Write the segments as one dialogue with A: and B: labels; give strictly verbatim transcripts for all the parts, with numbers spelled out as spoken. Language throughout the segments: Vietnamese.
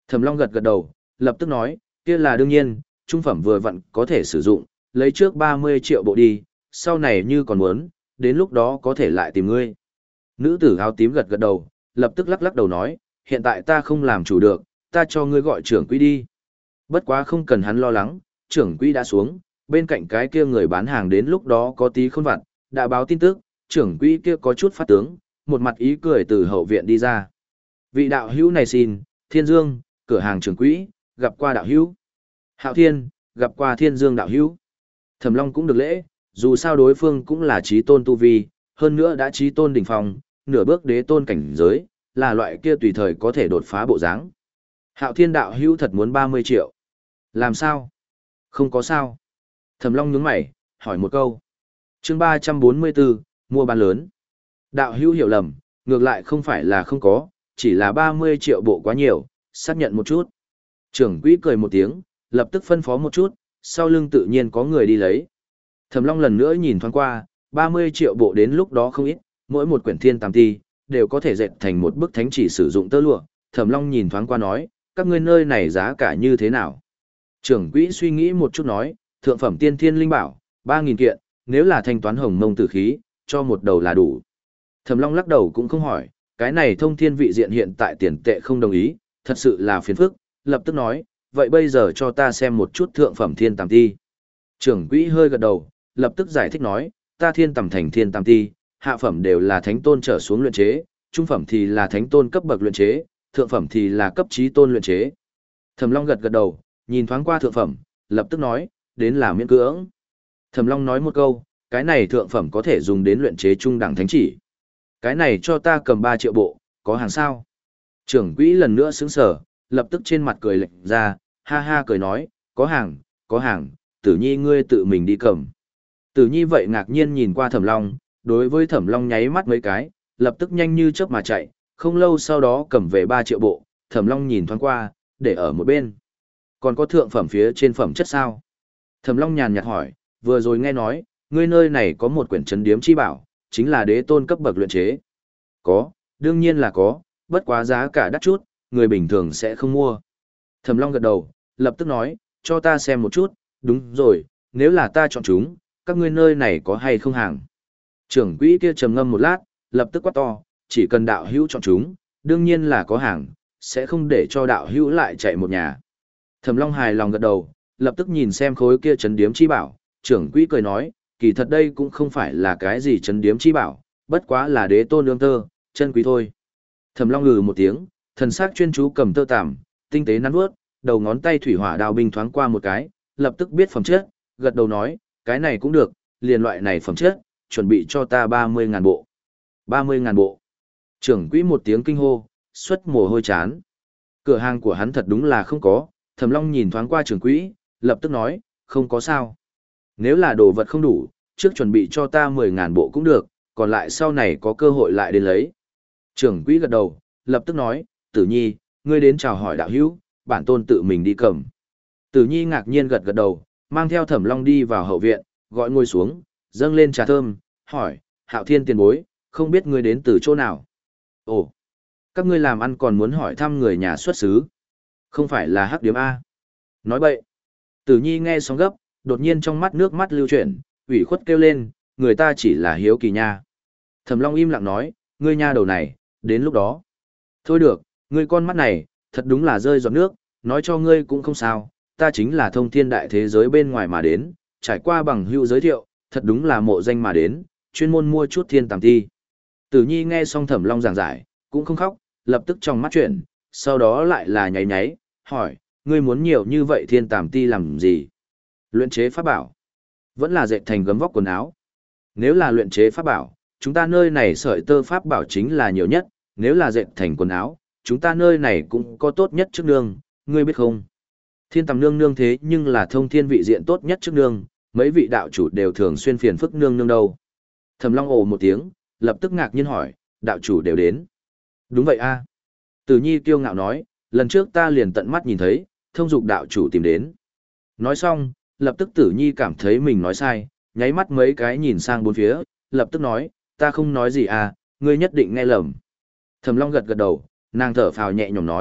A: Thẩm Long gật gật đầu, lập tức nói, kia là đương nhiên, trung phẩm vừa vặn có thể sử dụng, lấy trước ba mươi triệu bộ đi, sau này như còn muốn, đến lúc đó có thể lại tìm ngươi. Nữ tử áo tím gật gật đầu, lập tức lắc lắc đầu nói, hiện tại ta không làm chủ được, ta cho ngươi gọi trưởng quỹ đi. Bất quá không cần hắn lo lắng, trưởng quỹ đã xuống, bên cạnh cái kia người bán hàng đến lúc đó có tí khôn vặt, đã báo tin tức, trưởng quỹ kia có chút phát tướng, một mặt ý cười từ hậu viện đi ra. Vị đạo hữu này xin, Thiên Dương, cửa hàng trưởng quỹ, gặp qua đạo hữu. Hạo Thiên, gặp qua Thiên Dương đạo hữu. Thẩm Long cũng được lễ, dù sao đối phương cũng là chí tôn tu vi, hơn nữa đã chí tôn đỉnh phong, nửa bước đế tôn cảnh giới, là loại kia tùy thời có thể đột phá bộ dáng. Hạo Thiên đạo hữu thật muốn ba mươi triệu. Làm sao? Không có sao. Thẩm Long nhướng mày, hỏi một câu. Chương ba trăm bốn mươi bốn, mua bán lớn. Đạo hữu hiểu lầm, ngược lại không phải là không có, chỉ là ba mươi triệu bộ quá nhiều, xác nhận một chút. Trưởng quỹ cười một tiếng, lập tức phân phó một chút, sau lưng tự nhiên có người đi lấy. Thẩm Long lần nữa nhìn thoáng qua, ba mươi triệu bộ đến lúc đó không ít, mỗi một quyển thiên tam ti, đều có thể dệt thành một bức thánh chỉ sử dụng tơ lụa. Thẩm Long nhìn thoáng qua nói, các ngươi nơi này giá cả như thế nào? Trưởng quỹ suy nghĩ một chút nói, thượng phẩm tiên thiên linh bảo, ba nghìn kiện, nếu là thanh toán hồng mông tử khí, cho một đầu là đủ. Thẩm Long lắc đầu cũng không hỏi, cái này thông thiên vị diện hiện tại tiền tệ không đồng ý, thật sự là phiền phức, lập tức nói, vậy bây giờ cho ta xem một chút thượng phẩm thiên tam ti. Trưởng quỹ hơi gật đầu, lập tức giải thích nói, ta thiên tầm thành thiên tam ti, hạ phẩm đều là thánh tôn trở xuống luyện chế, trung phẩm thì là thánh tôn cấp bậc luyện chế, thượng phẩm thì là cấp chí tôn luyện chế. Thẩm Long gật gật đầu, nhìn thoáng qua thượng phẩm, lập tức nói, đến là miễn cưỡng. Thẩm Long nói một câu, cái này thượng phẩm có thể dùng đến luyện chế trung đẳng thánh chỉ. Cái này cho ta cầm ba triệu bộ, có hàng sao? Trưởng quỹ lần nữa sững sờ, lập tức trên mặt cười lệch ra, ha ha cười nói, có hàng, có hàng, Tử Nhi ngươi tự mình đi cầm. Tử Nhi vậy ngạc nhiên nhìn qua Thẩm Long, đối với Thẩm Long nháy mắt mấy cái, lập tức nhanh như chớp mà chạy, không lâu sau đó cầm về ba triệu bộ, Thẩm Long nhìn thoáng qua, để ở một bên. Còn có thượng phẩm phía trên phẩm chất sao? Thẩm Long nhàn nhạt hỏi, vừa rồi nghe nói, ngươi nơi này có một quyển trấn điếm chi bảo, chính là đế tôn cấp bậc luyện chế. Có, đương nhiên là có, bất quá giá cả đắt chút, người bình thường sẽ không mua. Thẩm Long gật đầu, lập tức nói, cho ta xem một chút, đúng rồi, nếu là ta chọn chúng, các ngươi nơi này có hay không hàng. Trưởng quỹ kia trầm ngâm một lát, lập tức quát to, chỉ cần đạo hữu chọn chúng, đương nhiên là có hàng, sẽ không để cho đạo hữu lại chạy một nhà. Thẩm Long hài lòng gật đầu, lập tức nhìn xem khối kia trấn điếm chi bảo, trưởng quỹ cười nói, kỳ thật đây cũng không phải là cái gì trấn điếm chi bảo, bất quá là đế tôn lương tơ, chân quý thôi. Thẩm Long ngừ một tiếng, thần sắc chuyên chú cầm tơ tằm, tinh tế nắn nuốt, đầu ngón tay thủy hỏa đao binh thoáng qua một cái, lập tức biết phẩm chất, gật đầu nói, cái này cũng được, liền loại này phẩm chất, chuẩn bị cho ta ba mươi ngàn bộ. ba mươi ngàn bộ. Trưởng quỹ một tiếng kinh hô, xuất mồ hôi chán. Cửa hàng của hắn thật đúng là không có, Thẩm Long nhìn thoáng qua trưởng quỹ, lập tức nói, không có sao. Nếu là đồ vật không đủ, trước chuẩn bị cho ta mười ngàn bộ cũng được, còn lại sau này có cơ hội lại đến lấy. Trưởng quỹ gật đầu, lập tức nói, Tử Nhi, ngươi đến chào hỏi đạo hữu, bản tôn tự mình đi cầm. Tử Nhi ngạc nhiên gật gật đầu, mang theo Thẩm Long đi vào hậu viện, gọi ngồi xuống, dâng lên trà thơm, hỏi, Hạo Thiên tiền bối, không biết ngươi đến từ chỗ nào? Ồ, các ngươi làm ăn còn muốn hỏi thăm người nhà xuất xứ? Không phải là hắc điếm A. Nói bậy. Tử Nhi nghe xong gấp, đột nhiên trong mắt nước mắt lưu chuyển, ủy khuất kêu lên, người ta chỉ là hiếu kỳ nha. Thẩm Long im lặng nói, ngươi nha đầu này, đến lúc đó. Thôi được, ngươi con mắt này, thật đúng là rơi giọt nước, nói cho ngươi cũng không sao, ta chính là thông thiên đại thế giới bên ngoài mà đến, trải qua bằng hữu giới thiệu, thật đúng là mộ danh mà đến, chuyên môn mua chút thiên tàm ti. Tử Nhi nghe xong Thẩm Long giảng giải, cũng không khóc, lập tức trong mắt chuyển, sau đó lại là nháy nháy, hỏi, ngươi muốn nhiều như vậy thiên tàm ti làm gì? Luyện chế pháp bảo, vẫn là dệt thành gấm vóc quần áo. Nếu là luyện chế pháp bảo, chúng ta nơi này sợi tơ pháp bảo chính là nhiều nhất, nếu là dệt thành quần áo, chúng ta nơi này cũng có tốt nhất trước nương, ngươi biết không? Thiên tầm nương nương thế nhưng là thông thiên vị diện tốt nhất trước nương, mấy vị đạo chủ đều thường xuyên phiền phức nương nương đâu. Thẩm Long ồ một tiếng, lập tức ngạc nhiên hỏi, đạo chủ đều đến. Đúng vậy a. Tử Nhi kiêu ngạo nói, lần trước ta liền tận mắt nhìn thấy, thông dục đạo chủ tìm đến. Nói xong, lập tức Tử Nhi cảm thấy mình nói sai, nháy mắt mấy cái nhìn sang bốn phía, lập tức nói, ta không nói gì à, ngươi nhất định nghe lầm. Thẩm Long gật gật đầu, nàng thở phào nhẹ nhõm nói,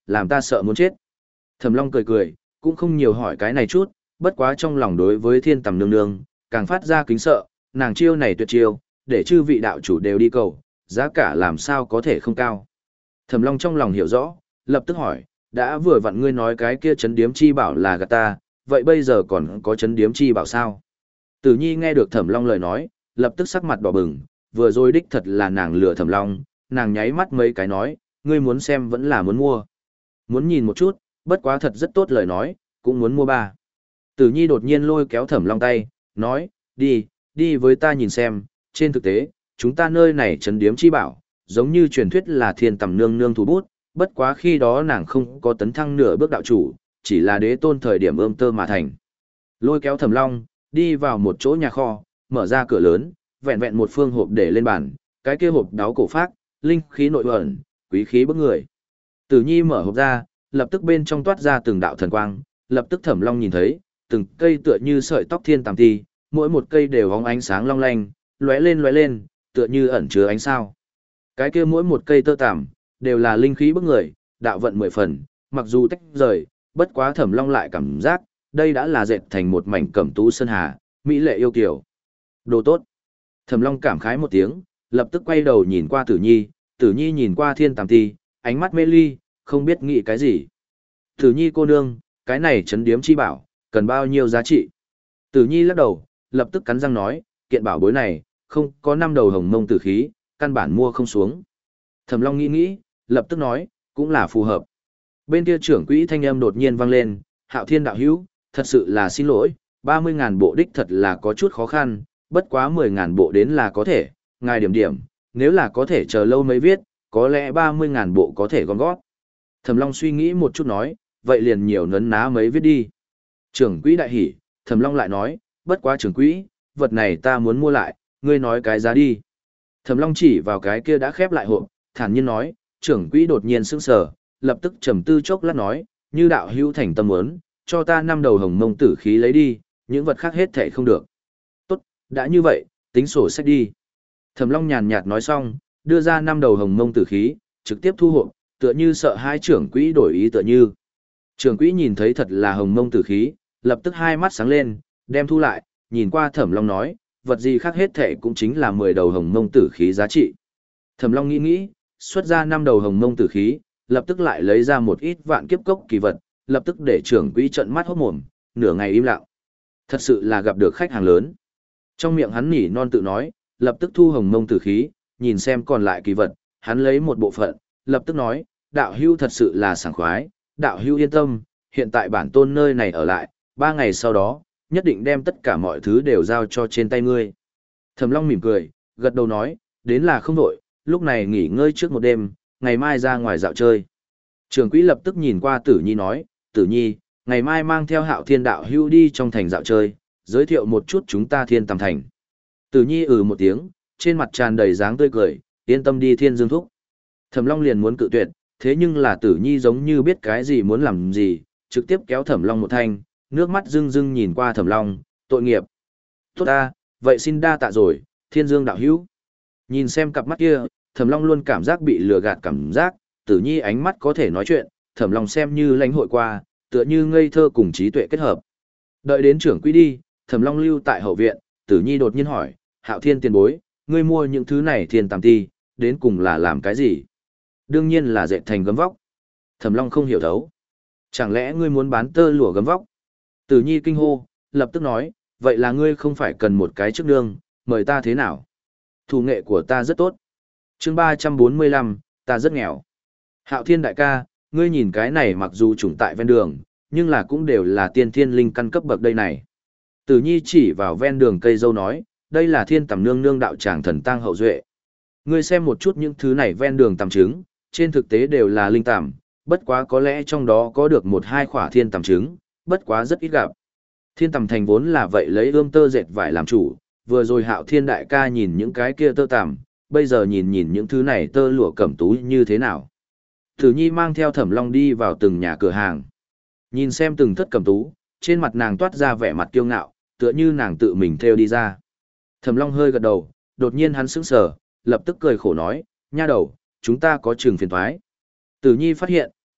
A: làm ta sợ muốn chết. Thẩm Long cười cười, cũng không nhiều hỏi cái này chút, bất quá trong lòng đối với thiên tầm nương nương, càng phát ra kính sợ, nàng chiêu này tuyệt chiêu, để chư vị đạo chủ đều đi cầu, giá cả làm sao có thể không cao. Thẩm Long trong lòng hiểu rõ, lập tức hỏi, đã vừa vặn ngươi nói cái kia chấn điếm chi bảo là gạt ta, vậy bây giờ còn có chấn điếm chi bảo sao? Tử Nhi nghe được Thẩm Long lời nói, lập tức sắc mặt đỏ bừng, vừa rồi đích thật là nàng lừa Thẩm Long, nàng nháy mắt mấy cái nói, ngươi muốn xem vẫn là muốn mua. Muốn nhìn một chút, bất quá thật rất tốt lời nói, cũng muốn mua ba. Tử Nhi đột nhiên lôi kéo Thẩm Long tay, nói, đi, đi với ta nhìn xem, trên thực tế, chúng ta nơi này trấn điếm chi bảo, giống như truyền thuyết là thiên tầm nương nương thủ bút, bất quá khi đó nàng không có tấn thăng nửa bước đạo chủ, chỉ là đế tôn thời điểm ươm tơ mà thành. Lôi kéo Thẩm Long, đi vào một chỗ nhà kho, mở ra cửa lớn, vẹn vẹn một phương hộp để lên bàn, cái kia hộp đáo cổ phác, linh khí nội ẩn, quý khí bức người. Tử Nhi mở hộp ra, lập tức bên trong toát ra từng đạo thần quang, lập tức Thẩm Long nhìn thấy, từng cây tựa như sợi tóc thiên tàm ti, mỗi một cây đều bóng ánh sáng long lanh, lóe lên lóe lên, tựa như ẩn chứa ánh sao. Cái kia mỗi một cây tơ tằm, đều là linh khí bức người, đạo vận mười phần, mặc dù tách rời, bất quá Thẩm Long lại cảm giác, đây đã là dệt thành một mảnh cẩm tú sơn hà, mỹ lệ yêu kiều. Đồ tốt. Thẩm Long cảm khái một tiếng, lập tức quay đầu nhìn qua Tử Nhi, Tử Nhi nhìn qua thiên tàm ti, ánh mắt mê ly, không biết nghĩ cái gì. Tử Nhi cô nương, cái này trấn điếm chi bảo, cần bao nhiêu giá trị? Tử Nhi lắc đầu, lập tức cắn răng nói, kiện bảo bối này, không có năm đầu hồng mông tử khí, căn bản mua không xuống. Thẩm Long nghĩ nghĩ, lập tức nói, cũng là phù hợp. Bên kia trưởng quỹ thanh âm đột nhiên vang lên, Hạo Thiên đạo hữu, thật sự là xin lỗi, ba mươi ngàn bộ đích thật là có chút khó khăn, bất quá mười ngàn bộ đến là có thể, ngài điểm điểm, nếu là có thể chờ lâu mấy viết, có lẽ ba mươi ngàn bộ có thể gom gót. Thẩm Long suy nghĩ một chút nói, vậy liền nhiều nấn ná mấy viết đi. Trưởng quỹ đại hỉ, Thẩm Long lại nói, bất quá trưởng quỹ, vật này ta muốn mua lại, ngươi nói cái giá đi. Thẩm Long chỉ vào cái kia đã khép lại hộp, thản nhiên nói, trưởng quỹ đột nhiên sững sờ, lập tức trầm tư chốc lát nói, như đạo hữu thành tâm muốn, cho ta năm đầu hồng mông tử khí lấy đi, những vật khác hết thảy không được. Tốt, đã như vậy, tính sổ sách đi. Thẩm Long nhàn nhạt nói xong, đưa ra năm đầu hồng mông tử khí, trực tiếp thu hộp, tựa như sợ hai trưởng quỹ đổi ý tựa như. Trưởng quỹ nhìn thấy thật là hồng mông tử khí, lập tức hai mắt sáng lên, đem thu lại, nhìn qua Thẩm Long nói, vật gì khác hết thảy cũng chính là mười đầu hồng mông tử khí giá trị. Thẩm Long nghĩ nghĩ, xuất ra năm đầu hồng mông tử khí, lập tức lại lấy ra một ít vạn kiếp cốc kỳ vật, lập tức để trưởng quỹ trợn mắt hốt mồm, nửa ngày im lặng. Thật sự là gặp được khách hàng lớn. Trong miệng hắn nhỉ non tự nói, lập tức thu hồng mông tử khí, nhìn xem còn lại kỳ vật, hắn lấy một bộ phận, lập tức nói, đạo hưu thật sự là sảng khoái, đạo hưu yên tâm, hiện tại bản tôn nơi này ở lại, ba ngày sau đó, nhất định đem tất cả mọi thứ đều giao cho trên tay ngươi. Thẩm Long mỉm cười, gật đầu nói, đến là không đổi, lúc này nghỉ ngơi trước một đêm, ngày mai ra ngoài dạo chơi. Trưởng quỹ lập tức nhìn qua Tử Nhi nói, Tử Nhi, ngày mai mang theo Hạo Thiên đạo hưu đi trong thành dạo chơi, giới thiệu một chút chúng ta Thiên Tầm thành. Tử Nhi ừ một tiếng, trên mặt tràn đầy dáng tươi cười, yên tâm đi Thiên Dương thúc. Thẩm Long liền muốn cự tuyệt, thế nhưng là Tử Nhi giống như biết cái gì muốn làm gì, trực tiếp kéo Thẩm Long một thanh, nước mắt rưng rưng nhìn qua Thẩm Long, tội nghiệp. Tốt ta, vậy xin đa tạ rồi, Thiên Dương đạo hữu. Nhìn xem cặp mắt kia, Thẩm Long luôn cảm giác bị lừa gạt cảm giác, Tử Nhi ánh mắt có thể nói chuyện, Thẩm Long xem như lãnh hội qua, tựa như ngây thơ cùng trí tuệ kết hợp. Đợi đến trưởng quỹ đi, Thẩm Long lưu tại hậu viện, Tử Nhi đột nhiên hỏi, Hạo Thiên tiền bối, ngươi mua những thứ này thiên tàm ti, đến cùng là làm cái gì? Đương nhiên là dệt thành gấm vóc. Thẩm Long không hiểu thấu. Chẳng lẽ ngươi muốn bán tơ lụa gấm vóc? Tử Nhi kinh hô, lập tức nói, vậy là ngươi không phải cần một cái chức nương, mời ta thế nào? Thủ nghệ của ta rất tốt. Chương ba trăm bốn mươi lăm, ta rất nghèo. Hạo Thiên đại ca, ngươi nhìn cái này mặc dù trùng tại ven đường, nhưng là cũng đều là tiên thiên linh căn cấp bậc đây này. Tử Nhi chỉ vào ven đường cây dâu nói, đây là thiên tầm nương nương đạo tràng thần tang hậu duệ. Ngươi xem một chút những thứ này ven đường tầm trứng, trên thực tế đều là linh tằm, bất quá có lẽ trong đó có được một hai khỏa thiên tầm trứng, bất quá rất ít gặp. Thiên tầm thành vốn là vậy lấy ươm tơ dệt vải làm chủ, vừa rồi Hạo Thiên đại ca nhìn những cái kia tơ tằm, bây giờ nhìn nhìn những thứ này tơ lụa cẩm tú như thế nào. Tử Nhi mang theo Thẩm Long đi vào từng nhà cửa hàng. Nhìn xem từng thất cẩm tú, trên mặt nàng toát ra vẻ mặt kiêu ngạo, tựa như nàng tự mình thêu đi ra. Thẩm Long hơi gật đầu, đột nhiên hắn sững sờ, lập tức cười khổ nói, nha đầu, chúng ta có trường phiền thoái. Tử Nhi phát hiện,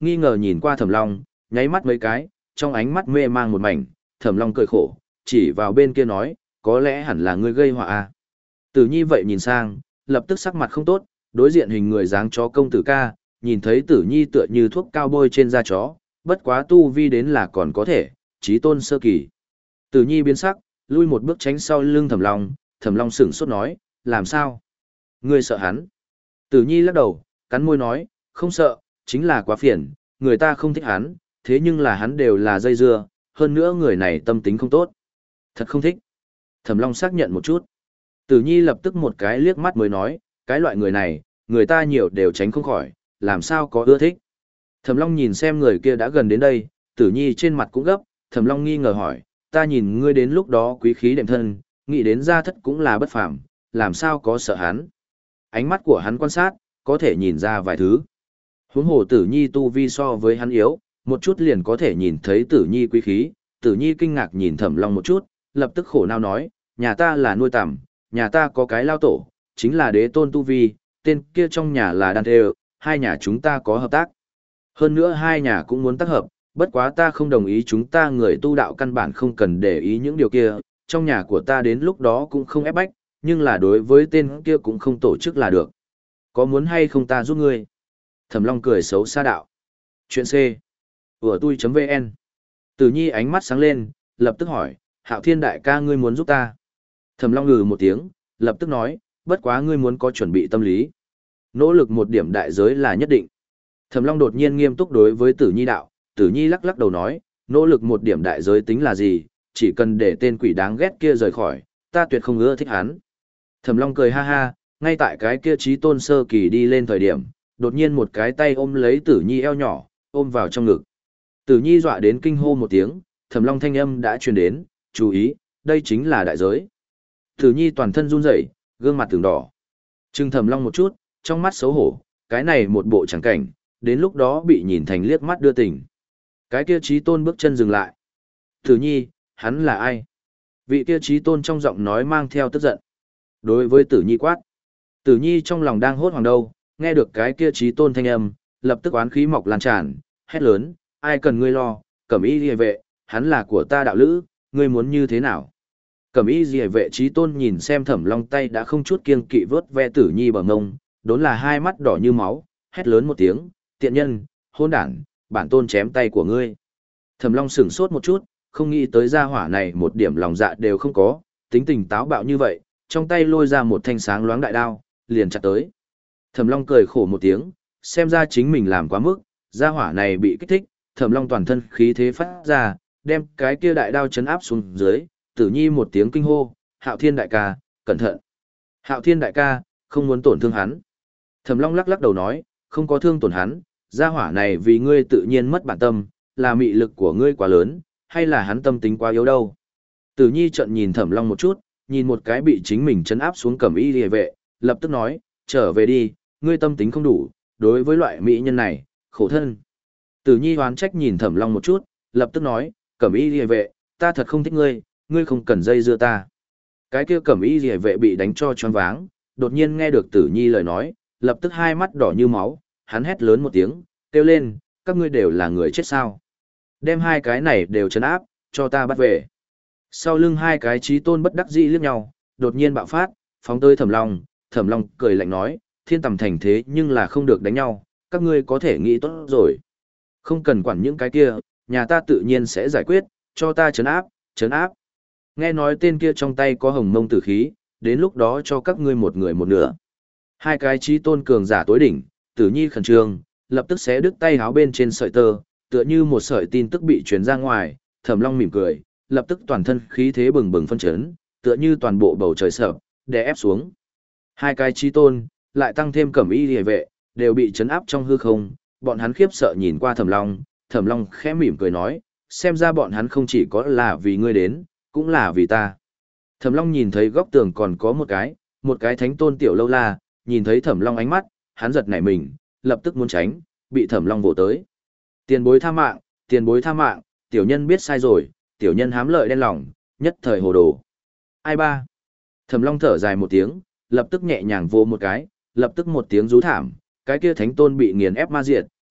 A: nghi ngờ nhìn qua Thẩm Long, nháy mắt mấy cái, trong ánh mắt mê mang một mảnh, Thẩm Long cười khổ, chỉ vào bên kia nói, có lẽ hẳn là ngươi gây họa à. Tử Nhi vậy nhìn sang, lập tức sắc mặt không tốt, đối diện hình người dáng chó công tử ca, nhìn thấy Tử Nhi tựa như thuốc cao bôi trên da chó, bất quá tu vi đến là còn có thể, chí tôn sơ kỳ. Tử Nhi biến sắc, lui một bước tránh sau lưng Thẩm Long, Thẩm Long sững sốt nói, làm sao? Ngươi sợ hắn? Tử Nhi lắc đầu, cắn môi nói, không sợ, chính là quá phiền, người ta không thích hắn, thế nhưng là hắn đều là dây dưa, hơn nữa người này tâm tính không tốt. Thật không thích. Thẩm Long xác nhận một chút. Tử Nhi lập tức một cái liếc mắt mới nói, cái loại người này, người ta nhiều đều tránh không khỏi, làm sao có ưa thích. Thẩm Long nhìn xem người kia đã gần đến đây, Tử Nhi trên mặt cũng gấp, Thẩm Long nghi ngờ hỏi, ta nhìn ngươi đến lúc đó quý khí đệm thân, nghĩ đến gia thất cũng là bất phàm, làm sao có sợ hắn. Ánh mắt của hắn quan sát, có thể nhìn ra vài thứ. Huống hồ Tử Nhi tu vi so với hắn yếu, một chút liền có thể nhìn thấy Tử Nhi quý khí, Tử Nhi kinh ngạc nhìn Thẩm Long một chút, lập tức khổ não nói, nhà ta là nuôi tằm, nhà ta có cái lao tổ, chính là đế tôn tu vi, tên kia trong nhà là đan thê, hai nhà chúng ta có hợp tác. Hơn nữa hai nhà cũng muốn tác hợp, bất quá ta không đồng ý, chúng ta người tu đạo căn bản không cần để ý những điều kia, trong nhà của ta đến lúc đó cũng không ép bách, nhưng là đối với tên kia cũng không tổ chức là được. Có muốn hay không ta giúp ngươi? Thẩm Long cười xấu xa đạo. Chuyện C. Ủa tui.vn. Tử Nhi ánh mắt sáng lên, lập tức hỏi, Hạo Thiên đại ca ngươi muốn giúp ta? Thẩm Long ngừ một tiếng, lập tức nói, bất quá ngươi muốn có chuẩn bị tâm lý. Nỗ lực một điểm đại giới là nhất định. Thẩm Long đột nhiên nghiêm túc đối với Tử Nhi đạo, Tử Nhi lắc lắc đầu nói, nỗ lực một điểm đại giới tính là gì, chỉ cần để tên quỷ đáng ghét kia rời khỏi, ta tuyệt không ưa thích hắn. Thẩm Long cười ha ha, ngay tại cái kia chí tôn sơ kỳ đi lên thời điểm, đột nhiên một cái tay ôm lấy Tử Nhi eo nhỏ, ôm vào trong ngực. Tử Nhi dọa đến kinh hô một tiếng, Thẩm Long thanh âm đã truyền đến, chú ý, đây chính là đại giới. Tử Nhi toàn thân run rẩy, gương mặt từng đỏ. Trừng Thẩm Long một chút, trong mắt xấu hổ, cái này một bộ tràng cảnh, đến lúc đó bị nhìn thành liếc mắt đưa tình. Cái kia chí tôn bước chân dừng lại. Tử Nhi, hắn là ai? Vị kia chí tôn trong giọng nói mang theo tức giận. Đối với Tử Nhi quát. Tử Nhi trong lòng đang hốt hoảng đâu, nghe được cái kia chí tôn thanh âm, lập tức oán khí mọc lan tràn, hét lớn, ai cần ngươi lo, Cẩm Y Liễu vệ, hắn là của ta đạo lữ, ngươi muốn như thế nào? Cẩm Y Liễu vệ chí tôn nhìn xem Thẩm Long tay đã không chút kiêng kỵ vớt ve Tử Nhi bằng ngông, đốn là hai mắt đỏ như máu, hét lớn một tiếng, tiện nhân, hôn đản, bản tôn chém tay của ngươi. Thẩm Long sửng sốt một chút, không nghĩ tới gia hỏa này một điểm lòng dạ đều không có, tính tình táo bạo như vậy, trong tay lôi ra một thanh sáng loáng đại đao, liền chặt tới. Thẩm Long cười khổ một tiếng, xem ra chính mình làm quá mức, gia hỏa này bị kích thích, Thẩm Long toàn thân khí thế phát ra, đem cái kia đại đao chấn áp xuống dưới, Tử Nhi một tiếng kinh hô, Hạo Thiên đại ca, cẩn thận. Hạo Thiên đại ca, không muốn tổn thương hắn. Thẩm Long lắc lắc đầu nói, không có thương tổn hắn, gia hỏa này vì ngươi tự nhiên mất bản tâm, là mị lực của ngươi quá lớn, hay là hắn tâm tính quá yếu đâu. Tử Nhi trợn nhìn Thẩm Long một chút, nhìn một cái bị chính mình chấn áp xuống Cẩm Y Liễu vệ, lập tức nói, trở về đi, ngươi tâm tính không đủ, đối với loại mỹ nhân này, khổ thân. Tử Nhi hoán trách nhìn Thẩm Long một chút, lập tức nói, Cẩm Y Liễu vệ, ta thật không thích ngươi, ngươi không cần dây dưa ta. Cái kia Cẩm Y Liễu vệ bị đánh cho choáng váng, đột nhiên nghe được Tử Nhi lời nói, lập tức hai mắt đỏ như máu, hắn hét lớn một tiếng, kêu lên, các ngươi đều là người chết sao? Đem hai cái này đều trấn áp, cho ta bắt về. Sau lưng hai cái chí tôn bất đắc dĩ liếc nhau, đột nhiên bạo phát, phóng tới Thẩm Long, Thẩm Long cười lạnh nói, thiên tầm thành thế nhưng là không được đánh nhau, các ngươi có thể nghĩ tốt rồi. Không cần quản những cái kia, nhà ta tự nhiên sẽ giải quyết, cho ta trấn áp, trấn áp. Nghe nói tên kia trong tay có hồng mông tử khí, đến lúc đó cho các ngươi một người một nửa. Hai cái chí tôn cường giả tối đỉnh, Tử Nhi khẩn trương, lập tức xé đứt tay háo bên trên sợi tơ, tựa như một sợi tin tức bị truyền ra ngoài, Thẩm Long mỉm cười, lập tức toàn thân khí thế bừng bừng phân chấn, tựa như toàn bộ bầu trời sập, đè ép xuống. Hai cái chí tôn, lại tăng thêm Cẩm Y Liễu vệ, đều bị chấn áp trong hư không, bọn hắn khiếp sợ nhìn qua Thẩm Long, Thẩm Long khẽ mỉm cười nói, xem ra bọn hắn không chỉ có là vì ngươi đến, cũng là vì ta. Thẩm Long nhìn thấy góc tường còn có một cái, một cái thánh tôn tiểu lâu la, nhìn thấy Thẩm Long ánh mắt, hắn giật nảy mình, lập tức muốn tránh, bị Thẩm Long vồ tới. Tiền bối tha mạng, tiền bối tha mạng, tiểu nhân biết sai rồi, tiểu nhân hám lợi đen lòng, nhất thời hồ đồ. Ai ba? Thẩm Long thở dài một tiếng, lập tức nhẹ nhàng vồ một cái, lập tức một tiếng rú thảm, cái kia thánh tôn bị nghiền ép ma diệt,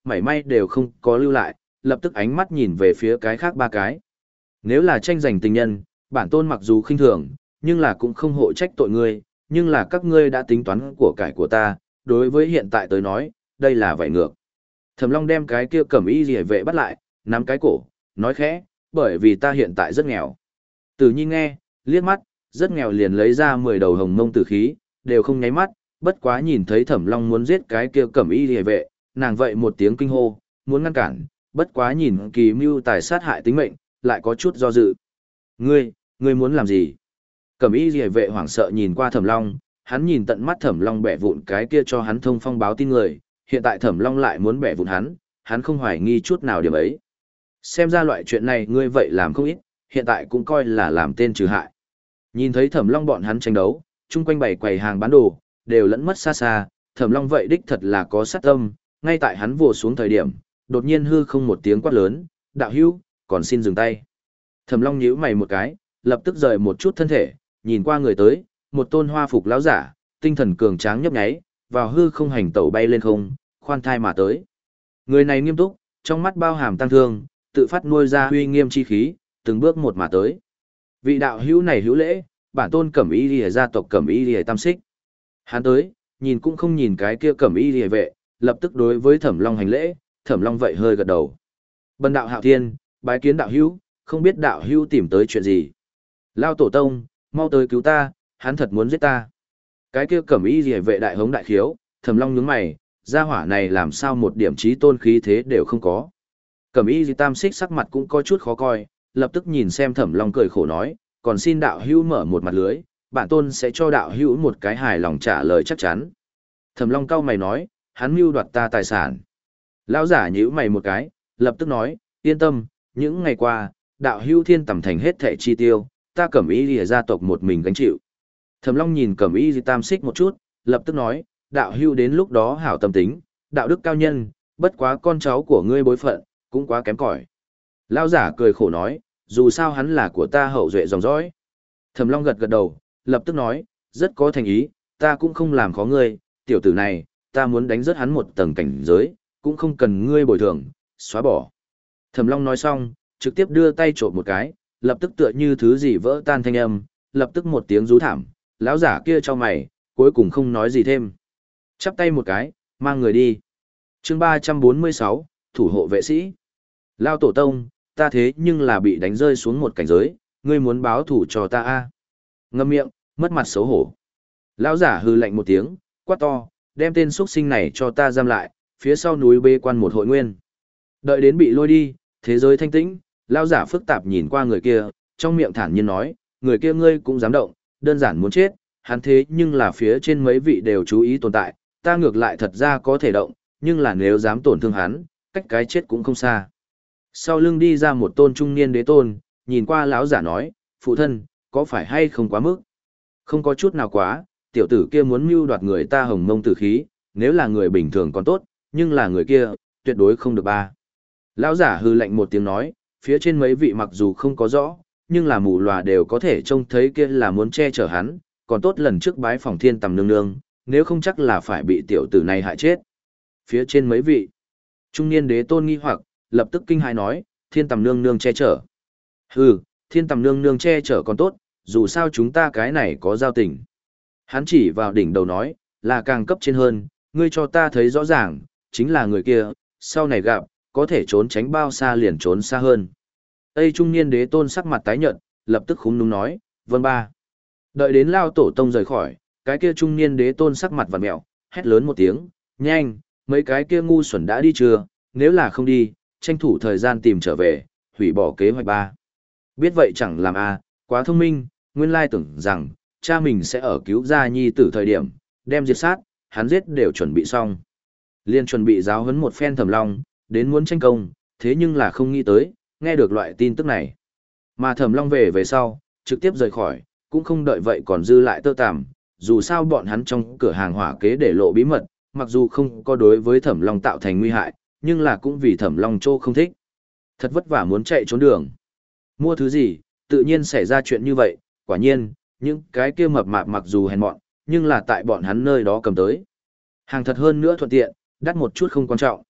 A: mảy may đều không có lưu lại, lập tức ánh mắt nhìn về phía cái khác ba cái. Nếu là tranh giành tình nhân, bản tôn mặc dù khinh thường, nhưng là cũng không hộ trách tội ngươi, nhưng là các ngươi đã tính toán của cải của ta, đối với hiện tại tới nói, đây là vậy ngược. Thẩm Long đem cái kia cẩm y rìa vệ bắt lại, nắm cái cổ, nói khẽ, bởi vì ta hiện tại rất nghèo. Tử Nhi nghe, liếc mắt, rất nghèo liền lấy ra mười đầu hồng mông tử khí, đều không nháy mắt, bất quá nhìn thấy Thẩm Long muốn giết cái kia cẩm y rìa vệ, nàng vậy một tiếng kinh hô, muốn ngăn cản, bất quá nhìn kỳ mưu tài sát hại tính mệnh, lại có chút do dự. Ngươi, ngươi muốn làm gì? Cẩm y rìa vệ hoảng sợ nhìn qua Thẩm Long, hắn nhìn tận mắt Thẩm Long bẻ vụn cái kia cho hắn thông phong báo tin người, hiện tại Thẩm Long lại muốn bẻ vụn hắn, hắn không hoài nghi chút nào điểm ấy. Xem ra loại chuyện này ngươi vậy làm không ít, hiện tại cũng coi là làm tên trừ hại. Nhìn thấy Thẩm Long bọn hắn tranh đấu, chung quanh bày quầy hàng bán đồ, đều lẫn mất xa xa, Thẩm Long vậy đích thật là có sát tâm, ngay tại hắn vồ xuống thời điểm, đột nhiên hư không một tiếng quát lớn, đạo hữu, còn xin dừng tay. Thẩm Long nhíu mày một cái, lập tức rời một chút thân thể, nhìn qua người tới, một tôn hoa phục lão giả, tinh thần cường tráng nhấp nháy, vào hư không hành tẩu bay lên không, khoan thai mà tới. Người này nghiêm túc, trong mắt bao hàm tăng thương, tự phát nuôi ra uy nghiêm chi khí, từng bước một mà tới. Vị đạo hữu này hữu lễ, bản tôn Cẩm Y Liễu gia tộc Cẩm Y Liễu Tam Xích. Hắn tới, nhìn cũng không nhìn cái kia Cẩm Y Liễu vệ, lập tức đối với Thẩm Long hành lễ, Thẩm Long vậy hơi gật đầu. Bần đạo Hạo Thiên, bái kiến đạo hữu, không biết đạo hữu tìm tới chuyện gì. Lao tổ tông, mau tới cứu ta, hắn thật muốn giết ta. Cái kia Cẩm Y Liễu vệ đại hống đại khiếu, Thẩm Long nhướng mày, gia hỏa này làm sao một điểm chí tôn khí thế đều không có. Cẩm Y Liễu Tam Xích sắc mặt cũng có chút khó coi, lập tức nhìn xem Thẩm Long cười khổ nói, còn xin đạo hữu mở một mặt lưới, bản tôn sẽ cho đạo hữu một cái hài lòng trả lời chắc chắn. Thẩm Long cau mày nói, hắn mưu đoạt ta tài sản. Lão giả nhíu mày một cái, lập tức nói, yên tâm, những ngày qua, đạo hữu Thiên Tầm Thành hết thảy chi tiêu, ta Cẩm Y Liễu gia tộc một mình gánh chịu. Thẩm Long nhìn Cẩm Y Liễu Tam Xích một chút, lập tức nói, đạo hữu đến lúc đó hảo tâm tính, đạo đức cao nhân, bất quá con cháu của ngươi bối phận, cũng quá kém cỏi. Lão giả cười khổ nói, dù sao hắn là của ta hậu duệ dòng dõi. Thẩm Long gật gật đầu, lập tức nói, rất có thành ý, ta cũng không làm khó ngươi, tiểu tử này, ta muốn đánh rớt hắn một tầng cảnh giới, cũng không cần ngươi bồi thường, xóa bỏ. Thẩm Long nói xong, trực tiếp đưa tay trộm một cái, lập tức tựa như thứ gì vỡ tan thanh âm, lập tức một tiếng rú thảm, lão giả kia cho mày, cuối cùng không nói gì thêm. Chắp tay một cái, mang người đi. Chương ba trăm bốn mươi sáu, thủ hộ vệ sĩ. Lao tổ tông, ta thế nhưng là bị đánh rơi xuống một cảnh giới, ngươi muốn báo thủ cho ta a? Ngậm miệng, mất mặt xấu hổ. Lão giả hư lạnh một tiếng, quát to, đem tên xuất sinh này cho ta giam lại, phía sau núi bê quan một hội nguyên. Đợi đến bị lôi đi, thế giới thanh tĩnh, lão giả phức tạp nhìn qua người kia, trong miệng thản nhiên nói, người kia ngươi cũng dám động, đơn giản muốn chết, hắn thế nhưng là phía trên mấy vị đều chú ý tồn tại, ta ngược lại thật ra có thể động, nhưng là nếu dám tổn thương hắn, cách cái chết cũng không xa. Sau lưng đi ra một tôn trung niên đế tôn, nhìn qua lão giả nói, phụ thân, có phải hay không quá mức? Không có chút nào quá, tiểu tử kia muốn mưu đoạt người ta hồng mông tử khí, nếu là người bình thường còn tốt, nhưng là người kia, tuyệt đối không được ba. Lão giả hư lạnh một tiếng nói, phía trên mấy vị mặc dù không có rõ, nhưng là mù lòa đều có thể trông thấy kia là muốn che chở hắn, còn tốt lần trước bái phòng Thiên Tầm nương nương, nếu không chắc là phải bị tiểu tử này hại chết. Phía trên mấy vị, trung niên đế tôn nghi hoặc, lập tức kinh hãi nói, Thiên Tầm nương nương che chở. Hừ, Thiên Tầm nương nương che chở còn tốt, dù sao chúng ta cái này có giao tình. Hắn chỉ vào đỉnh đầu nói, là càng cấp trên hơn, ngươi cho ta thấy rõ ràng, chính là người kia, sau này gặp, có thể trốn tránh bao xa liền trốn xa hơn. Tây trung niên đế tôn sắc mặt tái nhợt, lập tức khúm núm nói, vâng ba. Đợi đến lao tổ tông rời khỏi, cái kia trung niên đế tôn sắc mặt vặn mẹo, hét lớn một tiếng, nhanh, mấy cái kia ngu xuẩn đã đi chưa, nếu là không đi, tranh thủ thời gian tìm trở về, hủy bỏ kế hoạch ba. Biết vậy chẳng làm a, quá thông minh, nguyên lai tưởng rằng, cha mình sẽ ở cứu gia nhi tử thời điểm, đem diệt sát, hắn giết đều chuẩn bị xong. Liên chuẩn bị giáo huấn một phen Thẩm Long, đến muốn tranh công, thế nhưng là không nghĩ tới, nghe được loại tin tức này. Mà Thẩm Long về về sau, trực tiếp rời khỏi, cũng không đợi vậy còn dư lại tơ tằm, dù sao bọn hắn trong cửa hàng hỏa kế để lộ bí mật, mặc dù không có đối với Thẩm Long tạo thành nguy hại, nhưng là cũng vì Thẩm Long Châu không thích. Thật vất vả muốn chạy trốn đường. Mua thứ gì, tự nhiên xảy ra chuyện như vậy, quả nhiên, những cái kia mập mạp mặc dù hèn mọn, nhưng là tại bọn hắn nơi đó cầm tới. Hàng thật hơn nữa thuận tiện, đắt một chút không quan trọng.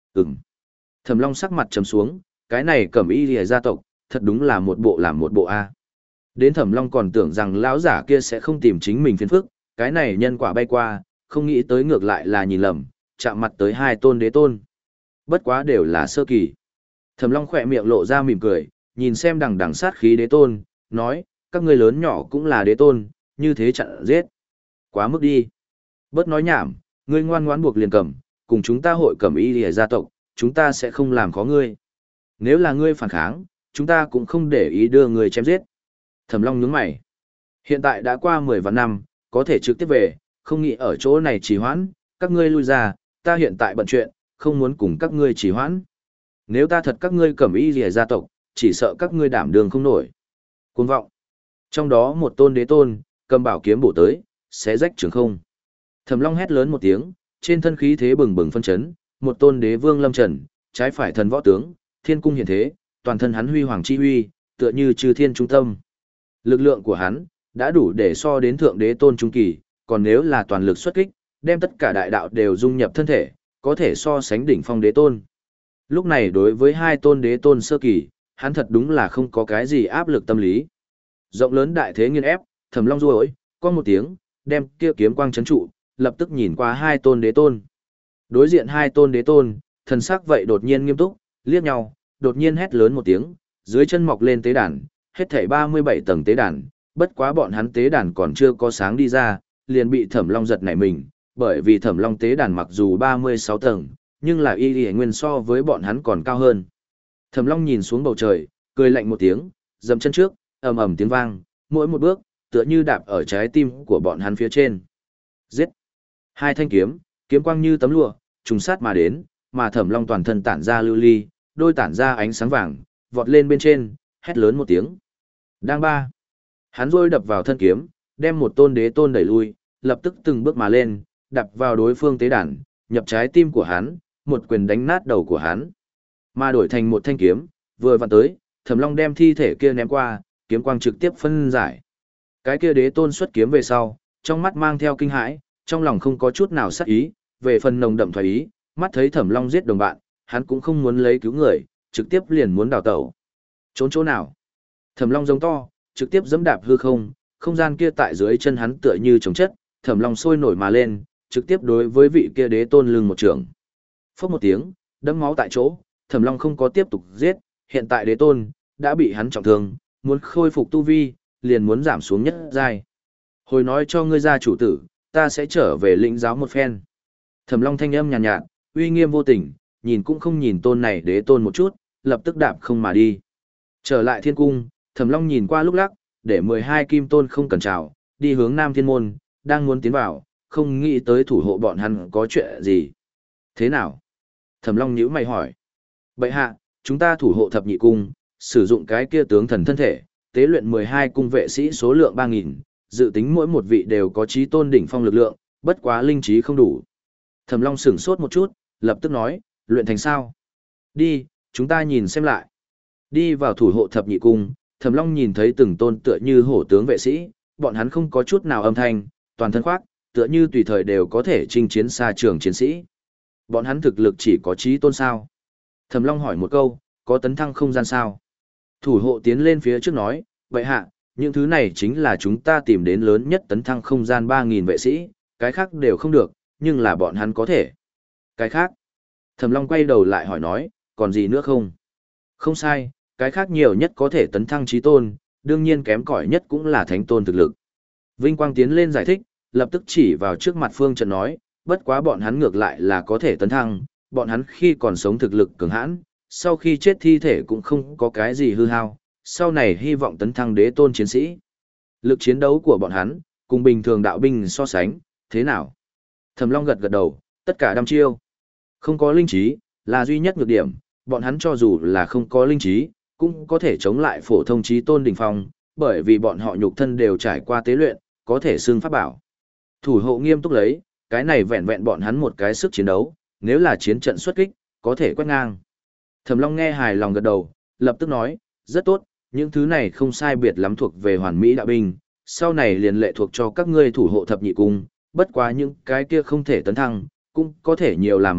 A: Ừm. Thẩm Long sắc mặt trầm xuống, cái này Cẩm Y Liễu gia tộc, thật đúng là một bộ làm một bộ a. Đến Thẩm Long còn tưởng rằng lão giả kia sẽ không tìm chính mình phiền phức, cái này nhân quả bay qua, không nghĩ tới ngược lại là nhìn lầm, chạm mặt tới hai tôn đế tôn. Bất quá đều là sơ kỳ. Thẩm Long khỏe miệng lộ ra mỉm cười, nhìn xem đằng đằng sát khí đế tôn, nói, các ngươi lớn nhỏ cũng là đế tôn, như thế chặn giết. Quá mức đi. Bớt nói nhảm, ngươi ngoan ngoãn buộc liền cầm, cùng chúng ta hội Cẩm Y Liễu gia tộc, chúng ta sẽ không làm khó ngươi. Nếu là ngươi phản kháng, chúng ta cũng không để ý đưa ngươi chém giết. Thẩm Long nhướng mày. Hiện tại đã qua mười vạn năm, có thể trực tiếp về, không nghĩ ở chỗ này trì hoãn, các ngươi lui ra, ta hiện tại bận chuyện, không muốn cùng các ngươi trì hoãn. Nếu ta thật các ngươi Cẩm Y Liễu gia tộc, chỉ sợ các ngươi đảm đường không nổi. Cuồng vọng. Trong đó một tôn đế tôn, cầm bảo kiếm bổ tới, xé rách trường không. Thẩm Long hét lớn một tiếng, trên thân khí thế bừng bừng phân chấn, một tôn đế vương lâm trần, trái phải thần võ tướng, thiên cung hiện thế, toàn thân hắn huy hoàng chi huy, tựa như chư thiên trung tâm. Lực lượng của hắn đã đủ để so đến thượng đế tôn trung kỳ, còn nếu là toàn lực xuất kích, đem tất cả đại đạo đều dung nhập thân thể, có thể so sánh đỉnh phong đế tôn. Lúc này đối với hai tôn đế tôn sơ kỳ, hắn thật đúng là không có cái gì áp lực tâm lý. Rộng lớn đại thế nghiền ép, Thẩm Long ruồi, có một tiếng, đem kia kiếm quang chấn trụ, lập tức nhìn qua hai tôn đế tôn. Đối diện hai tôn đế tôn, thần sắc vậy đột nhiên nghiêm túc, liếc nhau, đột nhiên hét lớn một tiếng, dưới chân mọc lên tế đàn, hết thảy ba mươi bảy tầng tế đàn, bất quá bọn hắn tế đàn còn chưa có sáng đi ra, liền bị Thẩm Long giật nảy mình, bởi vì Thẩm Long tế đàn mặc dù ba mươi sáu tầng, nhưng là y y nguyên so với bọn hắn còn cao hơn. Thẩm Long nhìn xuống bầu trời, cười lạnh một tiếng, dậm chân trước, ầm ầm tiếng vang, mỗi một bước, tựa như đạp ở trái tim của bọn hắn phía trên. Giết! Hai thanh kiếm, kiếm quang như tấm lụa, trùng sát mà đến, mà Thẩm Long toàn thân tản ra lưu ly, đôi tản ra ánh sáng vàng, vọt lên bên trên, hét lớn một tiếng. Đang ba. Hắn rôi đập vào thân kiếm, đem một tôn đế tôn đẩy lui, lập tức từng bước mà lên, đập vào đối phương tế đàn, nhập trái tim của hắn, một quyền đánh nát đầu của hắn. Mà đổi thành một thanh kiếm, vừa vặn tới, Thẩm Long đem thi thể kia ném qua, kiếm quang trực tiếp phân giải. Cái kia đế tôn xuất kiếm về sau, trong mắt mang theo kinh hãi, trong lòng không có chút nào sát ý, về phần nồng đậm thoái ý, mắt thấy Thẩm Long giết đồng bạn, hắn cũng không muốn lấy cứu người, trực tiếp liền muốn đào tẩu. Trốn chỗ nào? Thẩm Long giống to, trực tiếp giẫm đạp hư không, không gian kia tại dưới chân hắn tựa như trống chất, Thẩm Long sôi nổi mà lên, trực tiếp đối với vị kia đế tôn lưng một trường. Phốc một tiếng, đẫm máu tại chỗ, Thẩm Long không có tiếp tục giết, hiện tại đế tôn đã bị hắn trọng thương, muốn khôi phục tu vi, liền muốn giảm xuống nhất giai. Hồi nói cho ngươi gia chủ tử, ta sẽ trở về lĩnh giáo một phen. Thẩm Long thanh âm nhàn nhạt, nhạt, uy nghiêm vô tình, nhìn cũng không nhìn tôn này đế tôn một chút, lập tức đạp không mà đi. Trở lại thiên cung, Thẩm Long nhìn qua lúc lắc, để mười hai kim tôn không cần chào, đi hướng Nam Thiên Môn, đang muốn tiến vào, không nghĩ tới thủ hộ bọn hắn có chuyện gì. Thế nào? Thẩm Long nhíu mày hỏi. Bệ hạ, chúng ta thủ hộ thập nhị cung, sử dụng cái kia tướng thần thân thể, tế luyện mười hai cung vệ sĩ số lượng ba nghìn, dự tính mỗi một vị đều có chí tôn đỉnh phong lực lượng, bất quá linh trí không đủ. Thẩm Long sửng sốt một chút, lập tức nói, luyện thành sao? Đi, chúng ta nhìn xem lại. Đi vào thủ hộ thập nhị cung, Thẩm Long nhìn thấy từng tôn tựa như hổ tướng vệ sĩ, bọn hắn không có chút nào âm thanh, toàn thân khoác, tựa như tùy thời đều có thể chinh chiến xa trường chiến sĩ. Bọn hắn thực lực chỉ có chí tôn sao? Thẩm Long hỏi một câu, có tấn thăng không gian sao? Thủ hộ tiến lên phía trước nói, vậy hạ, những thứ này chính là chúng ta tìm đến lớn nhất tấn thăng không gian ba nghìn vệ sĩ, cái khác đều không được, nhưng là bọn hắn có thể. Cái khác? Thẩm Long quay đầu lại hỏi nói, còn gì nữa không? Không sai, cái khác nhiều nhất có thể tấn thăng chí tôn, đương nhiên kém cỏi nhất cũng là thánh tôn thực lực. Vinh Quang tiến lên giải thích, lập tức chỉ vào trước mặt Phương Trận nói, bất quá bọn hắn ngược lại là có thể tấn thăng, bọn hắn khi còn sống thực lực cường hãn, sau khi chết thi thể cũng không có cái gì hư hao, sau này hy vọng tấn thăng đế tôn chiến sĩ. Lực chiến đấu của bọn hắn, cùng bình thường đạo binh so sánh, thế nào? Thẩm Long gật gật đầu, tất cả đăm chiêu. Không có linh trí, là duy nhất nhược điểm, bọn hắn cho dù là không có linh trí, cũng có thể chống lại phổ thông chí tôn đỉnh phong, bởi vì bọn họ nhục thân đều trải qua tế luyện, có thể xưng pháp bảo. Thủ hộ nghiêm túc lấy, cái này vẹn vẹn bọn hắn một cái sức chiến đấu, nếu là chiến trận xuất kích, có thể quét ngang. Thẩm Long nghe hài lòng gật đầu, lập tức nói, rất tốt, những thứ này không sai biệt lắm thuộc về hoàn mỹ đạo binh, sau này liền lệ thuộc cho các ngươi thủ hộ thập nhị cung, bất quá những cái kia không thể tấn thăng, cũng có thể nhiều làm một ít,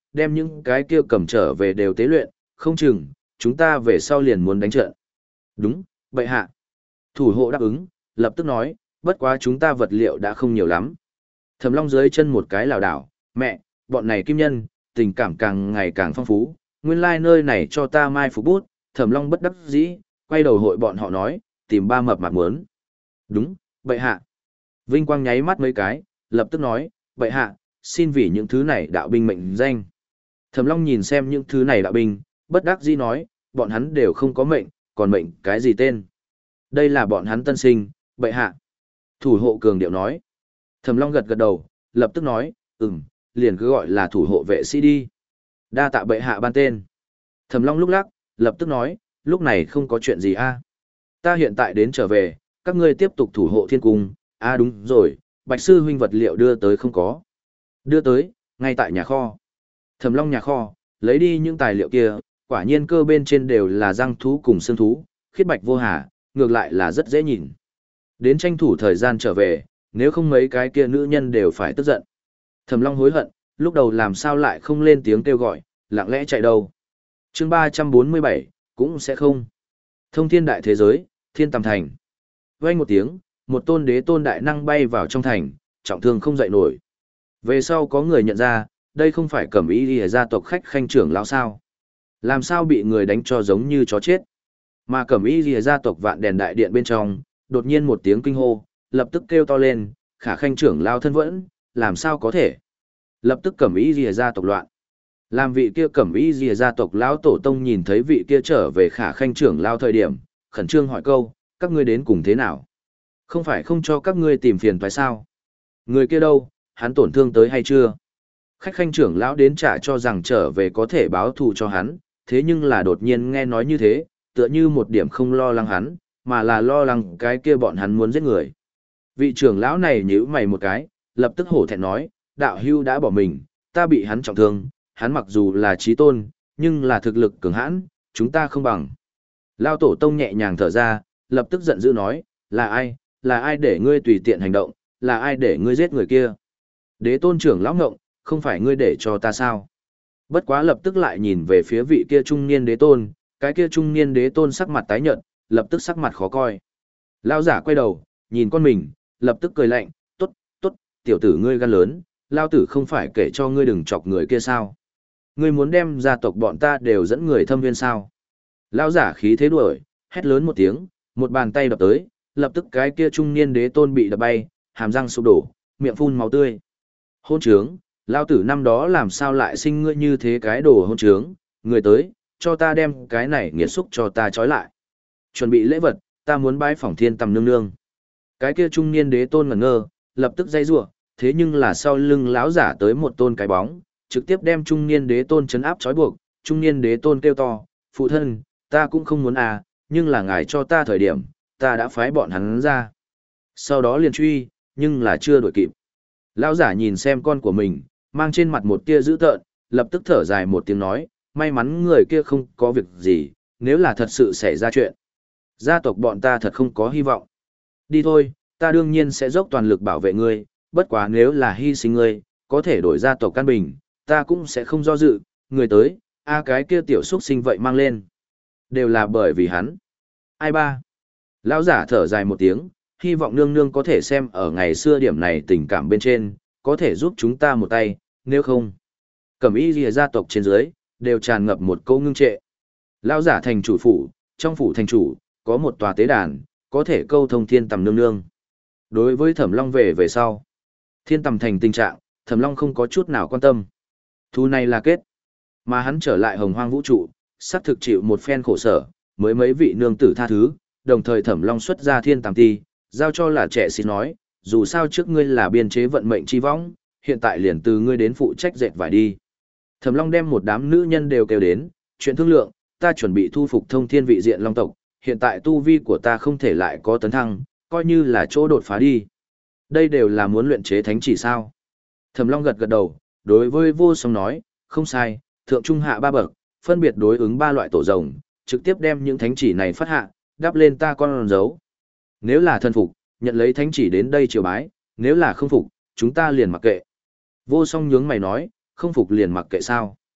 A: đem những cái kia cầm trở về đều tế luyện, không chừng, chúng ta về sau liền muốn đánh trận. Đúng, bệ hạ. Thủ hộ đáp ứng, lập tức nói, bất quá chúng ta vật liệu đã không nhiều lắm. Thẩm Long dưới chân một cái lảo đảo, mẹ, bọn này kim nhân, tình cảm càng ngày càng phong phú, nguyên lai like nơi này cho ta mai phục bút, Thẩm Long bất đắc dĩ, quay đầu hội bọn họ nói, tìm ba mập mạp muốn. Đúng, bệ hạ. Vinh Quang nháy mắt mấy cái, lập tức nói, bệ hạ, xin vì những thứ này đạo binh mệnh danh. Thẩm Long nhìn xem những thứ này đạo binh, bất đắc dĩ nói, bọn hắn đều không có mệnh, còn mệnh cái gì tên. Đây là bọn hắn tân sinh, bệ hạ. Thủ hộ cường điệu nói. Thẩm Long gật gật đầu, lập tức nói, ừm, liền cứ gọi là thủ hộ vệ sĩ đi. Đa tạ bệ hạ ban tên. Thẩm Long lúc lắc, lập tức nói, lúc này không có chuyện gì a. Ta hiện tại đến trở về, các ngươi tiếp tục thủ hộ thiên cung. A đúng rồi, Bạch sư huynh vật liệu đưa tới không có. Đưa tới, ngay tại nhà kho. Thẩm Long nhà kho, lấy đi những tài liệu kia, quả nhiên cơ bên trên đều là răng thú cùng xương thú, khiết bạch vô hà, ngược lại là rất dễ nhìn. Đến tranh thủ thời gian trở về, nếu không mấy cái kia nữ nhân đều phải tức giận. Thẩm Long hối hận, lúc đầu làm sao lại không lên tiếng kêu gọi, lặng lẽ chạy đâu. Chương ba trăm bốn mươi bảy, cũng sẽ không. Thông thiên đại thế giới, thiên tầm thành. Vang một tiếng, một tôn đế tôn đại năng bay vào trong thành, trọng thương không dậy nổi. Về sau có người nhận ra, đây không phải Cẩm Y Lìa gia tộc khách khanh trưởng lão sao? Làm sao bị người đánh cho giống như chó chết? Mà Cẩm Y Lìa gia tộc vạn đèn đại điện bên trong, đột nhiên một tiếng kinh hô, lập tức kêu to lên, Khả khanh trưởng lão thân vẫn, làm sao có thể? Lập tức Cẩm Y Lìa gia tộc loạn. Làm vị kia Cẩm Y Lìa gia tộc lão tổ tông nhìn thấy vị kia trở về Khả khanh trưởng lão thời điểm, khẩn trương hỏi câu, các ngươi đến cùng thế nào? Không phải không cho các ngươi tìm phiền phải sao? Người kia đâu, hắn tổn thương tới hay chưa? Khách khanh trưởng lão đến trả cho rằng trở về có thể báo thù cho hắn, thế nhưng là đột nhiên nghe nói như thế, tựa như một điểm không lo lắng hắn, mà là lo lắng cái kia bọn hắn muốn giết người. Vị trưởng lão này nhíu mày một cái, lập tức hổ thẹn nói, đạo hưu đã bỏ mình, ta bị hắn trọng thương, hắn mặc dù là trí tôn, nhưng là thực lực cường hãn, chúng ta không bằng. Lao tổ tông nhẹ nhàng thở ra, lập tức giận dữ nói, là ai, là ai để ngươi tùy tiện hành động, là ai để ngươi giết người kia. Đế tôn trưởng lão ngộng, không phải ngươi để cho ta sao? Bất quá lập tức lại nhìn về phía vị kia trung niên đế tôn, cái kia trung niên đế tôn sắc mặt tái nhợt, lập tức sắc mặt khó coi. Lão giả quay đầu, nhìn con mình, lập tức cười lạnh, tốt, tốt, tiểu tử ngươi gan lớn, lao tử không phải kể cho ngươi đừng chọc người kia sao? Ngươi muốn đem gia tộc bọn ta đều dẫn người thâm viên sao? Lão giả khí thế đuổi, hét lớn một tiếng, một bàn tay đập tới, lập tức cái kia trung niên đế tôn bị đập bay, hàm răng sụp đổ, miệng phun máu tươi. Hôn trướng, lao tử năm đó làm sao lại sinh ngươi như thế cái đồ hôn trướng, người tới, cho ta đem cái này nghiệt xúc cho ta trói lại. Chuẩn bị lễ vật, ta muốn bái phỏng thiên tầm nương nương. Cái kia trung niên đế tôn ngẩn ngơ, lập tức dây rủa, thế nhưng là sau lưng lão giả tới một tôn cái bóng, trực tiếp đem trung niên đế tôn chấn áp trói buộc, trung niên đế tôn kêu to, phụ thân, ta cũng không muốn à, nhưng là ngài cho ta thời điểm, ta đã phái bọn hắn ra. Sau đó liền truy, nhưng là chưa đuổi kịp. Lão giả nhìn xem con của mình, mang trên mặt một tia dữ tợn, lập tức thở dài một tiếng nói, may mắn người kia không có việc gì, nếu là thật sự xảy ra chuyện. Gia tộc bọn ta thật không có hy vọng. Đi thôi, ta đương nhiên sẽ dốc toàn lực bảo vệ ngươi, bất quá nếu là hy sinh ngươi, có thể đổi gia tộc căn bình, ta cũng sẽ không do dự, người tới, a cái kia tiểu xuất sinh vậy mang lên. Đều là bởi vì hắn. Ai ba? Lão giả thở dài một tiếng, hy vọng nương nương có thể xem ở ngày xưa điểm này tình cảm bên trên, có thể giúp chúng ta một tay, nếu không. Cẩm Y Lìa gia tộc trên dưới, đều tràn ngập một câu ngưng trệ. Lão giả thành chủ phủ, trong phủ thành chủ, có một tòa tế đàn, có thể câu thông thiên tầm nương nương. Đối với Thẩm Long về về sau, thiên tầm thành tình trạng, Thẩm Long không có chút nào quan tâm. Thu này là kết. Mà hắn trở lại hồng hoang vũ trụ, sắp thực chịu một phen khổ sở, mới mấy vị nương tử tha thứ, đồng thời Thẩm Long xuất ra thiên tầm ti, giao cho là trẻ xin nói, dù sao trước ngươi là biên chế vận mệnh chi võng, hiện tại liền từ ngươi đến phụ trách dệt vải đi. Thẩm Long đem một đám nữ nhân đều kêu đến, chuyện thương lượng, ta chuẩn bị thu phục thông thiên vị diện long tộc, hiện tại tu vi của ta không thể lại có tấn thăng, coi như là chỗ đột phá đi. Đây đều là muốn luyện chế thánh chỉ sao. Thẩm Long gật gật đầu, đối với vô song nói, không sai, thượng trung hạ ba bậc, phân biệt đối ứng ba loại tổ rồng, trực tiếp đem những thánh chỉ này phát hạ, đắp lên ta con dấu. Nếu là thân phục, nhận lấy thánh chỉ đến đây triều bái, nếu là không phục, chúng ta liền mặc kệ. Vô song nhướng mày nói, không phục liền mặc kệ sao.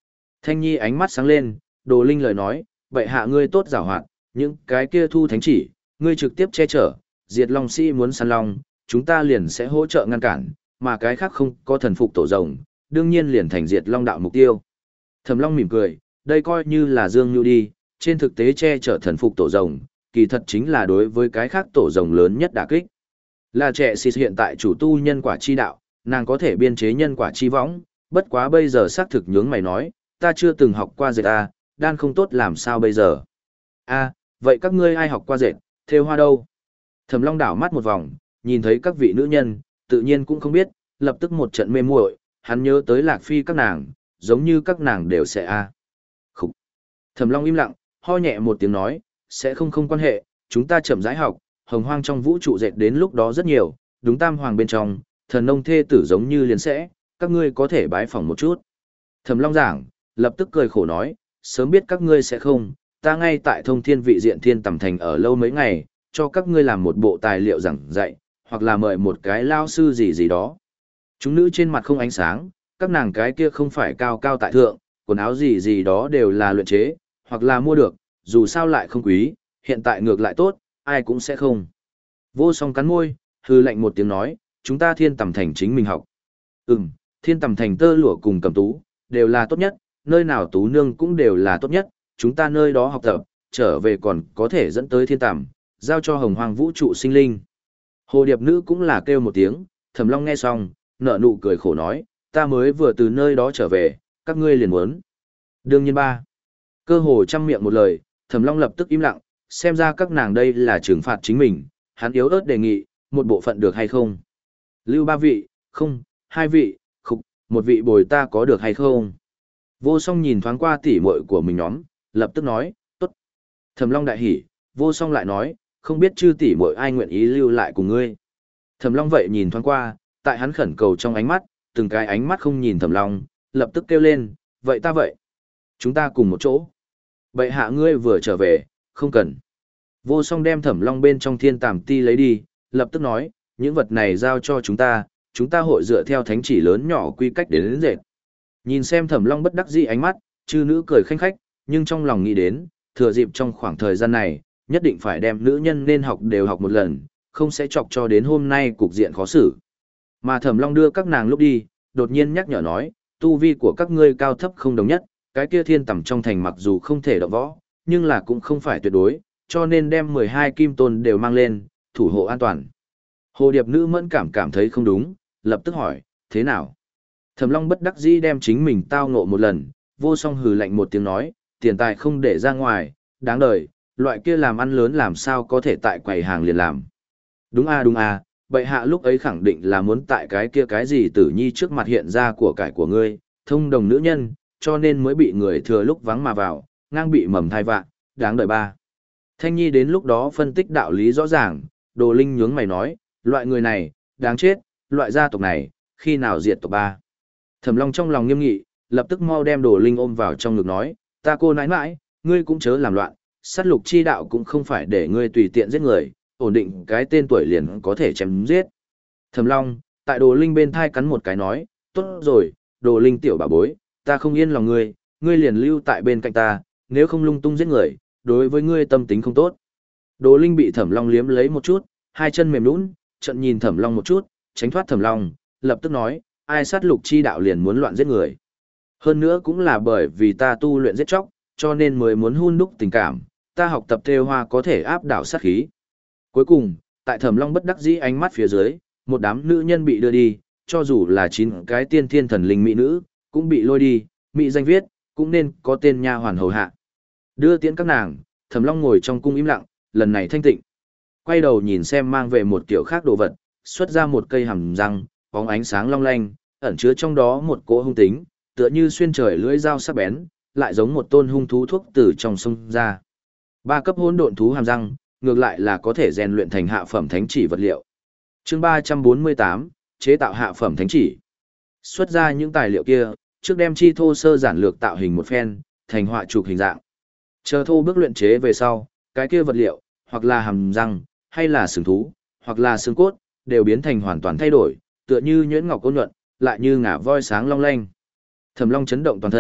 A: Thanh Nhi ánh mắt sáng lên, Đồ Linh lời nói, vậy hạ ngươi tốt giảo hoạt, những cái kia thu thánh chỉ, ngươi trực tiếp che chở, diệt long sĩ muốn săn long, chúng ta liền sẽ hỗ trợ ngăn cản, mà cái khác không có thần phục tổ rồng, đương nhiên liền thành diệt long đạo mục tiêu. Thẩm Long mỉm cười, đây coi như là Dương Nhu đi, trên thực tế che chở thần phục tổ rồng, kỳ thật chính là đối với cái khác tổ rồng lớn nhất đả kích. Là trẻ xịt hiện tại chủ tu nhân quả chi đạo, nàng có thể biên chế nhân quả chi võng, bất quá bây giờ xác thực nhướng mày nói, ta chưa từng học qua dệt a, đan không tốt làm sao bây giờ. A, vậy các ngươi ai học qua dệt, thêu hoa đâu? Thẩm Long đảo mắt một vòng, nhìn thấy các vị nữ nhân, tự nhiên cũng không biết, lập tức một trận mê muội, hắn nhớ tới Lạc Phi các nàng, giống như các nàng đều sẽ a. Khúc. Thẩm Long im lặng, ho nhẹ một tiếng nói, sẽ không không quan hệ, chúng ta chậm rãi học, hồng hoang trong vũ trụ dệt đến lúc đó rất nhiều, đúng tam hoàng bên trong, thần nông thê tử giống như liền sẽ, các ngươi có thể bái phỏng một chút. Thẩm Long giảng, lập tức cười khổ nói, sớm biết các ngươi sẽ không, ta ngay tại thông thiên vị diện thiên tầm thành ở lâu mấy ngày, cho các ngươi làm một bộ tài liệu giảng dạy, hoặc là mời một cái lao sư gì gì đó. Chúng nữ trên mặt không ánh sáng, các nàng cái kia không phải cao cao tại thượng, quần áo gì gì đó đều là luyện chế, hoặc là mua được, dù sao lại không quý, hiện tại ngược lại tốt, ai cũng sẽ không. Vô Song cắn môi, hư lạnh một tiếng nói, chúng ta thiên tầm thành chính mình học. Ừm, thiên tầm thành tơ lụa cùng cầm tú, đều là tốt nhất, nơi nào tú nương cũng đều là tốt nhất, chúng ta nơi đó học tập, trở về còn có thể dẫn tới thiên tầm, giao cho hồng hoàng vũ trụ sinh linh. Hồ điệp nữ cũng là kêu một tiếng, Thẩm Long nghe xong, nở nụ cười khổ nói, ta mới vừa từ nơi đó trở về, các ngươi liền muốn. Đương nhiên ba. Cơ hồ trăm miệng một lời, Thẩm Long lập tức im lặng, xem ra các nàng đây là trừng phạt chính mình, hắn yếu ớt đề nghị, một bộ phận được hay không? Lưu ba vị, không, hai vị, khục, một vị bồi ta có được hay không? Vô Song nhìn thoáng qua tỉ muội của mình nhóm, lập tức nói, tốt. Thẩm Long đại hỉ, Vô Song lại nói, không biết chư tỉ muội ai nguyện ý lưu lại cùng ngươi. Thẩm Long vậy nhìn thoáng qua, tại hắn khẩn cầu trong ánh mắt, từng cái ánh mắt không nhìn Thẩm Long, lập tức kêu lên, vậy ta vậy. Chúng ta cùng một chỗ. Vậy hạ ngươi vừa trở về, không cần. Vô Song đem Thẩm Long bên trong thiên tàm ti lấy đi, lập tức nói, những vật này giao cho chúng ta, chúng ta hội dựa theo thánh chỉ lớn nhỏ quy cách đến đến dệt. Nhìn xem Thẩm Long bất đắc dĩ ánh mắt, chư nữ cười khanh khách, nhưng trong lòng nghĩ đến, thừa dịp trong khoảng thời gian này, nhất định phải đem nữ nhân nên học đều học một lần, không sẽ chọc cho đến hôm nay cục diện khó xử. Mà Thẩm Long đưa các nàng lúc đi, đột nhiên nhắc nhở nói, tu vi của các ngươi cao thấp không đồng nhất, cái kia thiên tầm trong thành mặc dù không thể động võ, nhưng là cũng không phải tuyệt đối, cho nên đem mười hai kim tôn đều mang lên, thủ hộ an toàn. Hồ điệp nữ mẫn cảm cảm thấy không đúng, lập tức hỏi, thế nào? Thẩm Long bất đắc dĩ đem chính mình tao ngộ một lần, Vô Song hừ lạnh một tiếng nói, tiền tài không để ra ngoài, đáng đời, loại kia làm ăn lớn làm sao có thể tại quầy hàng liền làm. Đúng a đúng a, bệ hạ lúc ấy khẳng định là muốn tại cái kia cái gì tử nhi trước mặt hiện ra của cải của ngươi, thông đồng nữ nhân, cho nên mới bị người thừa lúc vắng mà vào, ngang bị mầm thai vạ, đáng đời ba. Thanh Nhi đến lúc đó phân tích đạo lý rõ ràng, Đồ Linh nhướng mày nói, loại người này, đáng chết, loại gia tộc này, khi nào diệt tộc ba. Thẩm Long trong lòng nghiêm nghị, lập tức mau đem Đồ Linh ôm vào trong ngực nói, ta cô nãi nãi, ngươi cũng chớ làm loạn, sát lục chi đạo cũng không phải để ngươi tùy tiện giết người, ổn định cái tên tuổi liền có thể chém giết. Thẩm Long, tại Đồ Linh bên thai cắn một cái nói, tốt rồi, Đồ Linh tiểu bà bối, ta không yên lòng ngươi, ngươi liền lưu tại bên cạnh ta, nếu không lung tung giết người, đối với ngươi tâm tính không tốt. Đồ Linh bị Thẩm Long liếm lấy một chút, hai chân mềm nhũn, trận nhìn Thẩm Long một chút, tránh thoát Thẩm Long, lập tức nói, ai sát lục chi đạo liền muốn loạn giết người. Hơn nữa cũng là bởi vì ta tu luyện giết chóc, cho nên mới muốn hun đúc tình cảm, ta học tập thêu hoa có thể áp đảo sát khí. Cuối cùng, tại Thẩm Long bất đắc dĩ ánh mắt phía dưới, một đám nữ nhân bị đưa đi, cho dù là chín cái tiên thiên thần linh mỹ nữ, cũng bị lôi đi, mỹ danh viết, cũng nên có tên nha hoàn hầu hạ. Đưa tiễn các nàng, Thẩm Long ngồi trong cung im lặng, lần này thanh tịnh. Quay đầu nhìn xem mang về một kiểu khác đồ vật, xuất ra một cây hàm răng, bóng ánh sáng long lanh, ẩn chứa trong đó một cỗ hung tính, tựa như xuyên trời lưỡi dao sắc bén, lại giống một tôn hung thú thuốc từ trong sông ra. Ba cấp hỗn độn thú hàm răng, ngược lại là có thể rèn luyện thành hạ phẩm thánh chỉ vật liệu. Chương ba trăm bốn mươi tám, chế tạo hạ phẩm thánh chỉ. Xuất ra những tài liệu kia, trước đem chi thô sơ giản lược tạo hình một phen, thành họa chụp hình dạng. Chờ thô bước luyện chế về sau, cái kia vật liệu, hoặc là hàm răng, hay là sừng thú, hoặc là xương cốt, đều biến thành hoàn toàn thay đổi, tựa như nhuyễn ngọc ôn nhuận, lại như ngà voi sáng long lanh. Thẩm Long chấn động toàn thân,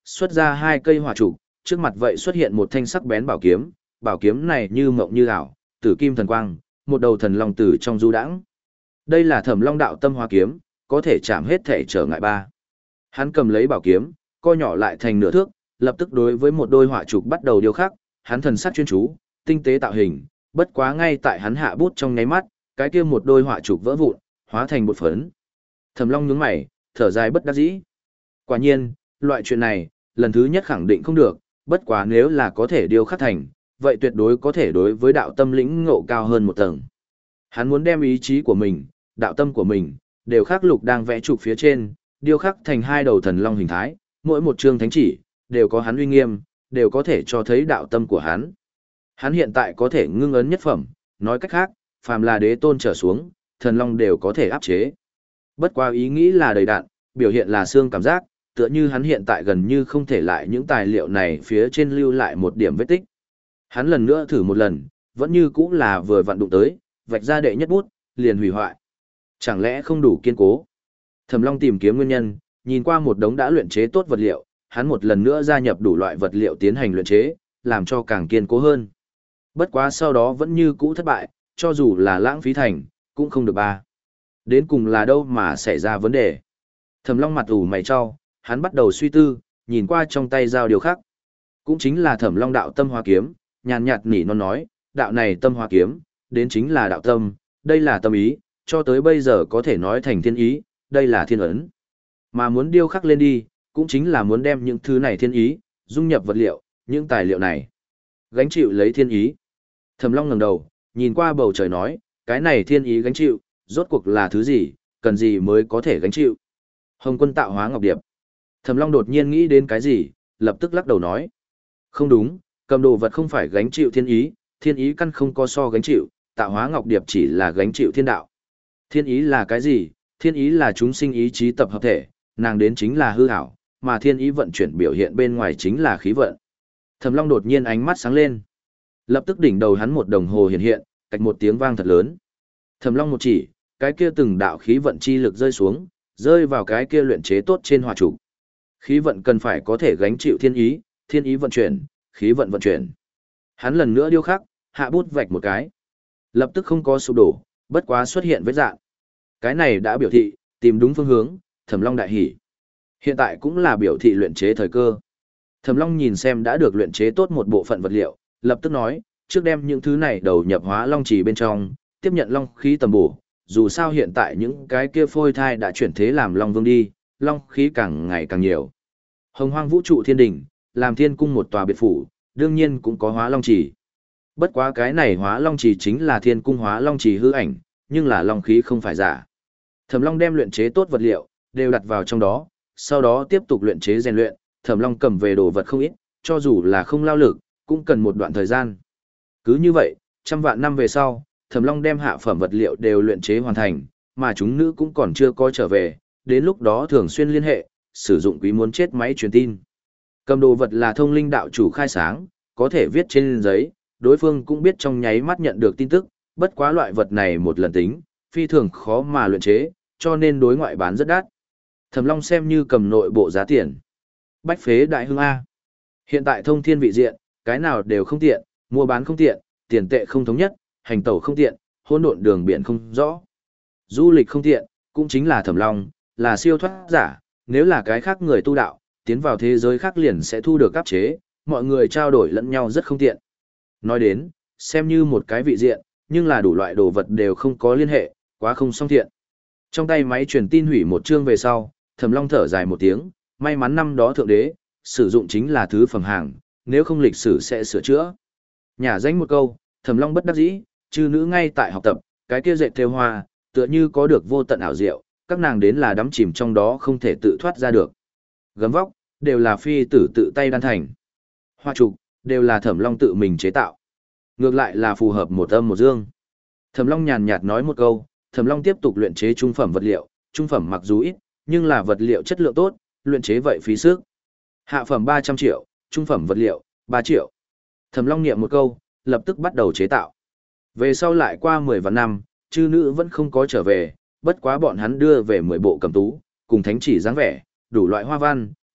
A: xuất ra hai cây hỏa trụ, trước mặt vậy xuất hiện một thanh sắc bén bảo kiếm, bảo kiếm này như mộng như ảo, tử kim thần quang, một đầu thần long tử trong du đãng. Đây là Thẩm Long đạo tâm hóa kiếm, có thể chạm hết thể trở ngại ba. Hắn cầm lấy bảo kiếm, co nhỏ lại thành nửa thước, lập tức đối với một đôi hỏa trục bắt đầu điêu khắc, hắn thần sắc chuyên chú, tinh tế tạo hình, bất quá ngay tại hắn hạ bút trong nháy mắt, cái kia một đôi hỏa trục vỡ vụn, hóa thành bột phấn. Thẩm Long nhướng mày, thở dài bất đắc dĩ. Quả nhiên, loại chuyện này, lần thứ nhất khẳng định không được, bất quá nếu là có thể điêu khắc thành, vậy tuyệt đối có thể đối với đạo tâm lĩnh ngộ cao hơn một tầng. Hắn muốn đem ý chí của mình, đạo tâm của mình, đều khắc lục đang vẽ trục phía trên, điêu khắc thành hai đầu thần long hình thái, mỗi một chương thánh chỉ, đều có hắn uy nghiêm, đều có thể cho thấy đạo tâm của hắn. Hắn hiện tại có thể ngưng ấn nhất phẩm, nói cách khác, phàm là đế tôn trở xuống, thần long đều có thể áp chế. Bất qua ý nghĩ là đầy đạn, biểu hiện là xương cảm giác, tựa như hắn hiện tại gần như không thể lại những tài liệu này phía trên lưu lại một điểm vết tích. Hắn lần nữa thử một lần, vẫn như cũng là vừa vặn đụng tới, vạch ra đệ nhất bút, liền hủy hoại. Chẳng lẽ không đủ kiên cố? Thẩm Long tìm kiếm nguyên nhân, nhìn qua một đống đã luyện chế tốt vật liệu, hắn một lần nữa gia nhập đủ loại vật liệu tiến hành luyện chế, làm cho càng kiên cố hơn. Bất quá sau đó vẫn như cũ thất bại, cho dù là lãng phí thành, cũng không được ba. Đến cùng là đâu mà xảy ra vấn đề? Thẩm Long mặt ủ mày cho, hắn bắt đầu suy tư, nhìn qua trong tay dao điều khắc. Cũng chính là Thẩm Long đạo tâm hóa kiếm, nhàn nhạt nỉ non nói, đạo này tâm hóa kiếm, đến chính là đạo tâm, đây là tâm ý, cho tới bây giờ có thể nói thành thiên ý, đây là thiên ấn. Mà muốn điêu khắc lên đi, cũng chính là muốn đem những thứ này thiên ý, dung nhập vật liệu, những tài liệu này. Gánh chịu lấy thiên ý. Thẩm Long ngẩng đầu, nhìn qua bầu trời nói, cái này thiên ý gánh chịu, rốt cuộc là thứ gì, cần gì mới có thể gánh chịu. Hồng Quân tạo hóa ngọc điệp. Thẩm Long đột nhiên nghĩ đến cái gì, lập tức lắc đầu nói. Không đúng, cầm đồ vật không phải gánh chịu thiên ý, thiên ý căn không có so gánh chịu, tạo hóa ngọc điệp chỉ là gánh chịu thiên đạo. Thiên ý là cái gì? Thiên ý là chúng sinh ý chí tập hợp thể, nàng đến chính là hư ảo, mà thiên ý vận chuyển biểu hiện bên ngoài chính là khí vận. Thẩm Long đột nhiên ánh mắt sáng lên. Lập tức đỉnh đầu hắn một đồng hồ hiện hiện, cạch một tiếng vang thật lớn. Thẩm Long một chỉ, cái kia từng đạo khí vận chi lực rơi xuống, rơi vào cái kia luyện chế tốt trên hỏa trụ. Khí vận cần phải có thể gánh chịu thiên ý, thiên ý vận chuyển, khí vận vận chuyển. Hắn lần nữa điêu khắc, hạ bút vạch một cái. Lập tức không có sụp đổ, bất quá xuất hiện vết rạn. Cái này đã biểu thị, tìm đúng phương hướng, Thẩm Long đại hỉ. Hiện tại cũng là biểu thị luyện chế thời cơ. Thẩm Long nhìn xem đã được luyện chế tốt một bộ phận vật liệu, lập tức nói, trước đem những thứ này đầu nhập hóa long trì bên trong, tiếp nhận long khí tầm bổ, dù sao hiện tại những cái kia phôi thai đã chuyển thế làm long vương đi, long khí càng ngày càng nhiều. Hồng Hoang vũ trụ thiên đỉnh, làm thiên cung một tòa biệt phủ, đương nhiên cũng có hóa long trì. Bất quá cái này hóa long trì chính là thiên cung hóa long trì hư ảnh, nhưng là long khí không phải giả. Thẩm Long đem luyện chế tốt vật liệu đều đặt vào trong đó, sau đó tiếp tục luyện chế rèn luyện, Thẩm Long cầm về đồ vật không ít, cho dù là không lao lực, cũng cần một đoạn thời gian. Cứ như vậy, trăm vạn năm về sau, Thẩm Long đem hạ phẩm vật liệu đều luyện chế hoàn thành, mà chúng nữ cũng còn chưa có trở về, đến lúc đó thường xuyên liên hệ, sử dụng quý muốn chết máy truyền tin. Cầm đồ vật là thông linh đạo chủ khai sáng, có thể viết trên giấy, đối phương cũng biết trong nháy mắt nhận được tin tức, bất quá loại vật này một lần tính, phi thường khó mà luyện chế, cho nên đối ngoại bán rất đắt. Thẩm Long xem như cầm nội bộ giá tiền. Bách phế đại hưng A. Hiện tại thông thiên vị diện, cái nào đều không tiện, mua bán không tiện, tiền tệ không thống nhất, hành tẩu không tiện, hỗn độn đường biển không rõ. Du lịch không tiện, cũng chính là Thẩm Long, là siêu thoát giả, nếu là cái khác người tu đạo, tiến vào thế giới khác liền sẽ thu được áp chế, mọi người trao đổi lẫn nhau rất không tiện. Nói đến, xem như một cái vị diện, nhưng là đủ loại đồ vật đều không có liên hệ, quá không song thiện. Trong tay máy truyền tin hủy một chương về sau, Thẩm Long thở dài một tiếng, may mắn năm đó thượng đế, sử dụng chính là thứ phẩm hàng, nếu không lịch sử sẽ sửa chữa. Nhả danh một câu, Thẩm Long bất đắc dĩ, chư nữ ngay tại học tập, cái kia dệt thêu hoa, tựa như có được vô tận ảo diệu, các nàng đến là đắm chìm trong đó không thể tự thoát ra được. Gấm vóc, đều là phi tử tự tay đan thành. Hoa trục, đều là Thẩm Long tự mình chế tạo. Ngược lại là phù hợp một âm một dương. Thẩm Long nhàn nhạt nói một câu, Thẩm Long tiếp tục luyện chế trung phẩm vật liệu, trung phẩm mặc dù ít, nhưng là vật liệu chất lượng tốt, luyện chế vậy phí sức. Hạ phẩm ba trăm triệu, trung phẩm vật liệu, ba triệu. Thẩm Long niệm một câu, lập tức bắt đầu chế tạo. Về sau lại qua mười vạn năm, chư nữ vẫn không có trở về, bất quá bọn hắn đưa về mười bộ cầm tú, cùng thánh chỉ dáng vẻ, đủ loại hoa văn,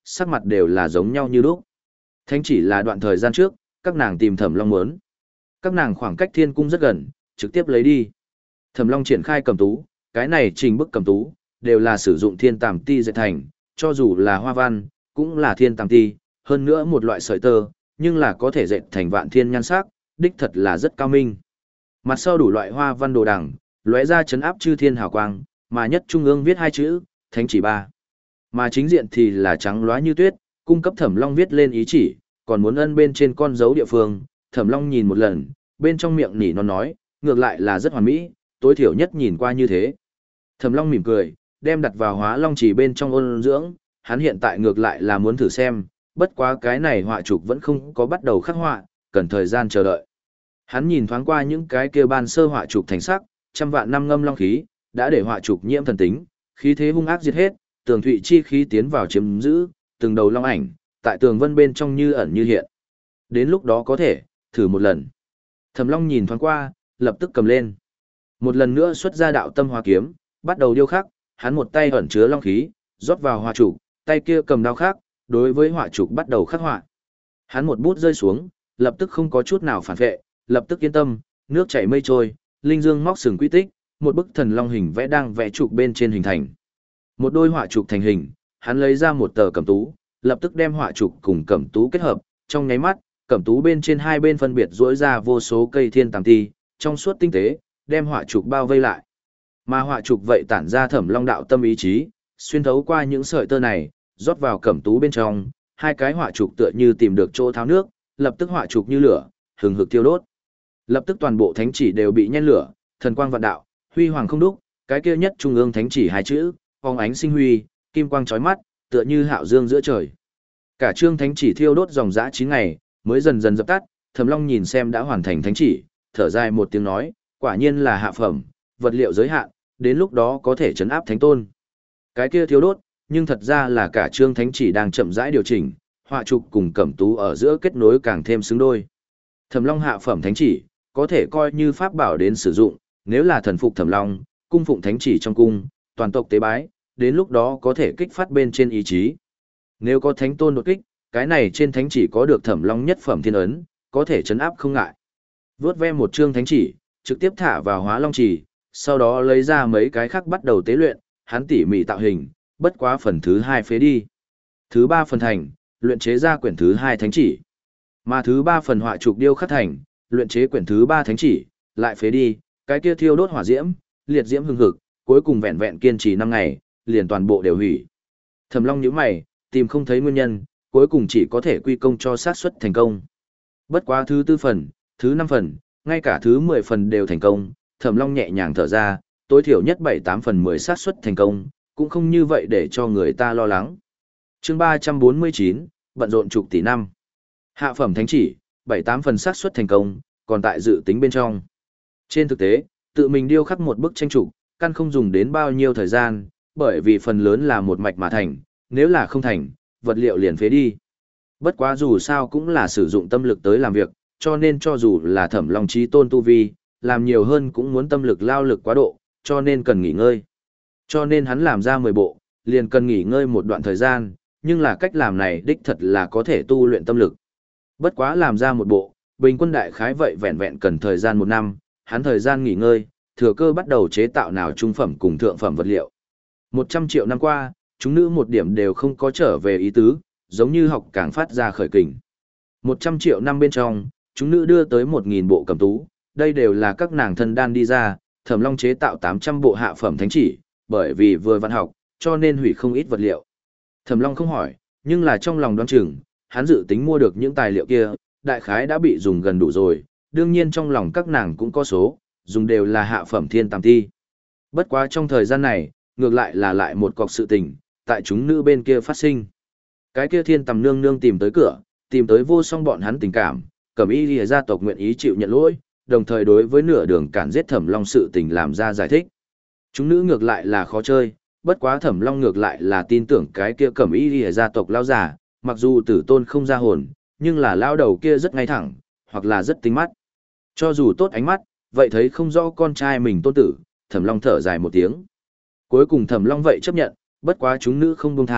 A: sắc mặt đều là giống nhau như lúc. Thánh chỉ là đoạn thời gian trước, các nàng tìm Thẩm Long muốn. Các nàng khoảng cách thiên cung rất gần, trực tiếp lấy đi. Thẩm Long triển khai cầm tú, cái này trình bức cầm tú, đều là sử dụng thiên tàm ti dệt thành, cho dù là hoa văn, cũng là thiên tàm ti, hơn nữa một loại sợi tơ, nhưng là có thể dệt thành vạn thiên nhan sắc, đích thật là rất cao minh. Mặt sau đủ loại hoa văn đồ đằng, lóe ra chấn áp chư thiên hào quang, mà nhất trung ương viết hai chữ, thánh chỉ ba. Mà chính diện thì là trắng loá như tuyết, cung cấp Thẩm Long viết lên ý chỉ, còn muốn ân bên trên con dấu địa phương, Thẩm Long nhìn một lần, bên trong miệng nỉ non nói, ngược lại là rất hoàn mỹ, tối thiểu nhất nhìn qua như thế. Thẩm Long mỉm cười, đem đặt vào Hóa Long chỉ bên trong ôn dưỡng, hắn hiện tại ngược lại là muốn thử xem, bất quá cái này họa trục vẫn không có bắt đầu khắc họa, cần thời gian chờ đợi. Hắn nhìn thoáng qua những cái kia ban sơ họa trục thành sắc, trăm vạn năm ngâm long khí, đã để họa trục nhiễm thần tính, khí thế hung ác diệt hết, tường thụy chi khí tiến vào chiếm giữ, từng đầu long ảnh, tại tường vân bên trong như ẩn như hiện. Đến lúc đó có thể, thử một lần. Thẩm Long nhìn thoáng qua, lập tức cầm lên. Một lần nữa xuất ra đạo tâm hoa kiếm, bắt đầu điêu khắc, hắn một tay ẩn chứa long khí, rót vào họa trục, tay kia cầm đao khắc, đối với họa trục bắt đầu khắc họa. Hắn một bút rơi xuống, lập tức không có chút nào phản vệ, lập tức yên tâm, nước chảy mây trôi, linh dương móc sừng quy tích, một bức thần long hình vẽ đang vẽ trục bên trên hình thành. Một đôi họa trục thành hình, hắn lấy ra một tờ cẩm tú, lập tức đem họa trục cùng cẩm tú kết hợp, trong nháy mắt, cẩm tú bên trên hai bên phân biệt rỗi ra vô số cây thiên tàm ti, trong suốt tinh tế, đem họa trục bao vây lại. Mà họa trục vậy tản ra Thẩm Long đạo tâm ý chí, xuyên thấu qua những sợi tơ này, rót vào cẩm tú bên trong, hai cái họa trục tựa như tìm được chỗ tháo nước, lập tức họa trục như lửa, hừng hực thiêu đốt. Lập tức toàn bộ thánh chỉ đều bị nhen lửa, thần quang vạn đạo, huy hoàng không đúc, cái kia nhất trung ương thánh chỉ hai chữ, phóng ánh sinh huy, kim quang chói mắt, tựa như hạo dương giữa trời. Cả trương thánh chỉ thiêu đốt dòng dã chín ngày, mới dần dần dập tắt, Thẩm Long nhìn xem đã hoàn thành thánh chỉ, thở dài một tiếng nói, quả nhiên là hạ phẩm, vật liệu giới hạn, đến lúc đó có thể trấn áp thánh tôn. Cái kia thiêu đốt, nhưng thật ra là cả trương thánh chỉ đang chậm rãi điều chỉnh, họa trục cùng cẩm tú ở giữa kết nối càng thêm xứng đôi. Thẩm Long hạ phẩm thánh chỉ, có thể coi như pháp bảo đến sử dụng, nếu là thần phục Thẩm Long, cung phụng thánh chỉ trong cung, toàn tộc tế bái, đến lúc đó có thể kích phát bên trên ý chí. Nếu có thánh tôn đột kích, cái này trên thánh chỉ có được Thẩm Long nhất phẩm thiên ấn, có thể trấn áp không ngại. Vướt ve một chương thánh chỉ, trực tiếp thả vào Hóa Long chỉ, sau đó lấy ra mấy cái khác bắt đầu tế luyện, hắn tỉ mỉ tạo hình, bất quá phần thứ hai phế đi. Thứ ba phần thành, luyện chế ra quyển thứ hai thánh chỉ. Mà thứ ba phần họa trục điêu khắc thành, luyện chế quyển thứ ba thánh chỉ, lại phế đi, cái kia thiêu đốt hỏa diễm, liệt diễm hừng hực, cuối cùng vẹn vẹn kiên trì năm ngày, liền toàn bộ đều hủy. Thẩm Long nhíu mày, tìm không thấy nguyên nhân, cuối cùng chỉ có thể quy công cho xác suất thành công. Bất quá thứ tư phần, thứ năm phần, ngay cả thứ mười phần đều thành công, Thẩm Long nhẹ nhàng thở ra, tối thiểu nhất bảy tám phần mười xác suất thành công, cũng không như vậy để cho người ta lo lắng. Chương ba trăm bốn mươi chín, bận rộn chục tỷ năm. Hạ phẩm thánh chỉ, bảy tám phần xác suất thành công, còn tại dự tính bên trong. Trên thực tế, tự mình điêu khắc một bức tranh trục, căn không dùng đến bao nhiêu thời gian, bởi vì phần lớn là một mạch mà thành, nếu là không thành, vật liệu liền phế đi. Bất quá dù sao cũng là sử dụng tâm lực tới làm việc, cho nên cho dù là Thẩm Long chí tôn tu vi, làm nhiều hơn cũng muốn tâm lực lao lực quá độ, cho nên cần nghỉ ngơi. Cho nên hắn làm ra mười bộ, liền cần nghỉ ngơi một đoạn thời gian, nhưng là cách làm này đích thật là có thể tu luyện tâm lực. Bất quá làm ra một bộ, bình quân đại khái vậy vẹn vẹn cần thời gian một năm, hắn thời gian nghỉ ngơi, thừa cơ bắt đầu chế tạo nào trung phẩm cùng thượng phẩm vật liệu. Một trăm triệu năm qua, chúng nữ một điểm đều không có trở về ý tứ, giống như học càng phát ra khởi kình. Một trăm triệu năm bên trong, chúng nữ đưa tới một nghìn bộ cầm tú, đây đều là các nàng thân đan đi ra, Thẩm Long chế tạo tám trăm bộ hạ phẩm thánh chỉ, bởi vì vừa văn học, cho nên hủy không ít vật liệu. Thẩm Long không hỏi, nhưng là trong lòng đoán chừng, hắn dự tính mua được những tài liệu kia, đại khái đã bị dùng gần đủ rồi, đương nhiên trong lòng các nàng cũng có số, dùng đều là hạ phẩm thiên tàm ti. Bất quá trong thời gian này, ngược lại là lại một cọc sự tình, tại chúng nữ bên kia phát sinh. Cái kia thiên tầm nương nương tìm tới cửa, tìm tới vô song bọn hắn tình cảm, Cẩm Y Liễu gia tộc nguyện ý chịu nhận lỗi, đồng thời đối với nửa đường cản giết Thẩm Long sự tình làm ra giải thích. Chúng nữ ngược lại là khó chơi, bất quá Thẩm Long ngược lại là tin tưởng cái kia Cẩm Y Liễu gia tộc lão giả, mặc dù tử tôn không ra hồn, nhưng là lão đầu kia rất ngay thẳng, hoặc là rất tinh mắt. Cho dù tốt ánh mắt, vậy thấy không rõ con trai mình tôn tử, Thẩm Long thở dài một tiếng. Cuối cùng Thẩm Long vậy chấp nhận, bất quá chúng nữ không buông tha,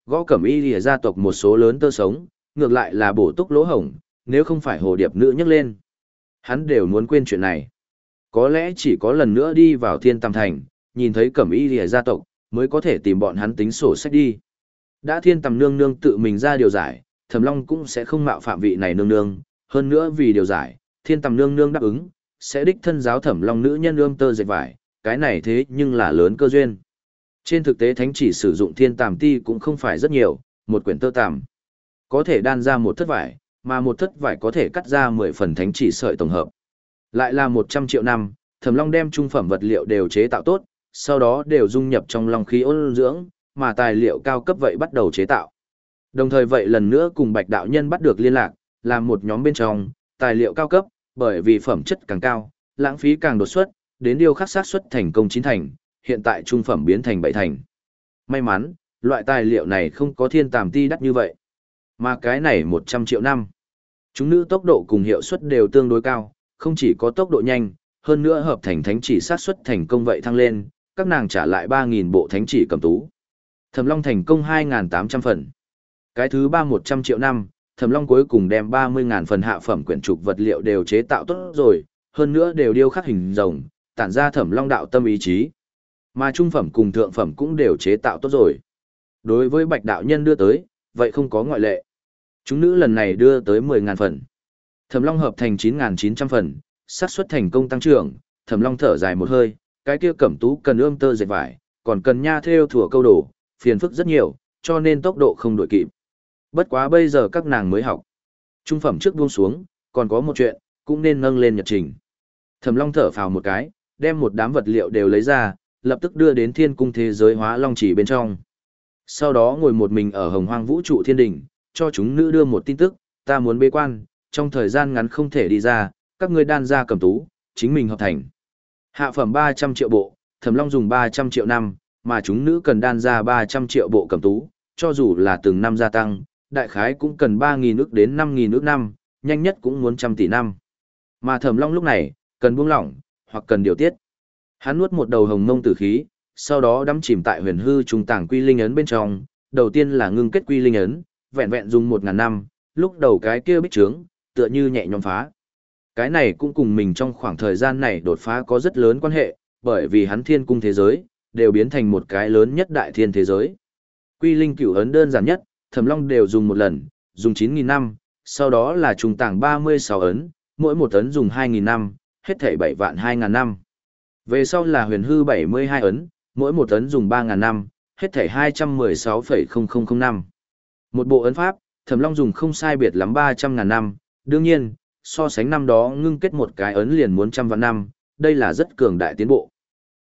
A: Gõ Cẩm Y Lìa gia tộc một số lớn tơ sống, ngược lại là bổ túc lỗ hổng, nếu không phải hồ điệp nữ nhấc lên. Hắn đều muốn quên chuyện này. Có lẽ chỉ có lần nữa đi vào Thiên Tam Thành, nhìn thấy Cẩm Y Lìa gia tộc, mới có thể tìm bọn hắn tính sổ sách đi. Đã Thiên Tầm nương nương tự mình ra điều giải, Thẩm Long cũng sẽ không mạo phạm vị này nương nương, hơn nữa vì điều giải, Thiên Tầm nương nương đáp ứng, sẽ đích thân giáo Thẩm Long nữ nhân ươm tơ dệt vải, cái này thế nhưng là lớn cơ duyên. Trên thực tế thánh chỉ sử dụng Thiên Tàm ti cũng không phải rất nhiều, một quyển tơ tằm có thể đan ra một thất vải, mà một thất vải có thể cắt ra mười phần thánh chỉ sợi tổng hợp. Lại là một trăm triệu năm, Thẩm Long đem trung phẩm vật liệu đều chế tạo tốt, sau đó đều dung nhập trong long khí ôn dưỡng, mà tài liệu cao cấp vậy bắt đầu chế tạo. Đồng thời vậy lần nữa cùng Bạch đạo nhân bắt được liên lạc, làm một nhóm bên trong, tài liệu cao cấp, bởi vì phẩm chất càng cao, lãng phí càng đột xuất, đến điêu khắc sát suất thành công chín thành, hiện tại trung phẩm biến thành bảy thành. May mắn, loại tài liệu này không có Thiên Tàm ti đắt như vậy. Mà cái này một trăm triệu năm. Chúng nữ tốc độ cùng hiệu suất đều tương đối cao, không chỉ có tốc độ nhanh, hơn nữa hợp thành thánh chỉ sát suất thành công vậy thăng lên, các nàng trả lại ba nghìn bộ thánh chỉ cầm tú. Thẩm Long thành công hai nghìn tám trăm phần. Cái thứ ba một trăm triệu năm, Thẩm Long cuối cùng đem ba mươi nghìn phần hạ phẩm quyển trục vật liệu đều chế tạo tốt rồi, hơn nữa đều điêu khắc hình rồng, tản ra Thẩm Long đạo tâm ý chí. Mà trung phẩm cùng thượng phẩm cũng đều chế tạo tốt rồi. Đối với Bạch đạo nhân đưa tới, vậy không có ngoại lệ. Chúng nữ lần này đưa tới mười nghìn phần. Thẩm Long hợp thành chín nghìn chín trăm phần, xác suất thành công tăng trưởng, Thẩm Long thở dài một hơi, cái kia cẩm tú cần ươm tơ dệt vải, còn cần nha thêu thủa câu đồ, phiền phức rất nhiều, cho nên tốc độ không đội kịp. Bất quá bây giờ các nàng mới học. Trung phẩm trước buông xuống, còn có một chuyện, cũng nên nâng lên nhật trình. Thẩm Long thở phào một cái, đem một đám vật liệu đều lấy ra, lập tức đưa đến thiên cung thế giới hóa long chỉ bên trong. Sau đó ngồi một mình ở hồng hoang vũ trụ thiên đỉnh, cho chúng nữ đưa một tin tức, ta muốn bế quan, trong thời gian ngắn không thể đi ra, các ngươi đan ra cầm tú, chính mình hợp thành. Hạ phẩm ba trăm triệu bộ, Thẩm Long dùng ba trăm triệu năm, mà chúng nữ cần đan ra ba trăm triệu bộ cầm tú, cho dù là từng năm gia tăng, đại khái cũng cần ba nghìn ức đến năm nghìn ức năm, nhanh nhất cũng muốn trăm tỷ năm. Mà Thẩm Long lúc này, cần buông lỏng, hoặc cần điều tiết. Hắn nuốt một đầu hồng mông tử khí, sau đó đắm chìm tại huyền hư trung tàng quy linh ấn bên trong, đầu tiên là ngưng kết quy linh ấn, vẹn vẹn dùng một ngàn năm, lúc đầu cái kia bích trướng, tựa như nhẹ nhõm phá. Cái này cũng cùng mình trong khoảng thời gian này đột phá có rất lớn quan hệ, bởi vì hắn thiên cung thế giới, đều biến thành một cái lớn nhất đại thiên thế giới. Quy linh cửu ấn đơn giản nhất, Thẩm Long đều dùng một lần, dùng chín nghìn năm, sau đó là trùng tàng ba mươi sáu ấn, mỗi một ấn dùng hai nghìn năm, hết thảy bảy vạn hai ngàn năm. Về sau là huyền hư bảy mươi hai ấn, mỗi một ấn dùng ba nghìn năm, hết thảy hai trăm mười sáu phẩy không không không năm. Một bộ ấn pháp, Thẩm Long dùng không sai biệt lắm ba trăm ngàn năm, đương nhiên, so sánh năm đó ngưng kết một cái ấn liền muốn trăm vạn năm, đây là rất cường đại tiến bộ.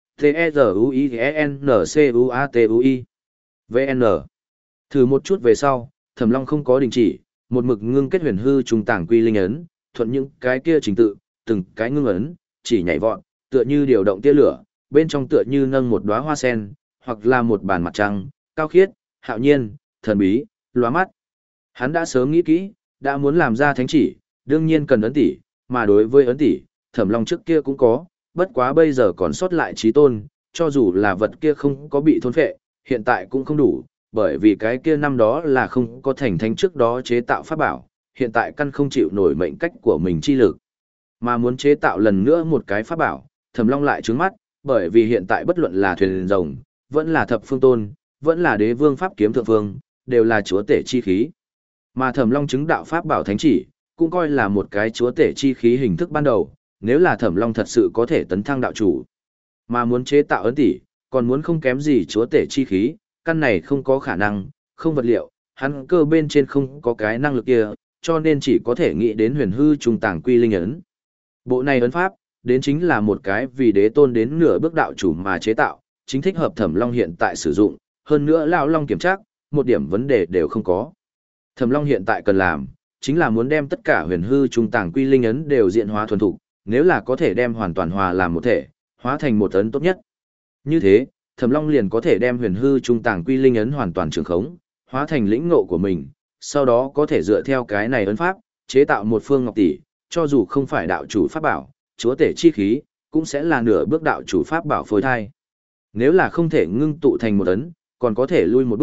A: T-E-Z-U-I-E-N-C-U-A-T-U-I vê en Thử một chút về sau, Thẩm Long không có đình chỉ, một mực ngưng kết huyền hư trung tàng quy linh ấn, thuận những cái kia trình tự, từng cái ngưng ấn, chỉ nhảy vọt, tựa như điều động tia lửa, bên trong tựa như nâng một đóa hoa sen, hoặc là một bàn mặt trăng, cao khiết, hạo nhiên, thần bí, lóa mắt. Hắn đã sớm nghĩ kỹ, đã muốn làm ra thánh chỉ, đương nhiên cần ấn tỷ, mà đối với ấn tỷ, Thẩm Long trước kia cũng có, bất quá bây giờ còn sót lại chí tôn, cho dù là vật kia không có bị thôn phệ, hiện tại cũng không đủ, bởi vì cái kia năm đó là không có thành thánh trước đó chế tạo pháp bảo, hiện tại căn không chịu nổi mệnh cách của mình chi lực. Mà muốn chế tạo lần nữa một cái pháp bảo, Thẩm Long lại trướng mắt, bởi vì hiện tại bất luận là thuyền rồng, vẫn là thập phương tôn, vẫn là đế vương pháp kiếm thượng phương, đều là chúa tể chi khí. Mà Thẩm Long chứng đạo pháp bảo thánh chỉ, cũng coi là một cái chúa tể chi khí hình thức ban đầu, nếu là Thẩm Long thật sự có thể tấn thăng đạo chủ. Mà muốn chế tạo ấn tỷ, còn muốn không kém gì chúa tể chi khí, căn này không có khả năng, không vật liệu, hắn cơ bên trên không có cái năng lực kia, cho nên chỉ có thể nghĩ đến huyền hư trung tàng quy linh ấn. Bộ này ấn pháp, đến chính là một cái vì đế tôn đến nửa bước đạo chủ mà chế tạo, chính thích hợp Thẩm Long hiện tại sử dụng, hơn nữa lão Long kiểm tra, một điểm vấn đề đều không có. Thẩm Long hiện tại cần làm, chính là muốn đem tất cả huyền hư trung tàng quy linh ấn đều diện hóa thuần thục, nếu là có thể đem hoàn toàn hòa làm một thể, hóa thành một ấn tốt nhất. Như thế, Thẩm Long liền có thể đem huyền hư trung tàng quy linh ấn hoàn toàn trường khống, hóa thành lĩnh ngộ của mình, sau đó có thể dựa theo cái này ấn pháp, chế tạo một phương ngọc tỷ, cho dù không phải đạo chủ pháp bảo, chúa tể chi khí, cũng sẽ là nửa bước đạo chủ pháp bảo phối thai. Nếu là không thể ngưng tụ thành một ấn, còn có thể lui một bước,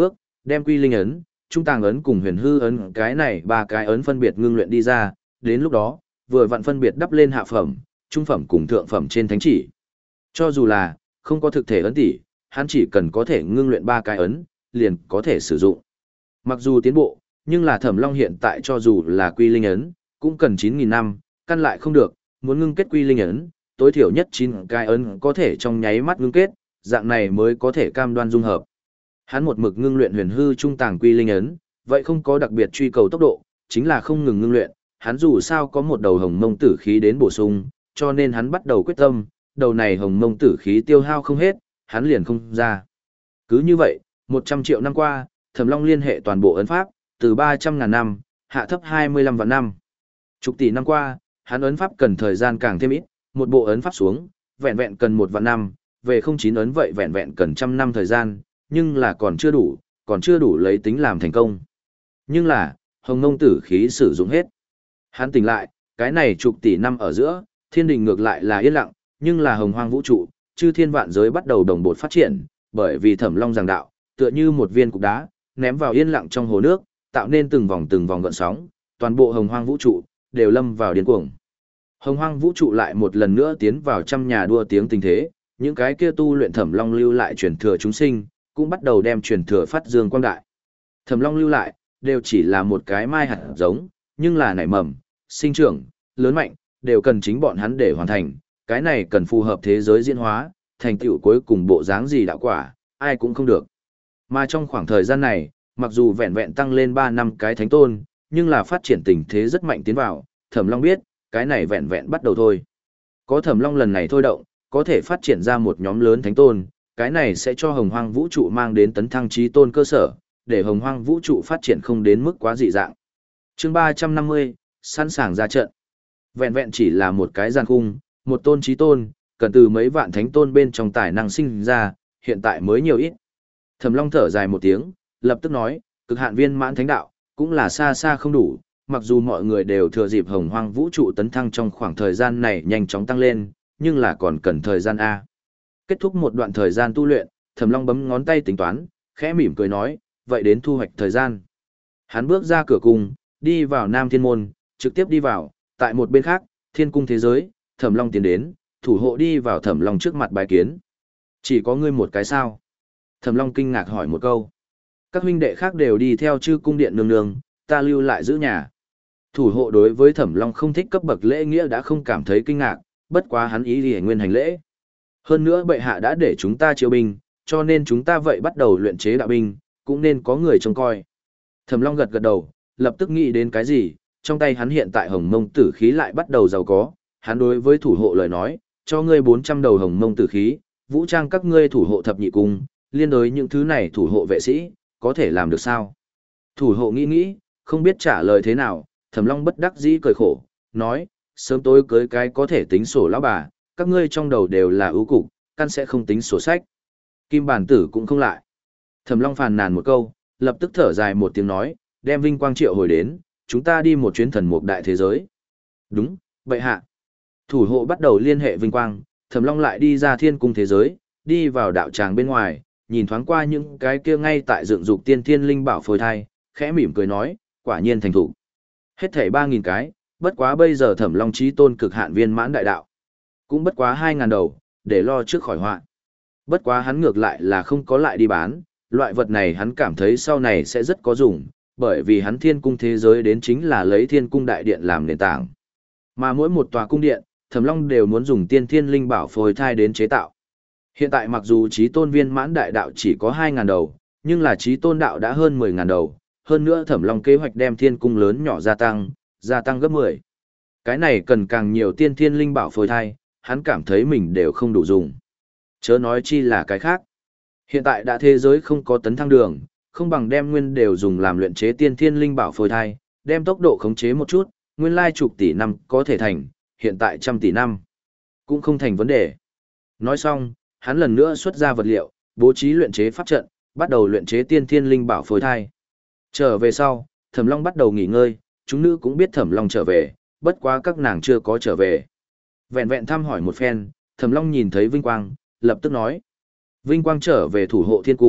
A: đem quy linh ấn, trung tàng ấn cùng huyền hư ấn cái này ba cái ấn phân biệt ngưng luyện đi ra, đến lúc đó, vừa vặn phân biệt đắp lên hạ phẩm, trung phẩm cùng thượng phẩm trên thánh chỉ. Cho dù là không có thực thể ấn tỷ, hắn chỉ cần có thể ngưng luyện ba cái ấn, liền có thể sử dụng. Mặc dù tiến bộ, nhưng là Thẩm Long hiện tại cho dù là quy linh ấn, cũng cần chín nghìn năm, căn lại không được, muốn ngưng kết quy linh ấn, tối thiểu nhất chín cái ấn có thể trong nháy mắt ngưng kết, dạng này mới có thể cam đoan dung hợp. Hắn một mực ngưng luyện huyền hư trung tàng quy linh ấn, vậy không có đặc biệt truy cầu tốc độ, chính là không ngừng ngưng luyện, hắn dù sao có một đầu hồng mông tử khí đến bổ sung, cho nên hắn bắt đầu quyết tâm, đầu này hồng mông tử khí tiêu hao không hết, hắn liền không ra. Cứ như vậy, một trăm triệu năm qua, Thẩm Long liên hệ toàn bộ ấn pháp, từ ba trăm ngàn năm, hạ thấp hai mươi lăm vạn năm. Chục tỷ năm qua, hắn ấn pháp cần thời gian càng thêm ít, một bộ ấn pháp xuống, vẹn vẹn cần một vạn năm, về không chín ấn vậy vẹn vẹn cần trăm năm thời gian, nhưng là còn chưa đủ, còn chưa đủ lấy tính làm thành công. Nhưng là, hồng mông tử khí sử dụng hết. Hắn tỉnh lại, cái này chục tỷ năm ở giữa, thiên đình ngược lại là yên lặng, nhưng là hồng hoang vũ trụ, chư thiên vạn giới bắt đầu đồng bộ phát triển, bởi vì Thẩm Long giảng đạo, tựa như một viên cục đá, ném vào yên lặng trong hồ nước, tạo nên từng vòng từng vòng gợn sóng, toàn bộ hồng hoang vũ trụ đều lâm vào điên cuồng. Hồng hoang vũ trụ lại một lần nữa tiến vào trăm nhà đua tiếng tình thế, những cái kia tu luyện Thẩm Long lưu lại truyền thừa chúng sinh, cũng bắt đầu đem truyền thừa phát dương quang đại. Thẩm Long lưu lại, đều chỉ là một cái mai hạt giống, nhưng là nảy mầm, sinh trưởng, lớn mạnh, đều cần chính bọn hắn để hoàn thành, cái này cần phù hợp thế giới diễn hóa, thành tựu cuối cùng bộ dáng gì đạo quả, ai cũng không được. Mà trong khoảng thời gian này, mặc dù vẹn vẹn tăng lên ba năm cái thánh tôn, nhưng là phát triển tình thế rất mạnh tiến vào, Thẩm Long biết, cái này vẹn vẹn bắt đầu thôi. Có Thẩm Long lần này thôi động, có thể phát triển ra một nhóm lớn thánh tôn, cái này sẽ cho hồng hoang vũ trụ mang đến tấn thăng chí tôn cơ sở, để hồng hoang vũ trụ phát triển không đến mức quá dị dạng. Chương ba trăm năm mươi, sẵn sàng ra trận. Vẹn vẹn chỉ là một cái gian khung, một tôn chí tôn, cần từ mấy vạn thánh tôn bên trong tài năng sinh ra, hiện tại mới nhiều ít. Thẩm Long thở dài một tiếng, lập tức nói, cực hạn viên mãn thánh đạo, cũng là xa xa không đủ, mặc dù mọi người đều thừa dịp hồng hoang vũ trụ tấn thăng trong khoảng thời gian này nhanh chóng tăng lên, nhưng là còn cần thời gian A. Kết thúc một đoạn thời gian tu luyện, Thẩm Long bấm ngón tay tính toán, khẽ mỉm cười nói, vậy đến thu hoạch thời gian. Hắn bước ra cửa cung, đi vào Nam Thiên Môn, trực tiếp đi vào, tại một bên khác, Thiên Cung thế giới, Thẩm Long tiến đến, thủ hộ đi vào Thẩm Long trước mặt bái kiến. Chỉ có ngươi một cái sao? Thẩm Long kinh ngạc hỏi một câu. Các huynh đệ khác đều đi theo chư cung điện nương nương, ta lưu lại giữ nhà. Thủ hộ đối với Thẩm Long không thích cấp bậc lễ nghĩa đã không cảm thấy kinh ngạc, bất quá hắn ý liễu nguyên hành lễ. Hơn nữa bệ hạ đã để chúng ta chiêu binh, cho nên chúng ta vậy bắt đầu luyện chế đạo binh, cũng nên có người trông coi. Thẩm Long gật gật đầu, lập tức nghĩ đến cái gì, trong tay hắn hiện tại hồng mông tử khí lại bắt đầu giàu có, hắn đối với thủ hộ lời nói, cho ngươi bốn trăm đầu hồng mông tử khí, vũ trang các ngươi thủ hộ thập nhị cung, liên đối những thứ này thủ hộ vệ sĩ, có thể làm được sao? Thủ hộ nghĩ nghĩ, không biết trả lời thế nào, Thẩm Long bất đắc dĩ cười khổ, nói, sớm tối cưới cái có thể tính sổ lão bà, các ngươi trong đầu đều là ưu cục, căn sẽ không tính sổ sách. Kim bản tử cũng không lại. Thẩm Long phàn nàn một câu, lập tức thở dài một tiếng nói, đem vinh quang triệu hồi đến, chúng ta đi một chuyến thần mục đại thế giới. Đúng, bệ hạ. Thủ hộ bắt đầu liên hệ vinh quang, Thẩm Long lại đi ra thiên cung thế giới, đi vào đạo tràng bên ngoài, nhìn thoáng qua những cái kia ngay tại dựng dục tiên thiên linh bảo phôi thai, khẽ mỉm cười nói, quả nhiên thành thủ. Hết thảy ba nghìn cái, bất quá bây giờ Thẩm Long chí tôn cực hạn viên mãn đại đạo. Cũng bất quá hai ngàn đầu, để lo trước khỏi họa. Bất quá hắn ngược lại là không có lại đi bán, loại vật này hắn cảm thấy sau này sẽ rất có dùng, bởi vì hắn thiên cung thế giới đến chính là lấy thiên cung đại điện làm nền tảng. Mà mỗi một tòa cung điện, Thẩm Long đều muốn dùng tiên thiên linh bảo phôi thai đến chế tạo. Hiện tại mặc dù chí tôn viên mãn đại đạo chỉ có hai ngàn đầu, nhưng là chí tôn đạo đã hơn mười ngàn đầu, hơn nữa Thẩm Long kế hoạch đem thiên cung lớn nhỏ gia tăng, gia tăng gấp mười. Cái này cần càng nhiều tiên thiên linh bảo phôi thai, hắn cảm thấy mình đều không đủ dùng. Chớ nói chi là cái khác. Hiện tại đã thế giới không có tấn thăng đường, không bằng đem nguyên đều dùng làm luyện chế tiên thiên linh bảo phôi thai, đem tốc độ khống chế một chút, nguyên lai chục tỷ năm có thể thành, hiện tại trăm tỷ năm. Cũng không thành vấn đề. Nói xong, hắn lần nữa xuất ra vật liệu, bố trí luyện chế pháp trận, bắt đầu luyện chế tiên thiên linh bảo phôi thai. Trở về sau, Thẩm Long bắt đầu nghỉ ngơi, chúng nữ cũng biết Thẩm Long trở về, bất quá các nàng chưa có trở về. Vẹn vẹn thăm hỏi một phen, Thẩm Long nhìn thấy Vinh Quang, lập tức nói. Vinh Quang trở về thủ hộ thiên cung,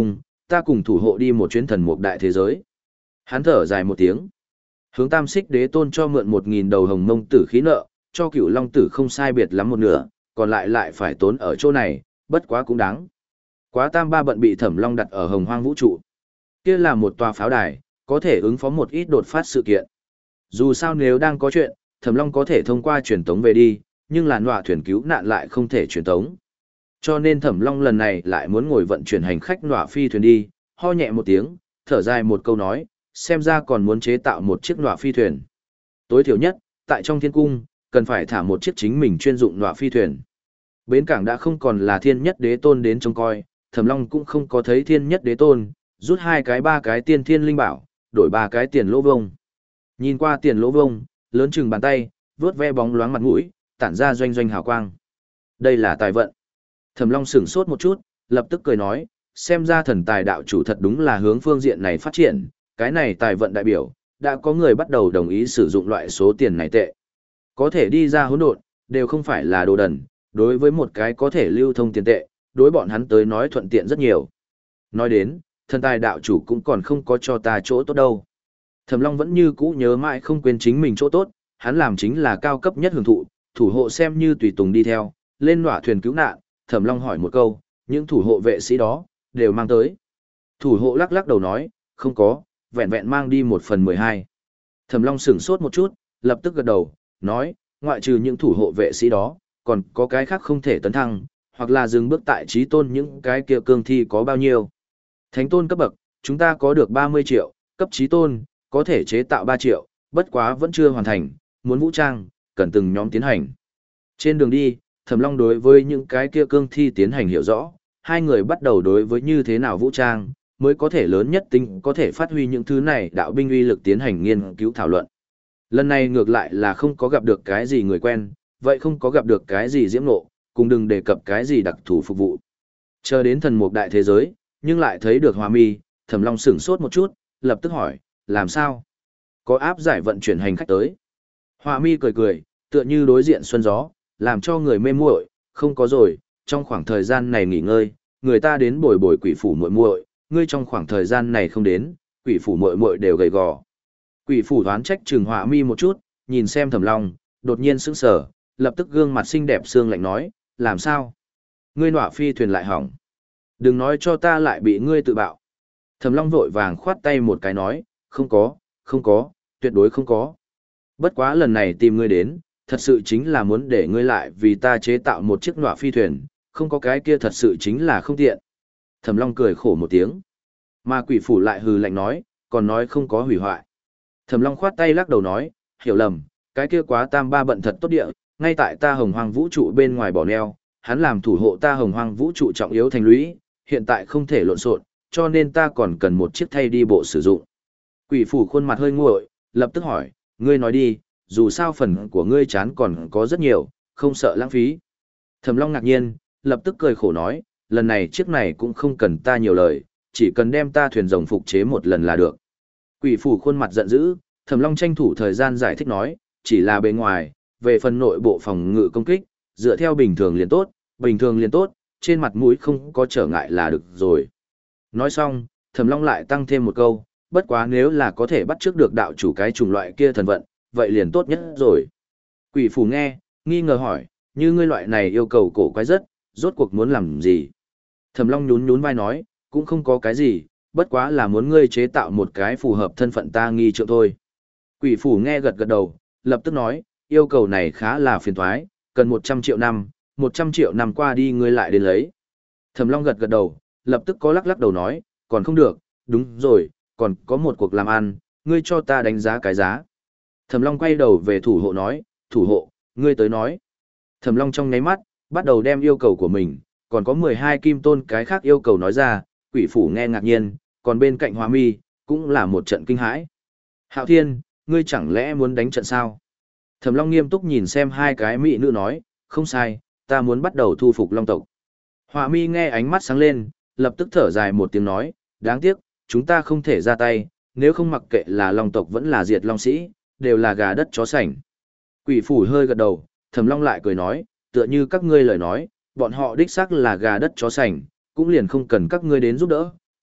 A: ta cùng thủ hộ đi một chuyến thần mục đại thế giới. Hắn thở dài một tiếng. Hướng Tam Xích Đế Tôn cho mượn một nghìn đầu hồng mông tử khí nợ, cho Cửu Long tử không sai biệt lắm một nửa, còn lại lại phải tốn ở chỗ này, bất quá cũng đáng. Quá Tam Ba bận bị Thẩm Long đặt ở Hồng Hoang vũ trụ. Kia là một tòa pháo đài, có thể ứng phó một ít đột phát sự kiện. Dù sao nếu đang có chuyện, Thẩm Long có thể thông qua truyền tống về đi, nhưng là nọa thuyền cứu nạn lại không thể truyền tống. Cho nên Thẩm Long lần này lại muốn ngồi vận chuyển hành khách nọa phi thuyền đi, ho nhẹ một tiếng, thở dài một câu nói, xem ra còn muốn chế tạo một chiếc nọa phi thuyền. Tối thiểu nhất, tại trong thiên cung, cần phải thả một chiếc chính mình chuyên dụng nọa phi thuyền. Bến cảng đã không còn là Thiên Nhất Đế Tôn đến trông coi, Thẩm Long cũng không có thấy Thiên Nhất Đế Tôn, rút hai cái ba cái tiên thiên linh bảo, đổi ba cái tiền lỗ vông. Nhìn qua tiền lỗ vông, lớn chừng bàn tay, vướt ve bóng loáng mặt mũi, tản ra doanh doanh hào quang. Đây là tài vận. Thẩm Long sửng sốt một chút, lập tức cười nói, xem ra thần tài đạo chủ thật đúng là hướng phương diện này phát triển, cái này tài vận đại biểu, đã có người bắt đầu đồng ý sử dụng loại số tiền này tệ. Có thể đi ra hỗn độn, đều không phải là đồ đần, đối với một cái có thể lưu thông tiền tệ, đối bọn hắn tới nói thuận tiện rất nhiều. Nói đến, thần tài đạo chủ cũng còn không có cho ta chỗ tốt đâu. Thẩm Long vẫn như cũ nhớ mãi không quên chính mình chỗ tốt, hắn làm chính là cao cấp nhất hưởng thụ, thủ hộ xem như tùy tùng đi theo, lên nọa thuyền cứu nạn, Thẩm Long hỏi một câu, những thủ hộ vệ sĩ đó, đều mang tới. Thủ hộ lắc lắc đầu nói, không có, vẹn vẹn mang đi một phần mười hai. Thẩm Long sửng sốt một chút, lập tức gật đầu, nói, ngoại trừ những thủ hộ vệ sĩ đó, còn có cái khác không thể tấn thăng, hoặc là dừng bước tại trí tôn những cái kia cương thi có bao nhiêu. Thánh tôn cấp bậc, chúng ta có được ba mươi triệu, cấp trí tôn, có thể chế tạo ba triệu, bất quá vẫn chưa hoàn thành, muốn vũ trang, cần từng nhóm tiến hành. Trên đường đi, Thẩm Long đối với những cái kia cương thi tiến hành hiểu rõ, hai người bắt đầu đối với như thế nào vũ trang, mới có thể lớn nhất tính có thể phát huy những thứ này đạo binh uy lực tiến hành nghiên cứu thảo luận. Lần này ngược lại là không có gặp được cái gì người quen, vậy không có gặp được cái gì diễm ngộ, cũng đừng đề cập cái gì đặc thù phục vụ. Chờ đến thần mục đại thế giới, nhưng lại thấy được Hoa Mi, Thẩm Long sửng sốt một chút, lập tức hỏi, làm sao? Có áp giải vận chuyển hành khách tới. Hoa Mi cười cười, tựa như đối diện xuân gió, làm cho người mê muội, không có rồi, trong khoảng thời gian này nghỉ ngơi, người ta đến bồi bồi quỷ phủ muội muội, ngươi trong khoảng thời gian này không đến, quỷ phủ muội muội đều gầy gò. Quỷ phủ đoán trách Trừng Họa Mi một chút, nhìn xem Thẩm Long, đột nhiên sững sờ, lập tức gương mặt xinh đẹp xương lạnh nói, làm sao? Ngươi nọa phi thuyền lại hỏng. Đừng nói cho ta lại bị ngươi tự bạo. Thẩm Long vội vàng khoát tay một cái nói, không có, không có, tuyệt đối không có. Bất quá lần này tìm ngươi đến, thật sự chính là muốn để ngươi lại vì ta chế tạo một chiếc nọa phi thuyền, không có cái kia thật sự chính là không tiện. Thẩm Long cười khổ một tiếng. Mà quỷ phủ lại hừ lạnh nói, còn nói không có hủy hoại. Thẩm Long khoát tay lắc đầu nói, hiểu lầm, cái kia quá tam ba bận thật tốt địa, ngay tại ta hồng hoang vũ trụ bên ngoài bỏ neo, hắn làm thủ hộ ta hồng hoang vũ trụ trọng yếu thành lũy, hiện tại không thể lộn xộn, cho nên ta còn cần một chiếc thay đi bộ sử dụng. Quỷ phủ khuôn mặt hơi nguội, lập tức hỏi, ngươi nói đi, dù sao phần của ngươi chán còn có rất nhiều, không sợ lãng phí. Thẩm Long ngạc nhiên, lập tức cười khổ nói, lần này chiếc này cũng không cần ta nhiều lời, chỉ cần đem ta thuyền rồng phục chế một lần là được. Quỷ phủ khuôn mặt giận dữ, Thẩm Long tranh thủ thời gian giải thích nói, chỉ là bề ngoài, về phần nội bộ phòng ngự công kích, dựa theo bình thường liền tốt, bình thường liền tốt, trên mặt mũi không có trở ngại là được rồi. Nói xong, Thẩm Long lại tăng thêm một câu, bất quá nếu là có thể bắt trước được đạo chủ cái chủng loại kia thần vận, vậy liền tốt nhất rồi. Quỷ phủ nghe, nghi ngờ hỏi, như ngươi loại này yêu cầu cổ quái rất, rốt cuộc muốn làm gì? Thẩm Long nhún nhún vai nói, cũng không có cái gì, bất quá là muốn ngươi chế tạo một cái phù hợp thân phận ta nghi trượng thôi. Quỷ phủ nghe gật gật đầu, lập tức nói, yêu cầu này khá là phiền toái, cần một trăm triệu năm, một trăm triệu năm qua đi ngươi lại đến lấy. Thẩm Long gật gật đầu, lập tức có lắc lắc đầu nói, còn không được, đúng rồi, còn có một cuộc làm ăn, ngươi cho ta đánh giá cái giá. Thẩm Long quay đầu về thủ hộ nói, thủ hộ, ngươi tới nói. Thẩm Long trong nháy mắt, bắt đầu đem yêu cầu của mình, còn có mười hai kim tôn cái khác yêu cầu nói ra, quỷ phủ nghe ngạc nhiên, còn bên cạnh Hoa Mi, cũng là một trận kinh hãi. Hạo Thiên, ngươi chẳng lẽ muốn đánh trận sao? Thẩm Long nghiêm túc nhìn xem hai cái mỹ nữ nói, không sai, ta muốn bắt đầu thu phục Long tộc. Hoa Mi nghe ánh mắt sáng lên, lập tức thở dài một tiếng nói, đáng tiếc, chúng ta không thể ra tay, nếu không mặc kệ là Long tộc vẫn là diệt Long sĩ, đều là gà đất chó sành. Quỷ phủ hơi gật đầu, Thẩm Long lại cười nói, tựa như các ngươi lời nói, bọn họ đích xác là gà đất chó sành, cũng liền không cần các ngươi đến giúp đỡ,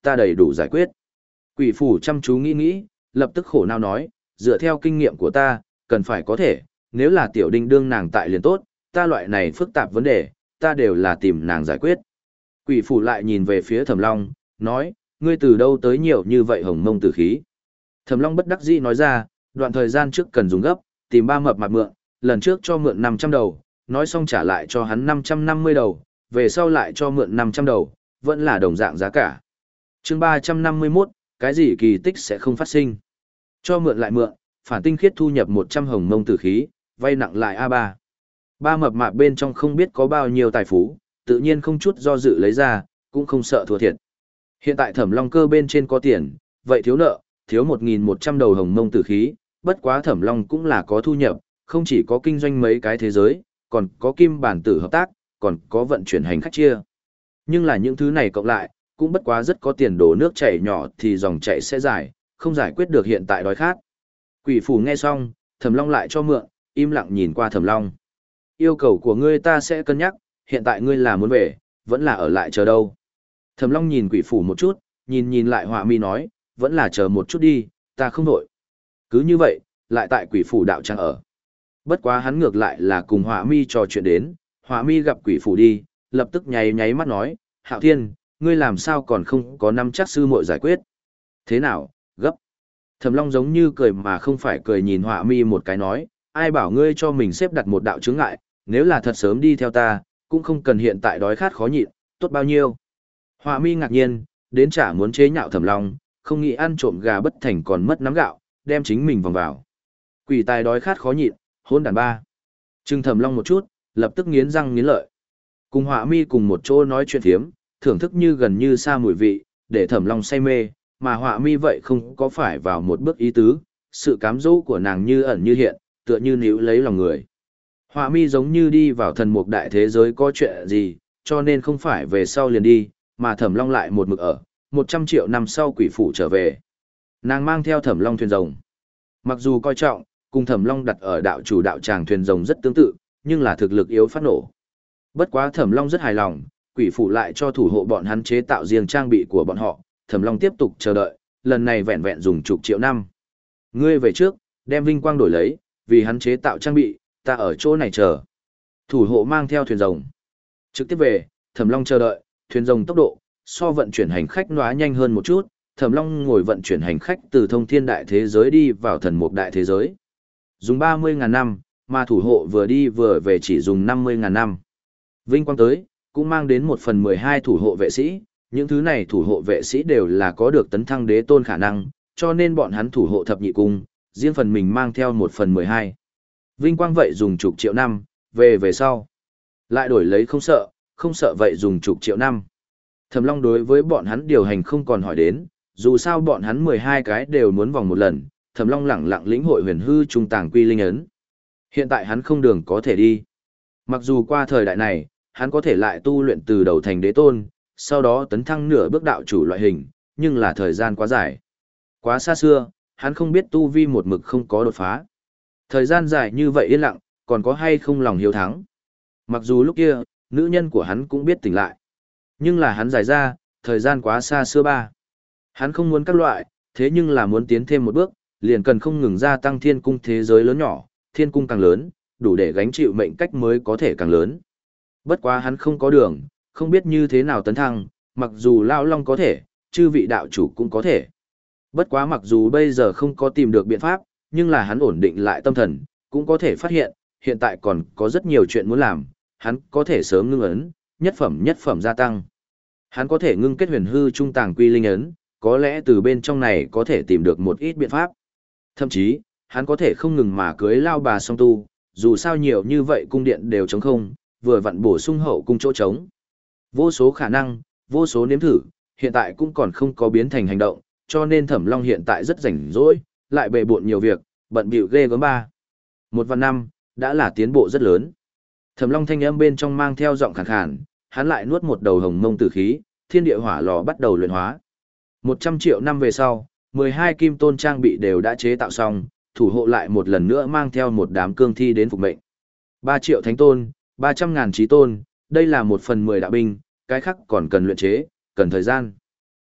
A: ta đầy đủ giải quyết. Quỷ phủ chăm chú nghĩ nghĩ, lập tức khổ não nói, dựa theo kinh nghiệm của ta, cần phải có thể, nếu là tiểu đinh đương nàng tại liền tốt, ta loại này phức tạp vấn đề, ta đều là tìm nàng giải quyết. Quỷ phủ lại nhìn về phía Thẩm Long, nói, ngươi từ đâu tới nhiều như vậy hồng mông tử khí. Thẩm Long bất đắc dĩ nói ra, đoạn thời gian trước cần dùng gấp, tìm ba mập mạp mượn, lần trước cho mượn năm trăm đầu, nói xong trả lại cho hắn năm trăm năm mươi đầu, về sau lại cho mượn năm trăm đầu, vẫn là đồng dạng giá cả. Chương ba trăm năm mươi mốt, cái gì kỳ tích sẽ không phát sinh. Cho mượn lại mượn, phản tinh khiết thu nhập một trăm hồng mông tử khí, vay nặng lại a ba. Ba mập mạp bên trong không biết có bao nhiêu tài phú, tự nhiên không chút do dự lấy ra, cũng không sợ thua thiệt. Hiện tại Thẩm Long cơ bên trên có tiền, vậy thiếu nợ, thiếu một nghìn một trăm đầu hồng mông tử khí, bất quá Thẩm Long cũng là có thu nhập, không chỉ có kinh doanh mấy cái thế giới, còn có kim bản tử hợp tác, còn có vận chuyển hành khách chia. Nhưng là những thứ này cộng lại, cũng bất quá rất có tiền đổ nước chảy nhỏ thì dòng chảy sẽ dài, không giải quyết được hiện tại đói khát. Quỷ phủ nghe xong, Thẩm Long lại cho mượn, im lặng nhìn qua Thẩm Long. Yêu cầu của ngươi ta sẽ cân nhắc, hiện tại ngươi là muốn về, vẫn là ở lại chờ đâu. Thẩm Long nhìn quỷ phủ một chút, nhìn nhìn lại Họa Mi nói, vẫn là chờ một chút đi, ta không đổi. Cứ như vậy, lại tại quỷ phủ đạo tràng ở. Bất quá hắn ngược lại là cùng Họa Mi trò chuyện đến, Họa Mi gặp quỷ phủ đi, lập tức nháy nháy mắt nói, Hạo Thiên, ngươi làm sao còn không có năm chắc sư muội giải quyết. Thế nào, gấp. Thẩm Long giống như cười mà không phải cười nhìn Họa Mi một cái nói, ai bảo ngươi cho mình xếp đặt một đạo chướng ngại, nếu là thật sớm đi theo ta, cũng không cần hiện tại đói khát khó nhịn, tốt bao nhiêu. Họa Mi ngạc nhiên, đến chả muốn chế nhạo Thẩm Long, không nghĩ ăn trộm gà bất thành còn mất nắm gạo, đem chính mình vòng vào. Quỷ tài đói khát khó nhịn, hôn đàn ba. Trừng Thẩm Long một chút, lập tức nghiến răng nghiến lợi. Cùng Họa Mi cùng một chỗ nói chuyện thiếm, thưởng thức như gần như xa mùi vị, để Thẩm Long say mê, mà Họa Mi vậy không có phải vào một bước ý tứ, sự cám dỗ của nàng như ẩn như hiện, tựa như níu lấy lòng người. Họa Mi giống như đi vào thần mục đại thế giới có chuyện gì, cho nên không phải về sau liền đi, mà Thẩm Long lại một mực ở, một trăm triệu năm sau quỷ phủ trở về. Nàng mang theo Thẩm Long thuyền rồng. Mặc dù coi trọng, cùng Thẩm Long đặt ở đạo chủ đạo tràng thuyền rồng rất tương tự, nhưng là thực lực yếu phát nổ. Bất quá Thẩm Long rất hài lòng, quỷ phủ lại cho thủ hộ bọn hắn chế tạo riêng trang bị của bọn họ, Thẩm Long tiếp tục chờ đợi, lần này vẹn vẹn dùng chục triệu năm. Ngươi về trước, đem vinh quang đổi lấy, vì hắn chế tạo trang bị, ta ở chỗ này chờ. Thủ hộ mang theo thuyền rồng. Trực tiếp về, Thẩm Long chờ đợi, thuyền rồng tốc độ, so vận chuyển hành khách nóa nhanh hơn một chút, Thẩm Long ngồi vận chuyển hành khách từ thông thiên đại thế giới đi vào thần mục đại thế giới. Dùng ba mươi ngàn năm, mà thủ hộ vừa đi vừa về chỉ dùng năm mươi ngàn năm. Vinh quang tới, cũng mang đến một phần mười hai thủ hộ vệ sĩ, những thứ này thủ hộ vệ sĩ đều là có được tấn thăng đế tôn khả năng, cho nên bọn hắn thủ hộ thập nhị cung, riêng phần mình mang theo một phần mười hai. Vinh quang vậy dùng chục triệu năm, về về sau. Lại đổi lấy không sợ, không sợ vậy dùng chục triệu năm. Thẩm Long đối với bọn hắn điều hành không còn hỏi đến, dù sao bọn hắn mười hai cái đều muốn vòng một lần, Thẩm Long lẳng lặng lĩnh hội huyền hư trung tàng quy linh ấn. Hiện tại hắn không đường có thể đi. Mặc dù qua thời đại này, hắn có thể lại tu luyện từ đầu thành đế tôn, sau đó tấn thăng nửa bước đạo chủ loại hình, nhưng là thời gian quá dài. Quá xa xưa, hắn không biết tu vi một mực không có đột phá. Thời gian dài như vậy yên lặng, còn có hay không lòng hiếu thắng. Mặc dù lúc kia, nữ nhân của hắn cũng biết tỉnh lại. Nhưng là hắn dài ra, thời gian quá xa xưa ba. Hắn không muốn các loại, thế nhưng là muốn tiến thêm một bước, liền cần không ngừng gia tăng thiên cung thế giới lớn nhỏ, thiên cung càng lớn, đủ để gánh chịu mệnh cách mới có thể càng lớn. Bất quá hắn không có đường, không biết như thế nào tấn thăng, mặc dù Lao Long có thể, chư vị đạo chủ cũng có thể. Bất quá mặc dù bây giờ không có tìm được biện pháp, nhưng là hắn ổn định lại tâm thần, cũng có thể phát hiện, hiện tại còn có rất nhiều chuyện muốn làm, hắn có thể sớm ngưng ấn, nhất phẩm nhất phẩm gia tăng. Hắn có thể ngưng kết huyền hư trung tàng quy linh ấn, có lẽ từ bên trong này có thể tìm được một ít biện pháp. Thậm chí, hắn có thể không ngừng mà cưới lao bà song tu, dù sao nhiều như vậy cung điện đều trống không, vừa vặn bổ sung hậu cung chỗ trống. Vô số khả năng, vô số nếm thử, hiện tại cũng còn không có biến thành hành động, cho nên Thẩm Long hiện tại rất rảnh rỗi, lại bề bộn nhiều việc, bận bịu ghê gớm ba. Một vạn năm, đã là tiến bộ rất lớn. Thẩm Long thanh âm bên trong mang theo giọng khàn khàn, hắn lại nuốt một đầu hồng mông tử khí, thiên địa hỏa lò bắt đầu luyện hóa. Một trăm triệu năm về sau, mười hai kim tôn trang bị đều đã chế tạo xong, thủ hộ lại một lần nữa mang theo một đám cương thi đến phục mệnh. Ba triệu thánh tôn, ba trăm ngàn trí tôn, đây là một phần mười đạo binh, cái khác còn cần luyện chế, cần thời gian.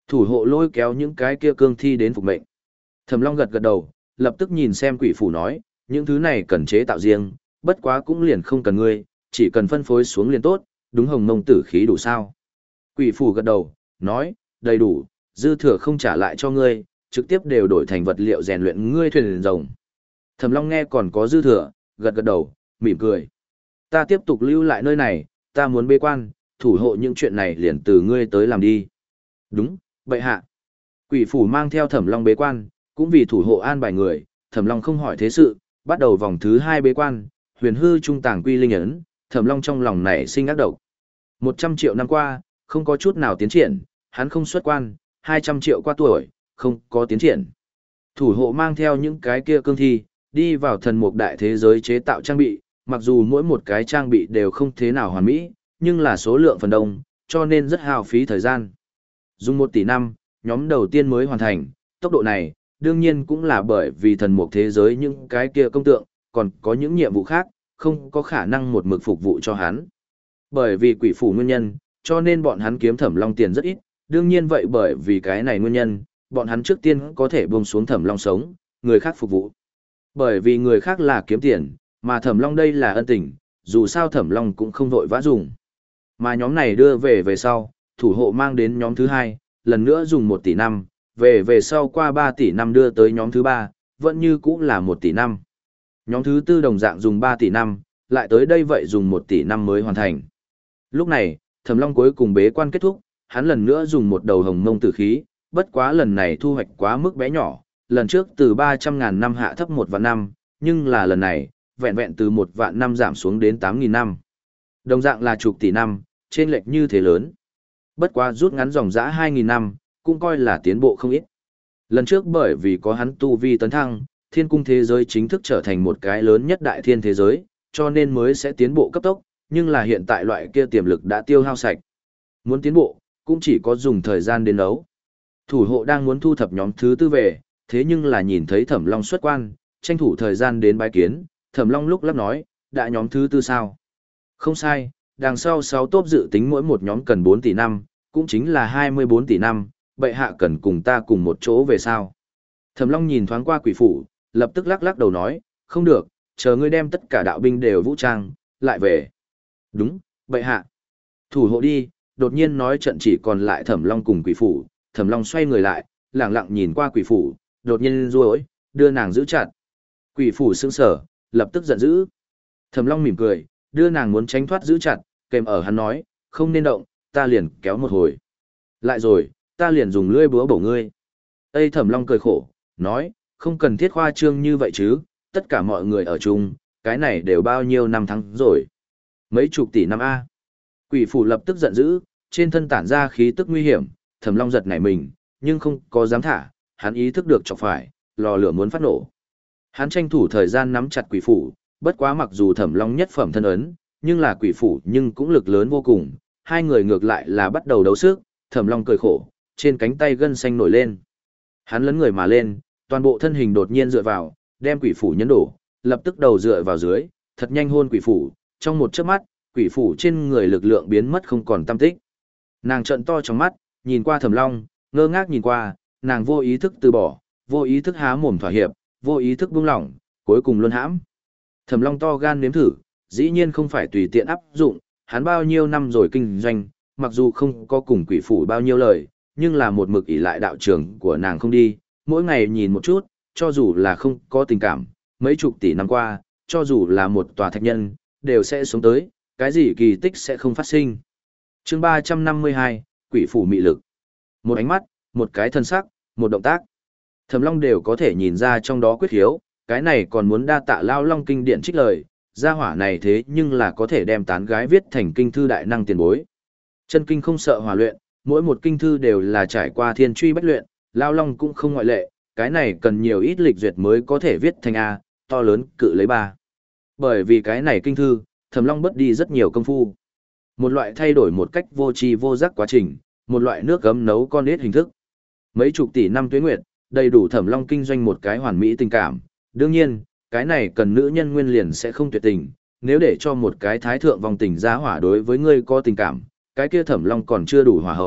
A: Thủ hộ lôi kéo những cái kia cương thi đến phục mệnh. Thẩm Long gật gật đầu, lập tức nhìn xem quỷ phủ nói, những thứ này cần chế tạo riêng, bất quá cũng liền không cần ngươi, chỉ cần phân phối xuống liền tốt, đúng hồng mông tử khí đủ sao. Quỷ phủ gật đầu, nói, đầy đủ, dư thừa không trả lại cho ngươi, trực tiếp đều đổi thành vật liệu rèn luyện ngươi thuyền rồng. Thẩm Long nghe còn có dư thừa, gật gật đầu, mỉm cười. Ta tiếp tục lưu lại nơi này, ta muốn bế quan, thủ hộ những chuyện này liền từ ngươi tới làm đi. Đúng, bệ hạ. Quỷ phủ mang theo Thẩm Long bế quan, cũng vì thủ hộ an bài người, Thẩm Long không hỏi thế sự, bắt đầu vòng thứ hai bế quan, huyền hư trung tàng quy linh ấn, Thẩm Long trong lòng nảy sinh ác độc. Một trăm triệu năm qua, không có chút nào tiến triển, hắn không xuất quan, hai trăm triệu qua tuổi, không có tiến triển. Thủ hộ mang theo những cái kia cương thi, đi vào thần mục đại thế giới chế tạo trang bị, mặc dù mỗi một cái trang bị đều không thế nào hoàn mỹ, nhưng là số lượng phần đông, cho nên rất hao phí thời gian. Dùng một tỷ năm, nhóm đầu tiên mới hoàn thành, tốc độ này, đương nhiên cũng là bởi vì thần mục thế giới những cái kia công tượng, còn có những nhiệm vụ khác, không có khả năng một mực phục vụ cho hắn. Bởi vì quỷ phủ nguyên nhân, cho nên bọn hắn kiếm Thẩm Long tiền rất ít, đương nhiên vậy bởi vì cái này nguyên nhân, bọn hắn trước tiên có thể buông xuống Thẩm Long sống, người khác phục vụ. Bởi vì người khác là kiếm tiền, mà Thẩm Long đây là ân tình, dù sao Thẩm Long cũng không vội vã dùng. Mà nhóm này đưa về về sau, thủ hộ mang đến nhóm thứ hai, lần nữa dùng một tỷ năm, về về sau qua ba tỷ năm đưa tới nhóm thứ ba, vẫn như cũ là một tỷ năm. Nhóm thứ tư đồng dạng dùng ba tỷ năm, lại tới đây vậy dùng một tỷ năm mới hoàn thành. Lúc này, Thẩm Long cuối cùng bế quan kết thúc, hắn lần nữa dùng một đầu hồng mông tử khí, bất quá lần này thu hoạch quá mức bé nhỏ, lần trước từ ba trăm ngàn năm hạ thấp một vạn năm, nhưng là lần này, vẹn vẹn từ một vạn năm giảm xuống đến tám nghìn năm. Đồng dạng là chục tỷ năm, trên lệch như thế lớn. Bất quá rút ngắn dòng dã hai nghìn năm, cũng coi là tiến bộ không ít. Lần trước bởi vì có hắn tu vi tấn thăng, thiên cung thế giới chính thức trở thành một cái lớn nhất đại thiên thế giới, cho nên mới sẽ tiến bộ cấp tốc, nhưng là hiện tại loại kia tiềm lực đã tiêu hao sạch. Muốn tiến bộ, cũng chỉ có dùng thời gian đến đấu. Thủ hộ đang muốn thu thập nhóm thứ tư về, thế nhưng là nhìn thấy Thẩm Long xuất quan, tranh thủ thời gian đến bái kiến, Thẩm Long lúc lắc nói, đã nhóm thứ tư sao? Không sai, đằng sau sáu tốp dự tính mỗi một nhóm cần bốn tỷ năm, cũng chính là hai mươi bốn tỷ năm, bệ hạ cần cùng ta cùng một chỗ về sao? Thẩm Long nhìn thoáng qua quỷ phủ, lập tức lắc lắc đầu nói, không được, chờ ngươi đem tất cả đạo binh đều vũ trang, lại về. Đúng, bệ hạ. Thủ hộ đi, đột nhiên nói trận chỉ còn lại Thẩm Long cùng quỷ phủ, Thẩm Long xoay người lại, lẳng lặng nhìn qua quỷ phủ, đột nhiên ruối, đưa nàng giữ chặt. Quỷ phủ sững sờ, lập tức giận dữ. Thẩm Long mỉm cười, đưa nàng muốn tránh thoát giữ chặt, kèm ở hắn nói, không nên động, ta liền kéo một hồi. Lại rồi, ta liền dùng lưỡi búa bổ ngươi. Tây Thẩm Long cười khổ, nói, không cần thiết khoa trương như vậy chứ, tất cả mọi người ở chung, cái này đều bao nhiêu năm tháng rồi. Mấy chục tỷ năm A. Quỷ phủ lập tức giận dữ, trên thân tản ra khí tức nguy hiểm, Thẩm Long giật nảy mình, nhưng không có dám thả, hắn ý thức được chọc phải, lò lửa muốn phát nổ. Hắn tranh thủ thời gian nắm chặt quỷ phủ, bất quá mặc dù Thẩm Long nhất phẩm thân ấn, nhưng là quỷ phủ nhưng cũng lực lớn vô cùng, hai người ngược lại là bắt đầu đấu sức, Thẩm Long cười khổ, trên cánh tay gân xanh nổi lên. Hắn lấn người mà lên, toàn bộ thân hình đột nhiên dựa vào, đem quỷ phủ nhấn đổ, lập tức đầu dựa vào dưới, thật nhanh hôn quỷ phủ, trong một chớp mắt, quỷ phủ trên người lực lượng biến mất không còn tăm tích. Nàng trợn to trong mắt, nhìn qua Thẩm Long, ngơ ngác nhìn qua, nàng vô ý thức từ bỏ, vô ý thức há mồm thỏa hiệp, vô ý thức buông lỏng, cuối cùng luôn hãm. Thẩm Long to gan nếm thử, dĩ nhiên không phải tùy tiện áp dụng, hắn bao nhiêu năm rồi kinh doanh, mặc dù không có cùng quỷ phủ bao nhiêu lời, nhưng là một mực ỷ lại đạo trường của nàng không đi, mỗi ngày nhìn một chút, cho dù là không có tình cảm, mấy chục tỷ năm qua, cho dù là một tòa thạch nhân, đều sẽ sống tới, cái gì kỳ tích sẽ không phát sinh. Chương ba trăm năm mươi hai, quỷ phủ mị lực. Một ánh mắt, một cái thân sắc, một động tác. Thẩm Long đều có thể nhìn ra trong đó quyết hiếu, cái này còn muốn đa tạ Lao Long kinh điển trích lời, gia hỏa này thế nhưng là có thể đem tán gái viết thành kinh thư đại năng tiền bối. Chân kinh không sợ hòa luyện, mỗi một kinh thư đều là trải qua thiên truy bách luyện, Lao Long cũng không ngoại lệ, cái này cần nhiều ít lịch duyệt mới có thể viết thành A, to lớn cự lấy ba. Bởi vì cái này kinh thư, Thẩm Long bớt đi rất nhiều công phu. Một loại thay đổi một cách vô tri vô giác quá trình, một loại nước gấm nấu con nết hình thức. Mấy chục tỷ năm tuế nguyệt, đầy đủ Thẩm Long kinh doanh một cái hoàn mỹ tình cảm. Đương nhiên, cái này cần nữ nhân nguyên liền sẽ không tuyệt tình, nếu để cho một cái thái thượng vòng tình giá hỏa đối với ngươi có tình cảm, cái kia Thẩm Long còn chưa đủ hòa hậu,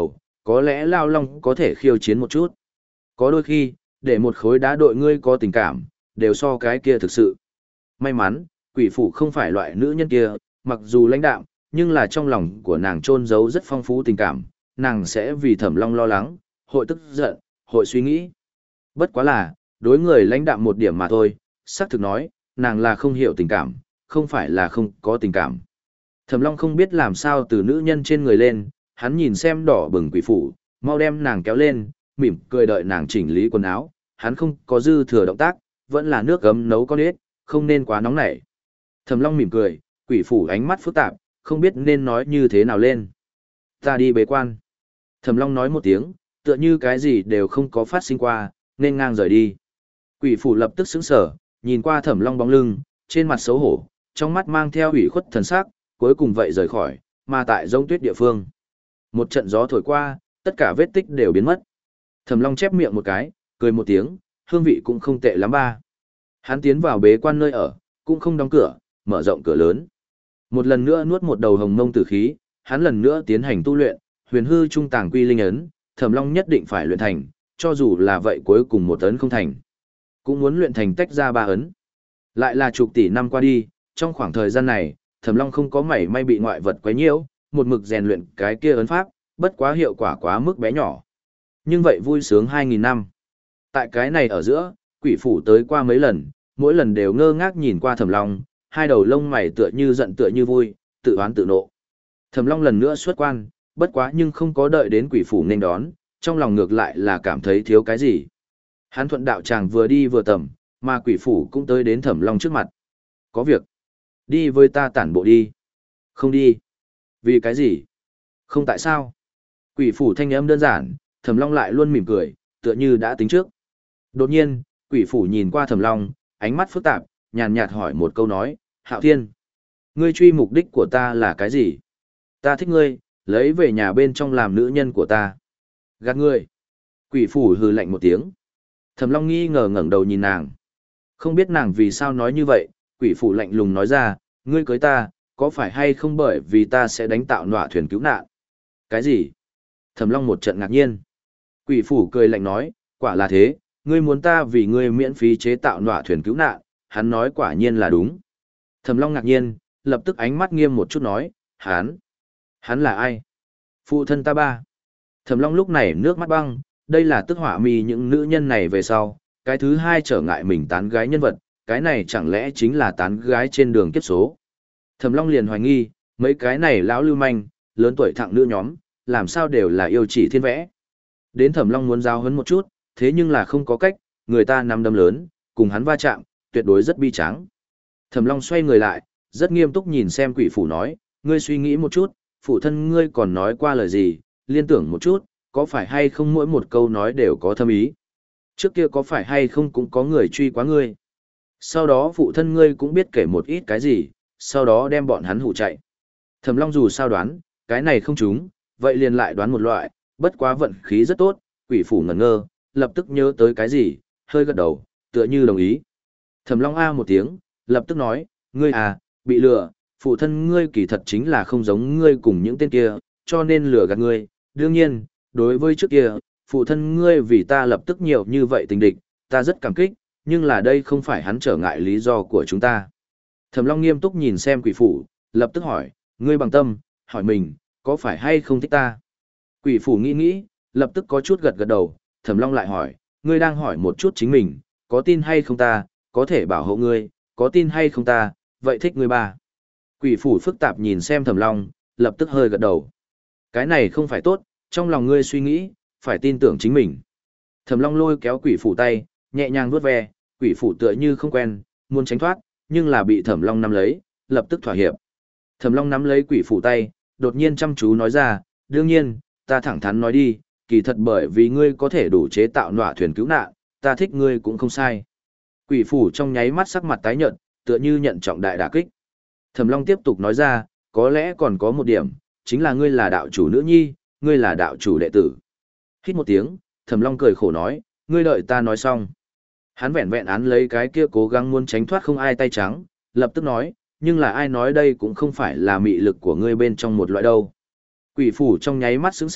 A: Có lẽ Lao Long có thể khiêu chiến một chút. Có đôi khi, để một khối đá đội ngươi có tình cảm, đều so cái kia thực sự. May mắn, quỷ phủ không phải loại nữ nhân kia, mặc dù lãnh đạm, nhưng là trong lòng của nàng trôn giấu rất phong phú tình cảm, nàng sẽ vì Thẩm Long lo lắng, hội tức giận, hội suy nghĩ. Bất quá là, đối người lãnh đạm một điểm mà thôi, xác thực nói, nàng là không hiểu tình cảm, không phải là không có tình cảm. Thẩm Long không biết làm sao từ nữ nhân trên người lên, hắn nhìn xem đỏ bừng quỷ phủ, mau đem nàng kéo lên, mỉm cười đợi nàng chỉnh lý quần áo, hắn không có dư thừa động tác, vẫn là nước gấm nấu con ếch, không nên quá nóng nảy. Thẩm Long mỉm cười, quỷ phủ ánh mắt phức tạp, không biết nên nói như thế nào lên. Ta đi bế quan. Thẩm Long nói một tiếng, tựa như cái gì đều không có phát sinh qua, nên ngang rời đi. Quỷ phủ lập tức sững sờ, nhìn qua Thẩm Long bóng lưng, trên mặt xấu hổ, trong mắt mang theo ủy khuất thần sắc, cuối cùng vậy rời khỏi, mà tại giống tuyết địa phương. Một trận gió thổi qua, tất cả vết tích đều biến mất. Thẩm Long chép miệng một cái, cười một tiếng, hương vị cũng không tệ lắm ba. Hắn tiến vào bế quan nơi ở, cũng không đóng cửa, mở rộng cửa lớn. Một lần nữa nuốt một đầu hồng mông tử khí, hắn lần nữa tiến hành tu luyện, huyền hư trung tàng quy linh ấn, Thẩm Long nhất định phải luyện thành, cho dù là vậy cuối cùng một ấn không thành. Cũng muốn luyện thành tách ra ba ấn. Lại là chục tỷ năm qua đi, trong khoảng thời gian này, Thẩm Long không có mảy may bị ngoại vật quấy nhiễu, một mực rèn luyện cái kia ấn pháp, bất quá hiệu quả quá mức bé nhỏ. Nhưng vậy vui sướng hai nghìn năm. Tại cái này ở giữa, quỷ phủ tới qua mấy lần, mỗi lần đều ngơ ngác nhìn qua Thẩm Long, hai đầu lông mày tựa như giận tựa như vui, tự oán tự nộ. Thẩm Long lần nữa xuất quan, bất quá nhưng không có đợi đến quỷ phủ nên đón, trong lòng ngược lại là cảm thấy thiếu cái gì. Hắn thuận đạo tràng vừa đi vừa tầm, mà quỷ phủ cũng tới đến Thẩm Long trước mặt. Có việc. Đi với ta tản bộ đi. Không đi. Vì cái gì? Không tại sao? Quỷ phủ thanh âm đơn giản, Thẩm Long lại luôn mỉm cười, tựa như đã tính trước. Đột nhiên, quỷ phủ nhìn qua Thẩm Long, ánh mắt phức tạp, nhàn nhạt hỏi một câu nói, Hạo Thiên, ngươi truy mục đích của ta là cái gì? Ta thích ngươi, lấy về nhà bên trong làm nữ nhân của ta. Gạt ngươi. Quỷ phủ hừ lạnh một tiếng. Thẩm Long nghi ngờ ngẩng đầu nhìn nàng. Không biết nàng vì sao nói như vậy, quỷ phủ lạnh lùng nói ra, ngươi cưới ta, có phải hay không bởi vì ta sẽ đánh tạo nọa thuyền cứu nạn? Cái gì? Thẩm Long một trận ngạc nhiên. Quỷ phủ cười lạnh nói, quả là thế, ngươi muốn ta vì ngươi miễn phí chế tạo nọa thuyền cứu nạn, hắn nói quả nhiên là đúng. Thẩm Long ngạc nhiên, lập tức ánh mắt nghiêm một chút nói, hắn, hắn là ai? Phụ thân ta ba. Thẩm Long lúc này nước mắt băng, đây là tức hỏa mi những nữ nhân này về sau, cái thứ hai trở ngại mình tán gái nhân vật, cái này chẳng lẽ chính là tán gái trên đường kiếp số. Thẩm Long liền hoài nghi, mấy cái này lão lưu manh, lớn tuổi thẳng nữ nhóm, làm sao đều là yêu chỉ thiên vẽ. Đến Thẩm Long muốn giao hấn một chút, thế nhưng là không có cách, người ta nắm đấm lớn, cùng hắn va chạm, tuyệt đối rất bi tráng. Thẩm Long xoay người lại, rất nghiêm túc nhìn xem quỷ phủ nói, ngươi suy nghĩ một chút, phụ thân ngươi còn nói qua lời gì, liên tưởng một chút, có phải hay không mỗi một câu nói đều có thâm ý. Trước kia có phải hay không cũng có người truy quá ngươi. Sau đó phụ thân ngươi cũng biết kể một ít cái gì, sau đó đem bọn hắn hủ chạy. Thẩm Long dù sao đoán, cái này không trúng, vậy liền lại đoán một loại, bất quá vận khí rất tốt, quỷ phủ ngẩn ngơ, lập tức nhớ tới cái gì, hơi gật đầu, tựa như đồng ý. Thẩm Long a một tiếng, lập tức nói, ngươi à, bị lừa, phụ thân ngươi kỳ thật chính là không giống ngươi cùng những tên kia, cho nên lừa gạt ngươi. Đương nhiên, đối với trước kia, phụ thân ngươi vì ta lập tức nhiều như vậy tình địch, ta rất cảm kích, nhưng là đây không phải hắn trở ngại lý do của chúng ta. Thẩm Long nghiêm túc nhìn xem quỷ phủ, lập tức hỏi, ngươi bằng tâm, hỏi mình, có phải hay không thích ta? Quỷ phủ nghĩ nghĩ, lập tức có chút gật gật đầu, Thẩm Long lại hỏi, ngươi đang hỏi một chút chính mình, có tin hay không ta, có thể bảo hộ ngươi, có tin hay không ta, vậy thích ngươi ba. Quỷ phủ phức tạp nhìn xem Thẩm Long, lập tức hơi gật đầu. Cái này không phải tốt, trong lòng ngươi suy nghĩ, phải tin tưởng chính mình. Thẩm Long lôi kéo quỷ phủ tay, nhẹ nhàng vuốt ve, quỷ phủ tựa như không quen, muốn tránh thoát, nhưng là bị Thẩm Long nắm lấy, lập tức thỏa hiệp. Thẩm Long nắm lấy quỷ phủ tay, đột nhiên chăm chú nói ra, đương nhiên, ta thẳng thắn nói đi, kỳ thật bởi vì ngươi có thể đủ chế tạo nọa thuyền cứu nạn, ta thích ngươi cũng không sai. Quỷ phủ trong nháy mắt sắc mặt tái nhợt, tựa như nhận trọng đại đả kích. Thẩm Long tiếp tục nói ra, có lẽ còn có một điểm, chính là ngươi là đạo chủ nữ nhi, ngươi là đạo chủ đệ tử. Hít một tiếng, Thẩm Long cười khổ nói, ngươi đợi ta nói xong. Hắn vẹn vẹn án lấy cái kia cố gắng muốn tránh thoát không ai tay trắng, lập tức nói, nhưng là ai nói đây cũng không phải là mị lực của ngươi bên trong một loại đâu. Quỷ phủ trong nháy mắt sững sờ,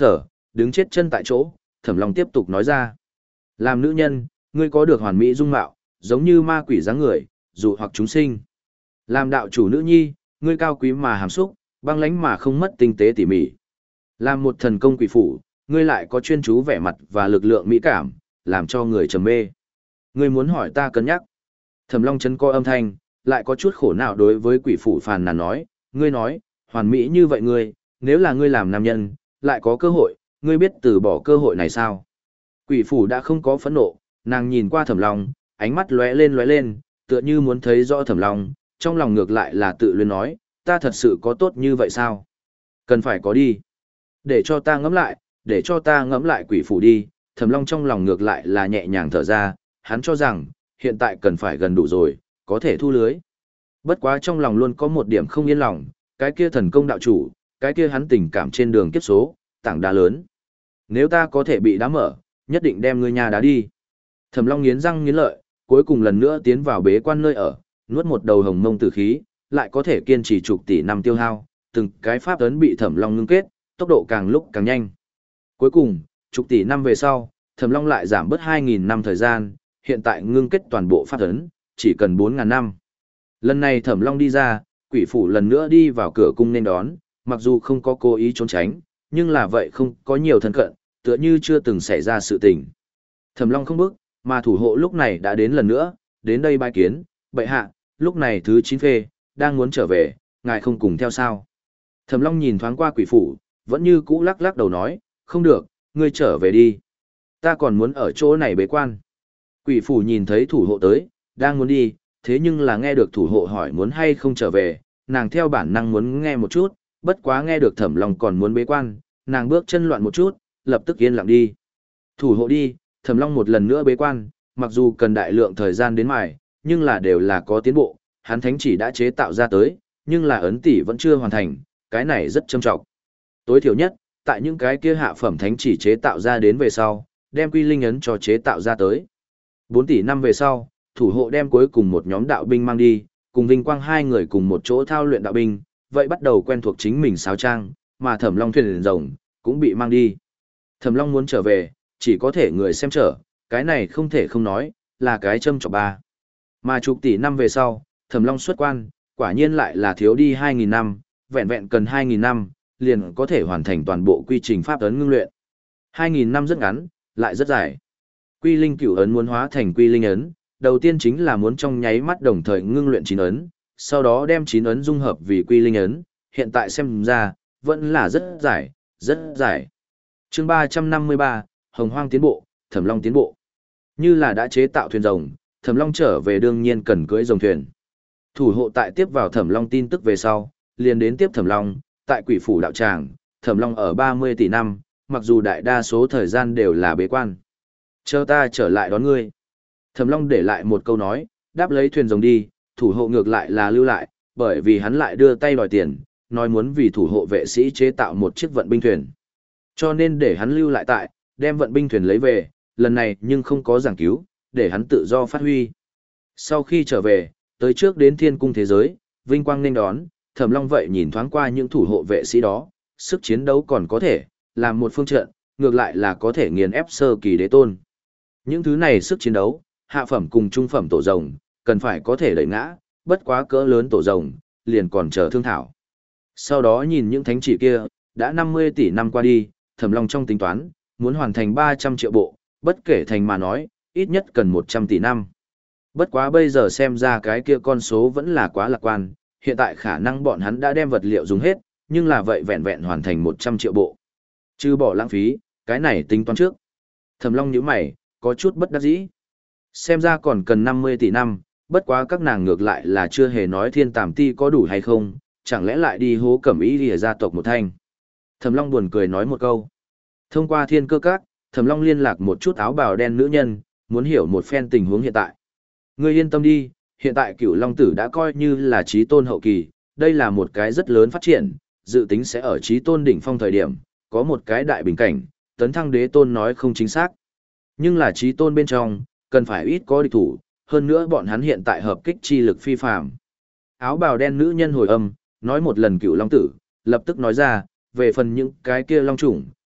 A: đứng chết chân tại chỗ, Thẩm Long tiếp tục nói ra. Làm nữ nhân, ngươi có được hoàn mỹ dung mạo, giống như ma quỷ dáng người, dù hoặc chúng sinh. Làm đạo chủ nữ nhi, ngươi cao quý mà hàm xúc, băng lãnh mà không mất tinh tế tỉ mỉ. Làm một thần công quỷ phủ, ngươi lại có chuyên chú vẻ mặt và lực lượng mỹ cảm, làm cho người trầm mê. Ngươi muốn hỏi ta cân nhắc. Thẩm Long chấn co âm thanh, lại có chút khổ não đối với quỷ phủ phàn nàn nói, ngươi nói, hoàn mỹ như vậy ngươi, nếu là ngươi làm nam nhân, lại có cơ hội, ngươi biết từ bỏ cơ hội này sao? Quỷ phủ đã không có phẫn nộ, nàng nhìn qua Thẩm Long, ánh mắt lóe lên lóe lên, tựa như muốn thấy rõ Thẩm Long, trong lòng ngược lại là tự luyến nói, ta thật sự có tốt như vậy sao? Cần phải có đi. Để cho ta ngẫm lại, để cho ta ngẫm lại quỷ phủ đi, Thẩm Long trong lòng ngược lại là nhẹ nhàng thở ra, hắn cho rằng, hiện tại cần phải gần đủ rồi, có thể thu lưới. Bất quá trong lòng luôn có một điểm không yên lòng, cái kia thần công đạo chủ, cái kia hắn tình cảm trên đường kiếp số, tảng đá lớn. Nếu ta có thể bị đá mở, nhất định đem ngươi nhà đá đi. Thẩm Long nghiến răng nghiến lợi, cuối cùng lần nữa tiến vào bế quan nơi ở, nuốt một đầu hồng mông tử khí, lại có thể kiên trì chục tỷ năm tiêu hao, từng cái pháp ấn bị Thẩm Long ngưng kết, tốc độ càng lúc càng nhanh. Cuối cùng, chục tỷ năm về sau, Thẩm Long lại giảm bớt hai nghìn năm thời gian, hiện tại ngưng kết toàn bộ pháp ấn, chỉ cần bốn nghìn năm. Lần này Thẩm Long đi ra, quỷ phủ lần nữa đi vào cửa cung nên đón, mặc dù không có cố ý trốn tránh, nhưng là vậy không có nhiều thân cận, tựa như chưa từng xảy ra sự tình. Thẩm Long không bước, mà thủ hộ lúc này đã đến lần nữa, đến đây bái kiến, bệ hạ, lúc này thứ chín phê, đang muốn trở về, ngài không cùng theo sao. Thẩm Long nhìn thoáng qua quỷ phủ, vẫn như cũ lắc lắc đầu nói, không được, ngươi trở về đi. Ta còn muốn ở chỗ này bế quan. Quỷ phủ nhìn thấy thủ hộ tới, đang muốn đi, thế nhưng là nghe được thủ hộ hỏi muốn hay không trở về, nàng theo bản năng muốn nghe một chút, bất quá nghe được Thẩm Long còn muốn bế quan, nàng bước chân loạn một chút, lập tức yên lặng đi. Thủ hộ đi, Thẩm Long một lần nữa bế quan, mặc dù cần đại lượng thời gian đến mài, nhưng là đều là có tiến bộ, hắn thánh chỉ đã chế tạo ra tới, nhưng là ấn tỷ vẫn chưa hoàn thành, cái này rất trầm trọng. Tối thiểu nhất, tại những cái kia hạ phẩm thánh chỉ chế tạo ra đến về sau, đem quy linh ấn cho chế tạo ra tới. bốn tỷ năm về sau, thủ hộ đem cuối cùng một nhóm đạo binh mang đi, cùng Vinh Quang hai người cùng một chỗ thao luyện đạo binh, vậy bắt đầu quen thuộc chính mình sáo trang, mà Thẩm Long thuyền rồng cũng bị mang đi. Thẩm Long muốn trở về, chỉ có thể người xem trở, cái này không thể không nói, là cái châm chọc ba. Mà chục tỷ năm về sau, Thẩm Long xuất quan, quả nhiên lại là thiếu đi hai nghìn năm, vẹn vẹn cần hai nghìn năm, liền có thể hoàn thành toàn bộ quy trình pháp ấn ngưng luyện. hai nghìn năm rất ngắn, lại rất dài. Quy linh cửu ấn muốn hóa thành quy linh ấn, đầu tiên chính là muốn trong nháy mắt đồng thời ngưng luyện chín ấn, sau đó đem chín ấn dung hợp vì quy linh ấn, hiện tại xem ra, vẫn là rất dài, rất dài. Chương ba trăm năm mươi ba, Hồng Hoang tiến bộ, Thẩm Long tiến bộ. Như là đã chế tạo thuyền rồng, Thẩm Long trở về đương nhiên cần cưỡi rồng thuyền. Thủ hộ tại tiếp vào Thẩm Long tin tức về sau, liền đến tiếp Thẩm Long, tại quỷ phủ đạo tràng, Thẩm Long ở ba mươi tỷ năm, mặc dù đại đa số thời gian đều là bế quan. Chờ ta trở lại đón ngươi. Thẩm Long để lại một câu nói, đáp lấy thuyền rồng đi, thủ hộ ngược lại là lưu lại, bởi vì hắn lại đưa tay đòi tiền, nói muốn vì thủ hộ vệ sĩ chế tạo một chiếc vận binh thuyền. Cho nên để hắn lưu lại tại, đem vận binh thuyền lấy về, lần này nhưng không có giảng cứu, để hắn tự do phát huy. Sau khi trở về, tới trước đến thiên cung thế giới, vinh quang nên đón, Thẩm Long vậy nhìn thoáng qua những thủ hộ vệ sĩ đó, sức chiến đấu còn có thể, làm một phương trận, ngược lại là có thể nghiền ép sơ kỳ đế tôn. Những thứ này sức chiến đấu, hạ phẩm cùng trung phẩm tổ rồng, cần phải có thể đẩy ngã, bất quá cỡ lớn tổ rồng, liền còn chờ thương thảo. Sau đó nhìn những thánh chỉ kia, đã năm mươi tỷ năm qua đi, Thẩm Long trong tính toán, muốn hoàn thành ba trăm triệu bộ, bất kể thành mà nói, ít nhất cần một trăm tỷ năm. Bất quá bây giờ xem ra cái kia con số vẫn là quá lạc quan, hiện tại khả năng bọn hắn đã đem vật liệu dùng hết, nhưng là vậy vẹn vẹn hoàn thành một trăm triệu bộ. Chứ bỏ lãng phí, cái này tính toán trước. Thẩm Long nhíu mày, có chút bất đắc dĩ. Xem ra còn cần năm mươi tỷ năm, bất quá các nàng ngược lại là chưa hề nói thiên tàm ti có đủ hay không, chẳng lẽ lại đi hố cẩm ý lìa gia tộc một thanh. Thẩm Long buồn cười nói một câu. Thông qua thiên cơ các, Thẩm Long liên lạc một chút áo bào đen nữ nhân, muốn hiểu một phen tình huống hiện tại. Ngươi yên tâm đi, hiện tại Cửu Long Tử đã coi như là chí tôn hậu kỳ, đây là một cái rất lớn phát triển, dự tính sẽ ở chí tôn đỉnh phong thời điểm, có một cái đại bình cảnh, tấn thăng đế tôn nói không chính xác. Nhưng là chí tôn bên trong, cần phải ít có địch thủ, hơn nữa bọn hắn hiện tại hợp kích chi lực phi phàm. Áo bào đen nữ nhân hồi âm, nói một lần Cửu Long Tử, lập tức nói ra, về phần những cái kia long chủng,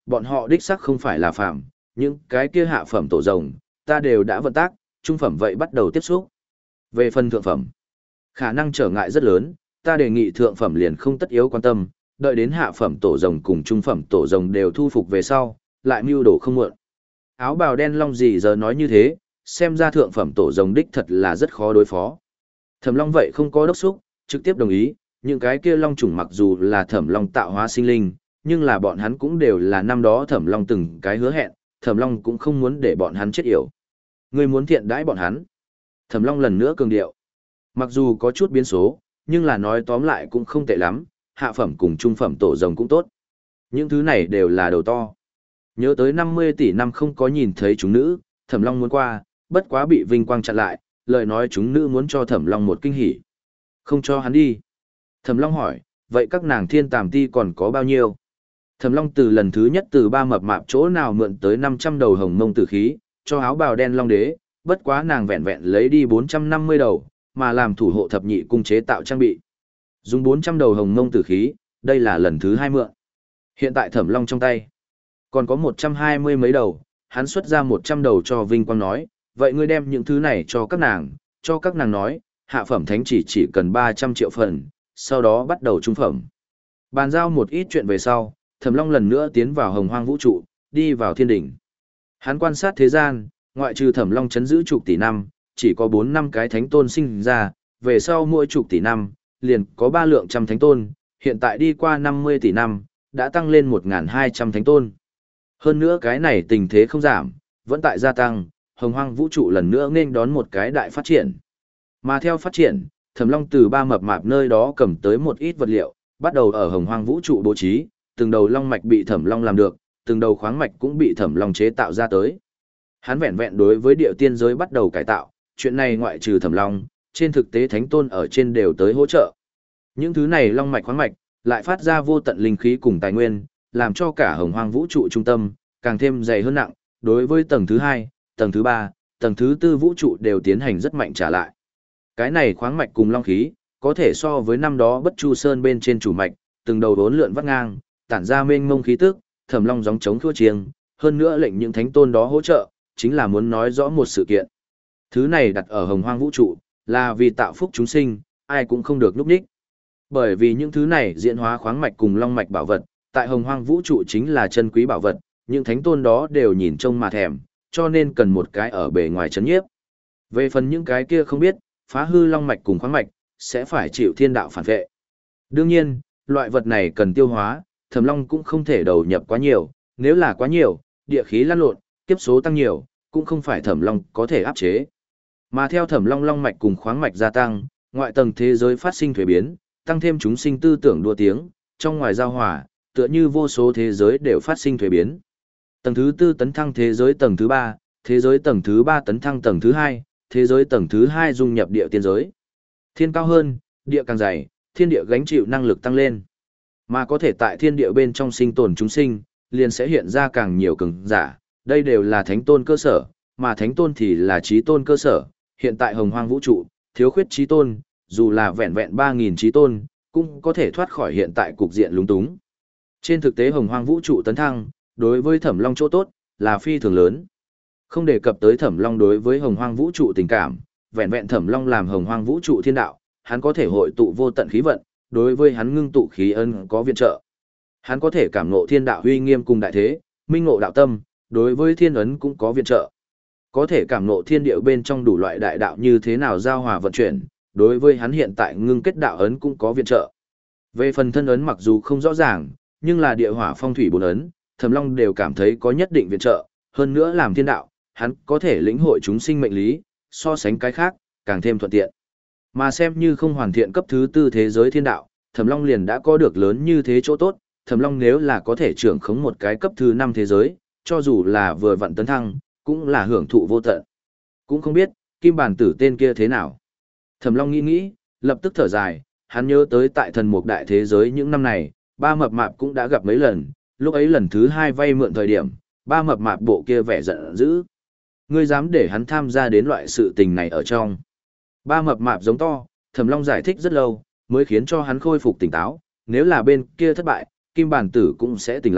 A: bọn họ đích xác không phải là phạm, những cái kia hạ phẩm tổ rồng, ta đều đã vận tác, trung phẩm vậy bắt đầu tiếp xúc. Về phần thượng phẩm, khả năng trở ngại rất lớn, ta đề nghị thượng phẩm liền không tất yếu quan tâm, đợi đến hạ phẩm tổ rồng cùng trung phẩm tổ rồng đều thu phục về sau, lại mưu đồ không muộn. Áo bào đen long gì giờ nói như thế, xem ra thượng phẩm tổ rồng đích thật là rất khó đối phó. Thẩm Long vậy không có đốc xúc, trực tiếp đồng ý, những cái kia long chủng mặc dù là Thẩm Long tạo hóa sinh linh, nhưng là bọn hắn cũng đều là năm đó Thẩm Long từng cái hứa hẹn, Thẩm Long cũng không muốn để bọn hắn chết yểu. Ngươi muốn thiện đãi bọn hắn. Thẩm Long lần nữa cường điệu. Mặc dù có chút biến số, nhưng là nói tóm lại cũng không tệ lắm, hạ phẩm cùng trung phẩm tổ rồng cũng tốt. Những thứ này đều là đầu to. Nhớ tới năm mươi tỷ năm không có nhìn thấy chúng nữ, Thẩm Long muốn qua, bất quá bị Vinh Quang chặn lại, lời nói chúng nữ muốn cho Thẩm Long một kinh hỉ. Không cho hắn đi. Thẩm Long hỏi, vậy các nàng thiên tàm ti còn có bao nhiêu? Thẩm Long từ lần thứ nhất từ ba mập mạp chỗ nào mượn tới năm trăm đầu hồng mông tử khí, cho áo bào đen long đế, bất quá nàng vẹn vẹn lấy đi bốn trăm năm mươi đầu, mà làm thủ hộ thập nhị cung chế tạo trang bị. Dùng bốn trăm đầu hồng mông tử khí, đây là lần thứ hai mượn. Hiện tại Thẩm Long trong tay còn có một trăm hai mươi mấy đầu, hắn xuất ra một trăm đầu cho Vinh Quang nói, vậy ngươi đem những thứ này cho các nàng, cho các nàng nói, hạ phẩm thánh chỉ chỉ cần ba trăm triệu phần, sau đó bắt đầu trung phẩm. Bàn giao một ít chuyện về sau, Thẩm Long lần nữa tiến vào hồng hoang vũ trụ, đi vào thiên đỉnh. Hắn quan sát thế gian, ngoại trừ Thẩm Long chấn giữ chục tỷ năm, chỉ có bốn năm cái thánh tôn sinh ra, về sau mỗi chục tỷ năm, liền có ba lượng trăm thánh tôn, hiện tại đi qua năm mươi tỷ năm, đã tăng lên một nghìn hai trăm thánh tôn. Hơn nữa cái này tình thế không giảm, vẫn tại gia tăng, hồng hoang vũ trụ lần nữa nên đón một cái đại phát triển. Mà theo phát triển, Thẩm Long từ ba mập mạp nơi đó cầm tới một ít vật liệu, bắt đầu ở hồng hoang vũ trụ bố trí, từng đầu long mạch bị Thẩm Long làm được, từng đầu khoáng mạch cũng bị Thẩm Long chế tạo ra tới. Hắn vẹn vẹn đối với địa tiên giới bắt đầu cải tạo, chuyện này ngoại trừ Thẩm Long, trên thực tế thánh tôn ở trên đều tới hỗ trợ. Những thứ này long mạch khoáng mạch lại phát ra vô tận linh khí cùng tài nguyên, làm cho cả hồng hoang vũ trụ trung tâm càng thêm dày hơn nặng, đối với tầng thứ hai, tầng thứ ba, tầng thứ tư vũ trụ đều tiến hành rất mạnh trả lại. Cái này khoáng mạch cùng long khí, có thể so với năm đó Bất Chu Sơn bên trên chủ mạch, từng đầu đốn lượn vắt ngang, tản ra mênh mông khí tức, Thẩm Long gióng chống thua chiêng, hơn nữa lệnh những thánh tôn đó hỗ trợ, chính là muốn nói rõ một sự kiện. Thứ này đặt ở hồng hoang vũ trụ, là vì tạo phúc chúng sinh, ai cũng không được núp đích. Bởi vì những thứ này diễn hóa khoáng mạch cùng long mạch bảo vật, tại hồng hoang vũ trụ chính là chân quý bảo vật, những thánh tôn đó đều nhìn trông mà thèm, cho nên cần một cái ở bề ngoài chấn nhiếp. Về phần những cái kia không biết, phá hư long mạch cùng khoáng mạch, sẽ phải chịu thiên đạo phản vệ. Đương nhiên, loại vật này cần tiêu hóa, Thẩm Long cũng không thể đầu nhập quá nhiều, nếu là quá nhiều, địa khí lăn lộn, kiếp số tăng nhiều, cũng không phải Thẩm Long có thể áp chế. Mà theo Thẩm Long long mạch cùng khoáng mạch gia tăng, ngoại tầng thế giới phát sinh thuế biến, tăng thêm chúng sinh tư tưởng đua tiếng, trong ngoài giao hòa, tựa như vô số thế giới đều phát sinh thuế biến. Tầng thứ tư tấn thăng thế giới tầng thứ ba, thế giới tầng thứ ba tấn thăng tầng thứ hai, thế giới tầng thứ hai dung nhập địa tiên giới. Thiên cao hơn, địa càng dày, thiên địa gánh chịu năng lực tăng lên. Mà có thể tại thiên địa bên trong sinh tồn chúng sinh, liền sẽ hiện ra càng nhiều cường giả, đây đều là thánh tôn cơ sở, mà thánh tôn thì là chí tôn cơ sở. Hiện tại hồng hoang vũ trụ, thiếu khuyết chí tôn, dù là vẹn vẹn ba nghìn chí tôn, cũng có thể thoát khỏi hiện tại cục diện lúng túng. Trên thực tế hồng hoang vũ trụ tấn thăng, đối với Thẩm Long chỗ tốt, là phi thường lớn. Không đề cập tới Thẩm Long đối với hồng hoang vũ trụ tình cảm, vẹn vẹn Thẩm Long làm hồng hoang vũ trụ thiên đạo, hắn có thể hội tụ vô tận khí vận, đối với hắn ngưng tụ khí ân có viện trợ. Hắn có thể cảm ngộ thiên đạo uy nghiêm cùng đại thế, minh ngộ đạo tâm, đối với thiên ấn cũng có viện trợ. Có thể cảm ngộ thiên địa bên trong đủ loại đại đạo như thế nào giao hòa vận chuyển, đối với hắn hiện tại ngưng kết đạo ấn cũng có viện trợ. Về phần thân ấn mặc dù không rõ ràng, nhưng là địa hỏa phong thủy bốn ấn, Thẩm Long đều cảm thấy có nhất định viện trợ, hơn nữa làm thiên đạo, hắn có thể lĩnh hội chúng sinh mệnh lý, so sánh cái khác, càng thêm thuận tiện. Mà xem như không hoàn thiện cấp thứ tư thế giới thiên đạo, Thẩm Long liền đã có được lớn như thế chỗ tốt, Thẩm Long nếu là có thể trưởng khống một cái cấp thứ năm thế giới, cho dù là vừa vặn tấn thăng, cũng là hưởng thụ vô tận. Cũng không biết, Kim Bàn Tử tên kia thế nào. Thẩm Long nghĩ nghĩ, lập tức thở dài, hắn nhớ tới tại thần mục đại thế giới những năm này, ba mập mạp cũng đã gặp mấy lần, lúc ấy lần thứ hai vay mượn thời điểm, ba mập mạp bộ kia vẻ giận dữ. Ngươi dám để hắn tham gia đến loại sự tình này ở trong. Ba mập mạp giống to, Thẩm Long giải thích rất lâu, mới khiến cho hắn khôi phục tỉnh táo, nếu là bên kia thất bại, Kim Bàn Tử cũng sẽ tỉnh lại,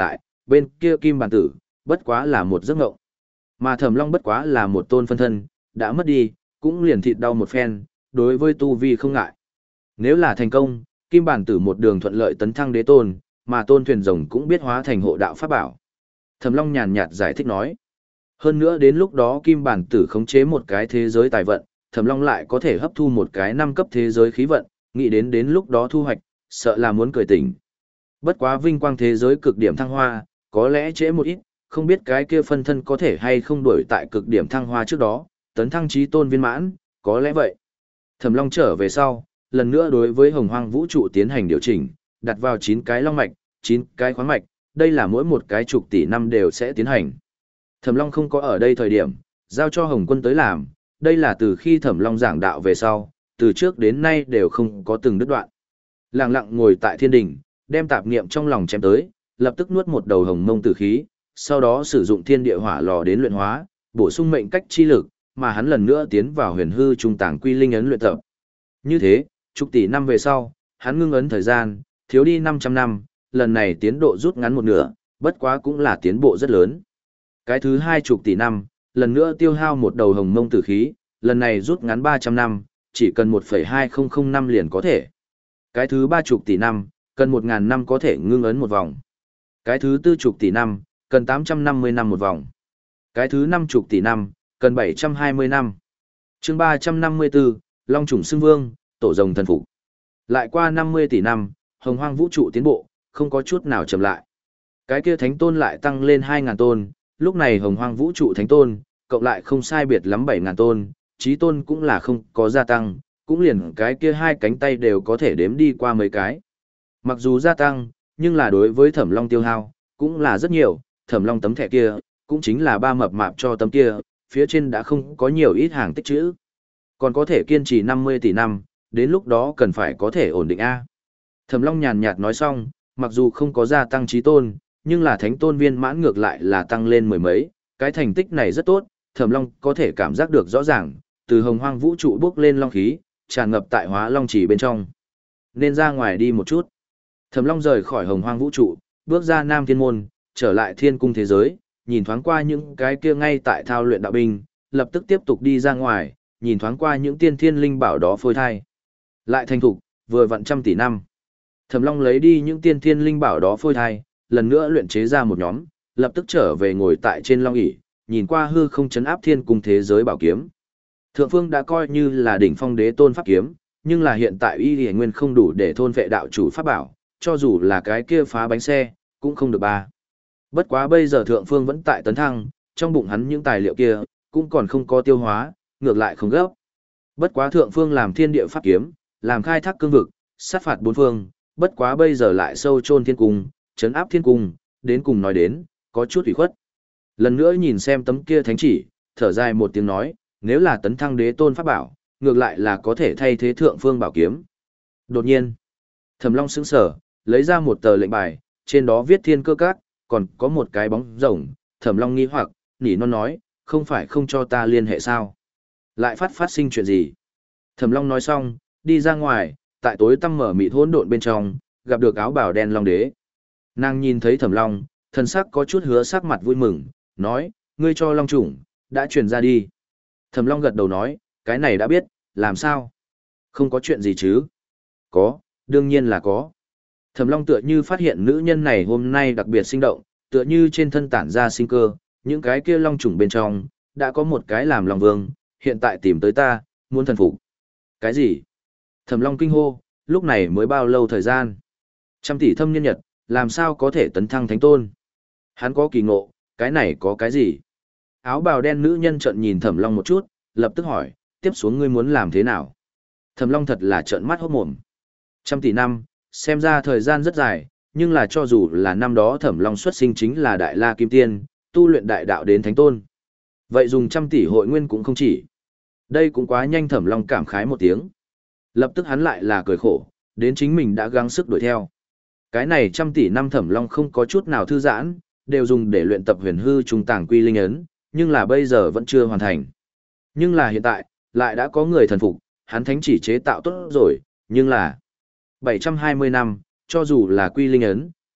A: bên kia kim bản tử, bất quá là một giấc ngộng. Mà Thẩm Long bất quá là một tôn phân thân, đã mất đi, cũng liền thịt đau một phen, đối với tu vi không ngại. Nếu là thành công, kim bản tử một đường thuận lợi tấn thăng đế tôn, mà tôn thuyền rồng cũng biết hóa thành hộ đạo pháp bảo. Thẩm Long nhàn nhạt giải thích nói. Hơn nữa đến lúc đó kim bản tử khống chế một cái thế giới tài vận, Thẩm Long lại có thể hấp thu một cái năm cấp thế giới khí vận, nghĩ đến đến lúc đó thu hoạch, sợ là muốn cười tỉnh. Bất quá vinh quang thế giới cực điểm thăng hoa, có lẽ trễ một ít, không biết cái kia phân thân có thể hay không đuổi tại cực điểm thăng hoa trước đó, tấn thăng chí tôn viên mãn, có lẽ vậy. Thẩm Long trở về sau, lần nữa đối với hồng hoang vũ trụ tiến hành điều chỉnh, đặt vào chín cái long mạch, chín cái khoáng mạch, đây là mỗi một cái chục tỷ năm đều sẽ tiến hành. Thẩm Long không có ở đây thời điểm, giao cho Hồng Quân tới làm, đây là từ khi Thẩm Long giảng đạo về sau, từ trước đến nay đều không có từng đứt đoạn. Lặng lặng ngồi tại thiên đỉnh, đem tạp niệm trong lòng chém tới, lập tức nuốt một đầu hồng mông tử khí, sau đó sử dụng thiên địa hỏa lò đến luyện hóa, bổ sung mệnh cách chi lực, mà hắn lần nữa tiến vào huyền hư trung tàng quy linh ấn luyện tập. Như thế, chục tỷ năm về sau, hắn ngưng ấn thời gian, thiếu đi năm trăm năm, lần này tiến độ rút ngắn một nửa, bất quá cũng là tiến bộ rất lớn. Cái thứ hai chục tỷ năm, lần nữa tiêu hao một đầu hồng mông tử khí, lần này rút ngắn ba trăm năm, chỉ cần một phẩy hai không không năm liền có thể. Cái thứ ba chục tỷ năm, cần một nghìn năm có thể ngưng ấn một vòng. Cái thứ tư chục tỷ năm, cần tám trăm năm mươi năm một vòng. Cái thứ năm chục tỷ năm, cần bảy trăm hai mươi năm. Chương ba trăm năm mươi tư, Long Chủng Xưng Vương, Tổ Rồng Thần Phục. Lại qua năm mươi tỷ năm, hồng hoang vũ trụ tiến bộ, không có chút nào chậm lại. Cái kia thánh tôn lại tăng lên hai nghìn tôn, lúc này hồng hoang vũ trụ thánh tôn, cộng lại không sai biệt lắm bảy nghìn tôn, chí tôn cũng là không có gia tăng, cũng liền cái kia hai cánh tay đều có thể đếm đi qua mấy cái. Mặc dù gia tăng, nhưng là đối với Thẩm Long tiêu hao, cũng là rất nhiều, Thẩm Long tấm thẻ kia, cũng chính là ba mập mạp cho tấm kia, phía trên đã không có nhiều ít hàng tích trữ. Còn có thể kiên trì năm mươi tỷ năm, đến lúc đó cần phải có thể ổn định A. Thẩm Long nhàn nhạt nói xong, mặc dù không có gia tăng chí tôn, nhưng là thánh tôn viên mãn ngược lại là tăng lên mười mấy, cái thành tích này rất tốt, Thẩm Long có thể cảm giác được rõ ràng, từ hồng hoang vũ trụ bước lên long khí, tràn ngập tại hóa long chỉ bên trong. Nên ra ngoài đi một chút. Thẩm Long rời khỏi hồng hoang vũ trụ, bước ra Nam Thiên Môn, trở lại thiên cung thế giới, nhìn thoáng qua những cái kia ngay tại thao luyện đạo binh, lập tức tiếp tục đi ra ngoài, nhìn thoáng qua những tiên thiên linh bảo đó phôi thai. Lại thành thục, vừa vặn trăm tỷ năm. Thẩm Long lấy đi những tiên thiên linh bảo đó phôi thai, lần nữa luyện chế ra một nhóm, lập tức trở về ngồi tại trên long ỷ, nhìn qua hư không chấn áp thiên cung thế giới bảo kiếm. Thượng phương đã coi như là đỉnh phong đế tôn pháp kiếm, nhưng là hiện tại y y nguyên không đủ để thôn vệ đạo chủ pháp bảo, cho dù là cái kia phá bánh xe, cũng không được ba. Bất quá bây giờ thượng phương vẫn tại tấn thăng, trong bụng hắn những tài liệu kia, cũng còn không có tiêu hóa, ngược lại không gấp. Bất quá thượng phương làm thiên địa pháp kiếm, làm khai thác cương vực, sát phạt bốn phương, bất quá bây giờ lại sâu chôn thiên cung, trấn áp thiên cung, đến cùng nói đến, có chút ủy khuất. Lần nữa nhìn xem tấm kia thánh chỉ, thở dài một tiếng nói, nếu là tấn thăng đế tôn pháp bảo, ngược lại là có thể thay thế thượng phương bảo kiếm. Đột nhiên, Thẩm Long sững sờ, lấy ra một tờ lệnh bài, trên đó viết thiên cơ các, còn có một cái bóng rồng. Thẩm Long nghi hoặc, nỉ non nói, không phải không cho ta liên hệ sao? Lại phát phát sinh chuyện gì? Thẩm Long nói xong, đi ra ngoài, tại tối tăm mở mịt hỗn độn bên trong, gặp được áo bào đen Long đế. Nàng nhìn thấy Thẩm Long, thần sắc có chút hứa sắc mặt vui mừng, nói, ngươi cho Long chủng, đã truyền ra đi. Thẩm Long gật đầu nói, cái này đã biết, làm sao? Không có chuyện gì chứ? Có, đương nhiên là có. Thẩm Long tựa như phát hiện nữ nhân này hôm nay đặc biệt sinh động, tựa như trên thân tản ra sinh cơ, những cái kia long trùng bên trong, đã có một cái làm Long Vương, hiện tại tìm tới ta, muốn thần phục. Cái gì? Thẩm Long kinh hô, lúc này mới bao lâu thời gian? Trăm tỷ thâm niên nhật, làm sao có thể tấn thăng thánh tôn? Hắn có kỳ ngộ, cái này có cái gì? Áo bào đen nữ nhân trợn nhìn Thẩm Long một chút, lập tức hỏi, tiếp xuống ngươi muốn làm thế nào? Thẩm Long thật là trợn mắt hốt mồm. Trăm tỷ năm, xem ra thời gian rất dài, nhưng là cho dù là năm đó Thẩm Long xuất sinh chính là Đại La Kim Tiên, tu luyện đại đạo đến thánh tôn. Vậy dùng trăm tỷ hội nguyên cũng không chỉ. Đây cũng quá nhanh. Thẩm Long cảm khái một tiếng. Lập tức hắn lại là cười khổ, đến chính mình đã gắng sức đuổi theo. Cái này trăm tỷ năm Thẩm Long không có chút nào thư giãn, đều dùng để luyện tập huyền hư trung tàng quy linh ấn, nhưng là bây giờ vẫn chưa hoàn thành. Nhưng là hiện tại, lại đã có người thần phục, hắn thánh chỉ chế tạo tốt rồi, nhưng là bảy trăm hai mươi năm, cho dù là quy linh ấn,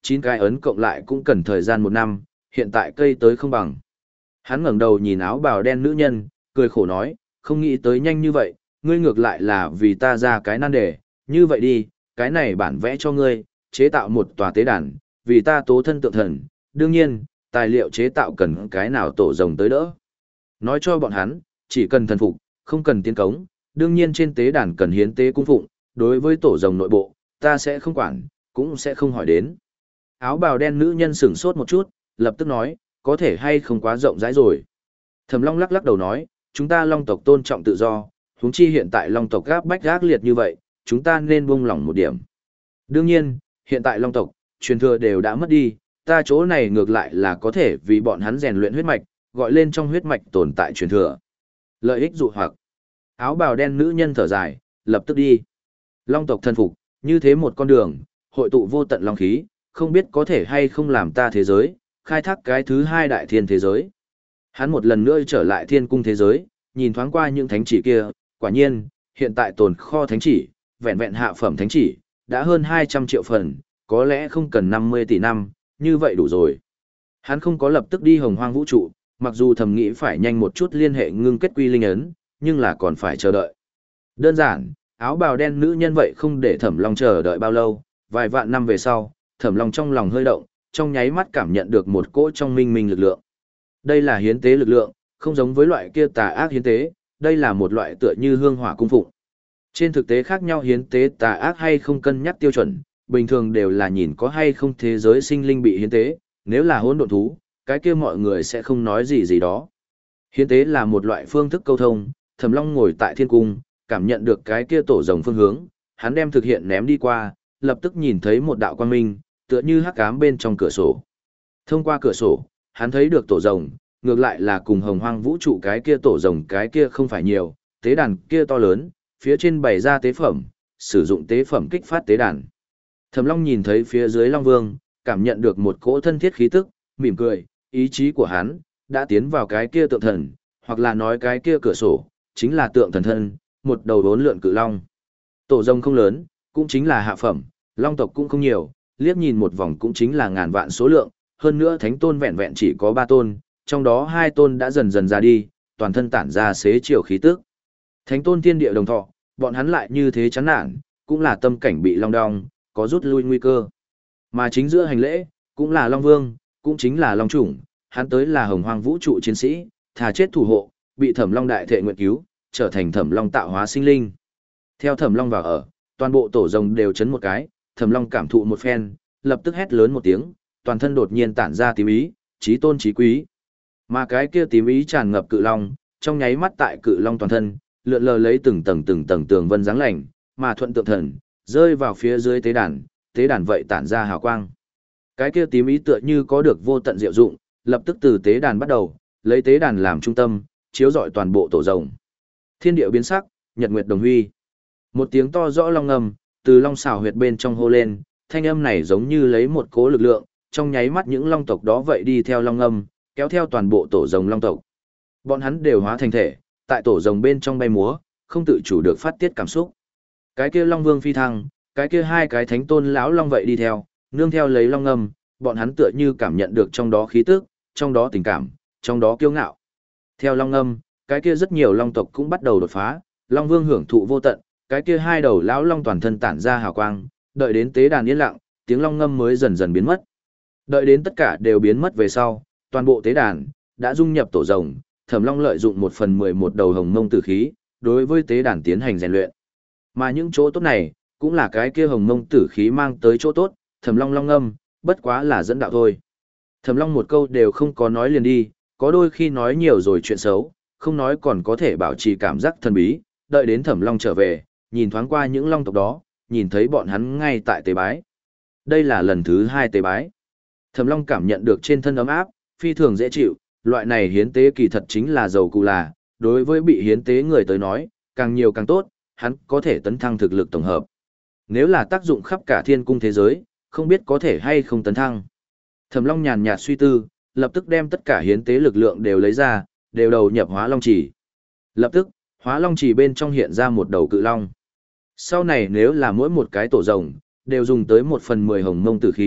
A: chín cái ấn cộng lại cũng cần thời gian một năm, hiện tại cây tới không bằng. Hắn ngẩng đầu nhìn áo bào đen nữ nhân, cười khổ nói, không nghĩ tới nhanh như vậy, ngươi ngược lại là vì ta ra cái nan đề, như vậy đi, cái này bản vẽ cho ngươi, chế tạo một tòa tế đàn, vì ta tố thân tượng thần, đương nhiên, tài liệu chế tạo cần cái nào tổ rồng tới đỡ. Nói cho bọn hắn, chỉ cần thần phục, không cần tiến cống, đương nhiên trên tế đàn cần hiến tế cung phụng, đối với tổ rồng nội bộ, ta sẽ không quản, cũng sẽ không hỏi đến. Áo bào đen nữ nhân sửng sốt một chút, lập tức nói, có thể hay không quá rộng rãi rồi. Thẩm Long lắc lắc đầu nói, chúng ta Long tộc tôn trọng tự do, huống chi hiện tại Long tộc gáp bách gác liệt như vậy, chúng ta nên buông lỏng một điểm. Đương nhiên, hiện tại Long tộc, truyền thừa đều đã mất đi, ta chỗ này ngược lại là có thể vì bọn hắn rèn luyện huyết mạch, gọi lên trong huyết mạch tồn tại truyền thừa. Lợi ích dụ hoặc. Áo bào đen nữ nhân thở dài, lập tức đi. Long tộc thân phục, như thế một con đường, hội tụ vô tận long khí, không biết có thể hay không làm ta thế giới, khai thác cái thứ hai đại thiên thế giới. Hắn một lần nữa trở lại thiên cung thế giới, nhìn thoáng qua những thánh chỉ kia, quả nhiên, hiện tại tồn kho thánh chỉ, vẹn vẹn hạ phẩm thánh chỉ, đã hơn hai trăm triệu phần, có lẽ không cần năm mươi tỷ năm, như vậy đủ rồi. Hắn không có lập tức đi hồng hoang vũ trụ, mặc dù thầm nghĩ phải nhanh một chút liên hệ ngưng kết quy linh ấn, nhưng là còn phải chờ đợi. Đơn giản, áo bào đen nữ nhân vậy không để Thẩm Long chờ đợi bao lâu, vài vạn năm về sau, Thẩm Long trong lòng hơi động, trong nháy mắt cảm nhận được một cỗ trong minh minh lực lượng. Đây là hiến tế lực lượng, không giống với loại kia tà ác hiến tế, đây là một loại tựa như hương hỏa cung phụng. Trên thực tế khác nhau hiến tế tà ác hay không cân nhắc tiêu chuẩn, bình thường đều là nhìn có hay không thế giới sinh linh bị hiến tế, nếu là hỗn độn thú, cái kia mọi người sẽ không nói gì gì đó. Hiến tế là một loại phương thức câu thông, Thẩm Long ngồi tại thiên cung, cảm nhận được cái kia tổ rồng phương hướng, hắn đem thực hiện ném đi qua, lập tức nhìn thấy một đạo quang minh, tựa như hắc ám bên trong cửa sổ. Thông qua cửa sổ, hắn thấy được tổ rồng, ngược lại là cùng hồng hoang vũ trụ cái kia tổ rồng cái kia không phải nhiều, tế đàn kia to lớn, phía trên bày ra tế phẩm, sử dụng tế phẩm kích phát tế đàn. Thẩm Long nhìn thấy phía dưới Long Vương, cảm nhận được một cỗ thân thiết khí tức, mỉm cười, ý chí của hắn đã tiến vào cái kia tượng thần, hoặc là nói cái kia cửa sổ, chính là tượng thần thân, một đầu đốn lượn cự long. Tổ rồng không lớn, cũng chính là hạ phẩm, long tộc cũng không nhiều, liếc nhìn một vòng cũng chính là ngàn vạn số lượng, hơn nữa thánh tôn vẹn vẹn chỉ có ba tôn, trong đó hai tôn đã dần dần ra đi, toàn thân tản ra xế chiều khí tức. Thánh tôn thiên địa đồng thọ, bọn hắn lại như thế chán nản, cũng là tâm cảnh bị long đong, có rút lui nguy cơ. Mà chính giữa hành lễ, cũng là long vương, cũng chính là long chủng, hắn tới là hồng hoang vũ trụ chiến sĩ, thà chết thủ hộ, bị Thẩm Long đại thệ nguyện cứu, trở thành Thẩm Long tạo hóa sinh linh. Theo Thẩm Long vào ở, toàn bộ tổ rồng đều chấn một cái, Thẩm Long cảm thụ một phen, lập tức hét lớn một tiếng, toàn thân đột nhiên tản ra tím ý, chí tôn chí quý. Mà cái kia tím ý tràn ngập cự long, trong nháy mắt tại cự long toàn thân, lượn lờ lấy từng tầng từng tầng tường vân dáng lành, mà thuận tượng thần, rơi vào phía dưới tế đàn, tế đàn vậy tản ra hào quang. Cái kia tím ý tựa như có được vô tận diệu dụng, lập tức từ tế đàn bắt đầu, lấy tế đàn làm trung tâm, chiếu rọi toàn bộ tổ rồng. Thiên địa biến sắc, nhật nguyệt đồng huy. Một tiếng to rõ long ngầm, từ long xào huyệt bên trong hô lên, thanh âm này giống như lấy một cỗ lực lượng, trong nháy mắt những long tộc đó vậy đi theo long ngầm, kéo theo toàn bộ tổ rồng long tộc. Bọn hắn đều hóa thành thể, tại tổ rồng bên trong bay múa, không tự chủ được phát tiết cảm xúc. Cái kia long vương phi thăng, cái kia hai cái thánh tôn lão long vậy đi theo, nương theo lấy long ngầm, bọn hắn tựa như cảm nhận được trong đó khí tức, trong đó tình cảm, trong đó kiêu ngạo. Theo long ngâm, cái kia rất nhiều long tộc cũng bắt đầu đột phá, long vương hưởng thụ vô tận, cái kia hai đầu lão long toàn thân tản ra hào quang, đợi đến tế đàn yên lặng, tiếng long ngâm mới dần dần biến mất. Đợi đến tất cả đều biến mất về sau, toàn bộ tế đàn đã dung nhập tổ rồng, Thẩm Long lợi dụng một phần mười một đầu hồng mông tử khí, đối với tế đàn tiến hành rèn luyện. Mà những chỗ tốt này, cũng là cái kia hồng mông tử khí mang tới chỗ tốt, Thẩm Long long ngâm, bất quá là dẫn đạo thôi. Thẩm Long một câu đều không có nói liền đi, có đôi khi nói nhiều rồi chuyện xấu, không nói còn có thể bảo trì cảm giác thần bí, đợi đến Thẩm Long trở về, nhìn thoáng qua những long tộc đó, nhìn thấy bọn hắn ngay tại tế bái. Đây là lần thứ hai tế bái. Thẩm Long cảm nhận được trên thân ấm áp, phi thường dễ chịu, loại này hiến tế kỳ thật chính là dầu cù là, đối với bị hiến tế người tới nói, càng nhiều càng tốt, hắn có thể tấn thăng thực lực tổng hợp. Nếu là tác dụng khắp cả thiên cung thế giới, không biết có thể hay không tấn thăng. Thẩm Long nhàn nhạt suy tư, lập tức đem tất cả hiến tế lực lượng đều lấy ra, đều đầu nhập hóa long chỉ. Lập tức, hóa long chỉ bên trong hiện ra một đầu cự long. Sau này nếu là mỗi một cái tổ rồng, đều dùng tới một phần mười hồng mông tử khí,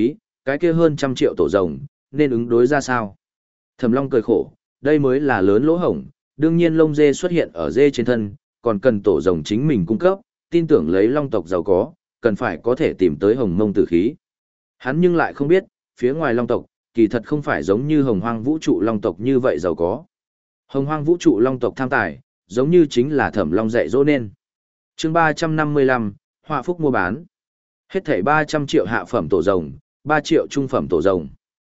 A: cái kia hơn trăm triệu tổ rồng, nên ứng đối ra sao? Thẩm Long cười khổ, đây mới là lớn lỗ hổng, đương nhiên lông dê xuất hiện ở dê trên thân, còn cần tổ rồng chính mình cung cấp, tin tưởng lấy long tộc giàu có, cần phải có thể tìm tới hồng mông tử khí. Hắn nhưng lại không biết, phía ngoài long tộc, kỳ thật không phải giống như hồng hoang vũ trụ long tộc như vậy giàu có. Hồng hoang vũ trụ long tộc tham tài, giống như chính là Thẩm Long dạy dỗ nên. Chương ba trăm năm mươi lăm, họa phúc mua bán. Hết thảy ba trăm triệu hạ phẩm tổ rồng, ba triệu trung phẩm tổ rồng.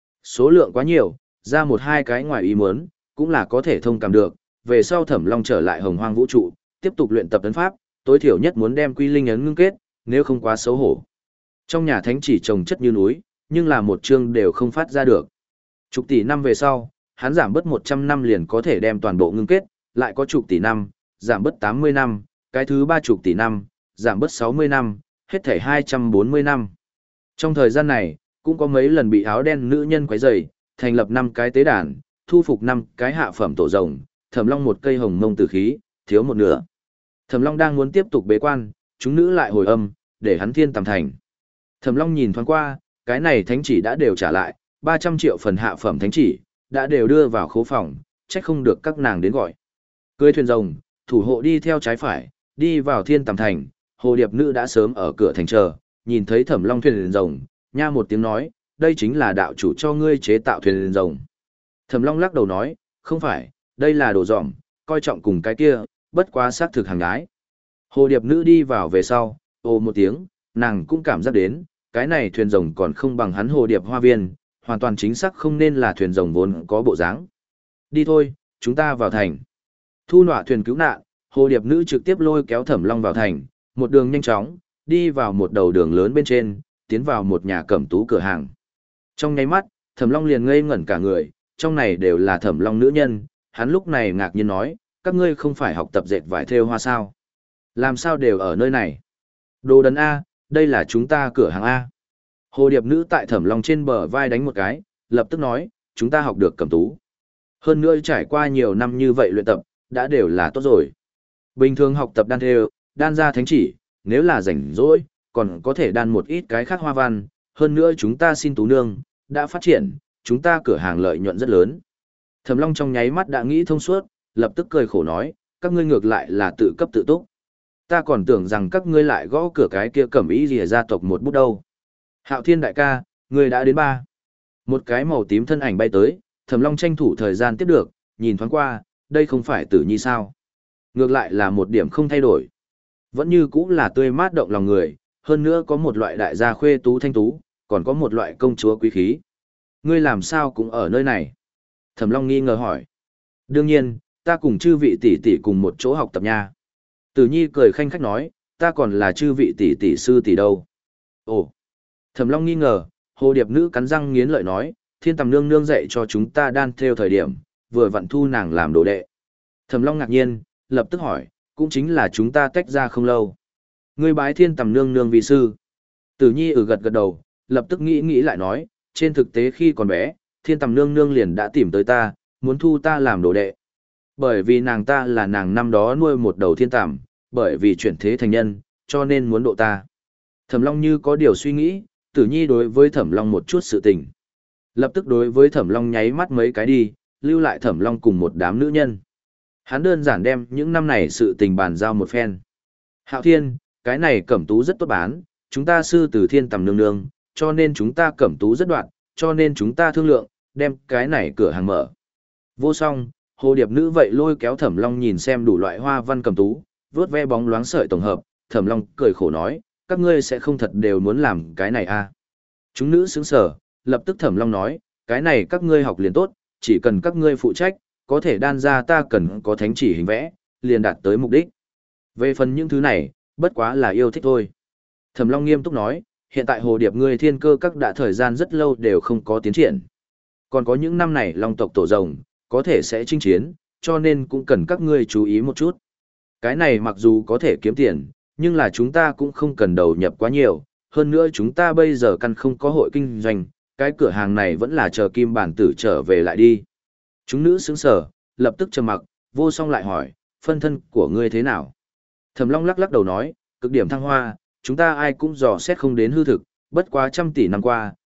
A: Số lượng quá nhiều, ra một hai cái ngoài ý muốn, cũng là có thể thông cảm được. Về sau Thẩm Long trở lại hồng hoang vũ trụ, tiếp tục luyện tập tấn pháp, tối thiểu nhất muốn đem quy linh ấn ngưng kết, nếu không quá xấu hổ. Trong nhà thánh chỉ trồng chất như núi, nhưng là một chương đều không phát ra được. Chục tỷ năm về sau, hắn giảm bớt một trăm năm liền có thể đem toàn bộ ngưng kết, lại có chục tỷ năm, giảm bớt tám mươi năm, cái thứ ba chục tỷ năm, giảm bớt sáu mươi năm, hết thảy hai trăm bốn mươi năm. Trong thời gian này, cũng có mấy lần bị áo đen nữ nhân quấy rầy, thành lập năm cái tế đàn, thu phục năm cái hạ phẩm tổ rồng, Thẩm Long một cây hồng mông tử khí, thiếu một nửa. Thẩm Long đang muốn tiếp tục bế quan, chúng nữ lại hồi âm, để hắn thiên tầm thành. Thẩm Long nhìn thoáng qua, cái này thánh chỉ đã đều trả lại, ba trăm triệu phần hạ phẩm thánh chỉ, đã đều đưa vào khố phòng, trách không được các nàng đến gọi. Cưới thuyền rồng, thủ hộ đi theo trái phải, đi vào thiên tầm thành, hồ điệp nữ đã sớm ở cửa thành chờ, nhìn thấy Thẩm Long thuyền rồng, nha một tiếng nói, đây chính là đạo chủ cho ngươi chế tạo thuyền rồng. Thẩm Long lắc đầu nói, không phải, đây là đồ dỏm, coi trọng cùng cái kia, bất quá xác thực hàng gái. Hồ điệp nữ đi vào về sau, ồ một tiếng, nàng cũng cảm giác đến, cái này thuyền rồng còn không bằng hắn hồ điệp hoa viên, hoàn toàn chính xác không nên là thuyền rồng vốn có bộ dáng. Đi thôi, chúng ta vào thành. Thu nọa thuyền cứu nạn, hồ điệp nữ trực tiếp lôi kéo Thẩm Long vào thành, một đường nhanh chóng, đi vào một đầu đường lớn bên trên, tiến vào một nhà cẩm tú cửa hàng. Trong nháy mắt, Thẩm Long liền ngây ngẩn cả người, trong này đều là Thẩm Long nữ nhân, hắn lúc này ngạc nhiên nói, các ngươi không phải học tập dệt vải thêu hoa sao? Làm sao đều ở nơi này? Đồ đần A, đây là chúng ta cửa hàng A. Hồ điệp nữ tại Thẩm Long trên bờ vai đánh một cái, lập tức nói, chúng ta học được cẩm tú. Hơn nữa trải qua nhiều năm như vậy luyện tập, đã đều là tốt rồi. Bình thường học tập đan thêu, đan ra thánh chỉ, nếu là rảnh rỗi, còn có thể đan một ít cái khác hoa văn. Hơn nữa chúng ta xin tú nương, đã phát triển, chúng ta cửa hàng lợi nhuận rất lớn. Thẩm Long trong nháy mắt đã nghĩ thông suốt, lập tức cười khổ nói, các ngươi ngược lại là tự cấp tự túc. Ta còn tưởng rằng các ngươi lại gõ cửa cái kia cẩm ý rìa gia tộc một bút đâu. Hạo Thiên đại ca, ngươi đã đến ba. Một cái màu tím thân ảnh bay tới, Thẩm Long tranh thủ thời gian tiếp được, nhìn thoáng qua, đây không phải Tử Nhi sao? Ngược lại là một điểm không thay đổi. Vẫn như cũng là tươi mát động lòng người, hơn nữa có một loại đại gia khuê tú thanh tú, còn có một loại công chúa quý khí. Ngươi làm sao cũng ở nơi này? Thẩm Long nghi ngờ hỏi. Đương nhiên, ta cùng chư vị tỷ tỷ cùng một chỗ học tập nha. Tử Nhi cười khanh khách nói, ta còn là chư vị tỷ tỷ sư tỷ đâu. Ồ. Thẩm Long nghi ngờ, hồ điệp nữ cắn răng nghiến lợi nói, Thiên Tầm nương nương dạy cho chúng ta đan theo thời điểm, vừa vặn thu nàng làm đồ đệ. Thẩm Long ngạc nhiên, lập tức hỏi, cũng chính là chúng ta tách ra không lâu. Ngươi bái Thiên Tầm nương nương vì sư. Tử Nhi ừ gật gật đầu, lập tức nghĩ nghĩ lại nói, trên thực tế khi còn bé, Thiên Tầm nương nương liền đã tìm tới ta, muốn thu ta làm đồ đệ. Bởi vì nàng ta là nàng năm đó nuôi một đầu thiên tầm, bởi vì chuyển thế thành nhân, cho nên muốn độ ta. Thẩm Long như có điều suy nghĩ, Tử Nhi đối với Thẩm Long một chút sự tình. Lập tức đối với Thẩm Long nháy mắt mấy cái đi, lưu lại Thẩm Long cùng một đám nữ nhân. Hắn đơn giản đem những năm này sự tình bàn giao một phen. Hạo Thiên, cái này cẩm tú rất tốt bán, chúng ta sư từ Thiên Tầm nương nương, cho nên chúng ta cẩm tú rất đoạn, cho nên chúng ta thương lượng, đem cái này cửa hàng mở. Vô song, hồ điệp nữ vậy lôi kéo Thẩm Long nhìn xem đủ loại hoa văn cẩm tú, vớt ve bóng loáng sợi tổng hợp, Thẩm Long cười khổ nói, các ngươi sẽ không thật đều muốn làm cái này à. Chúng nữ sững sờ, lập tức Thẩm Long nói, cái này các ngươi học liền tốt, chỉ cần các ngươi phụ trách, có thể đan ra ta cần có thánh chỉ hình vẽ, liền đạt tới mục đích. Về phần những thứ này, bất quá là yêu thích thôi. Thẩm Long nghiêm túc nói, hiện tại hồ điệp ngươi thiên cơ các đã thời gian rất lâu đều không có tiến triển. Còn có những năm này long tộc tổ rồng, có thể sẽ chinh chiến, cho nên cũng cần các ngươi chú ý một chút. Cái này mặc dù có thể kiếm tiền, nhưng là chúng ta cũng không cần đầu nhập quá nhiều, hơn nữa chúng ta bây giờ căn không có hội kinh doanh, cái cửa hàng này vẫn là chờ kim bản tử trở về lại đi. Chúng nữ sững sờ, lập tức trầm mặc, vô song lại hỏi, phân thân của ngươi thế nào? Thẩm Long lắc lắc đầu nói, cực điểm thăng hoa, chúng ta ai cũng dò xét không đến hư thực, bất quá trăm tỷ năm qua,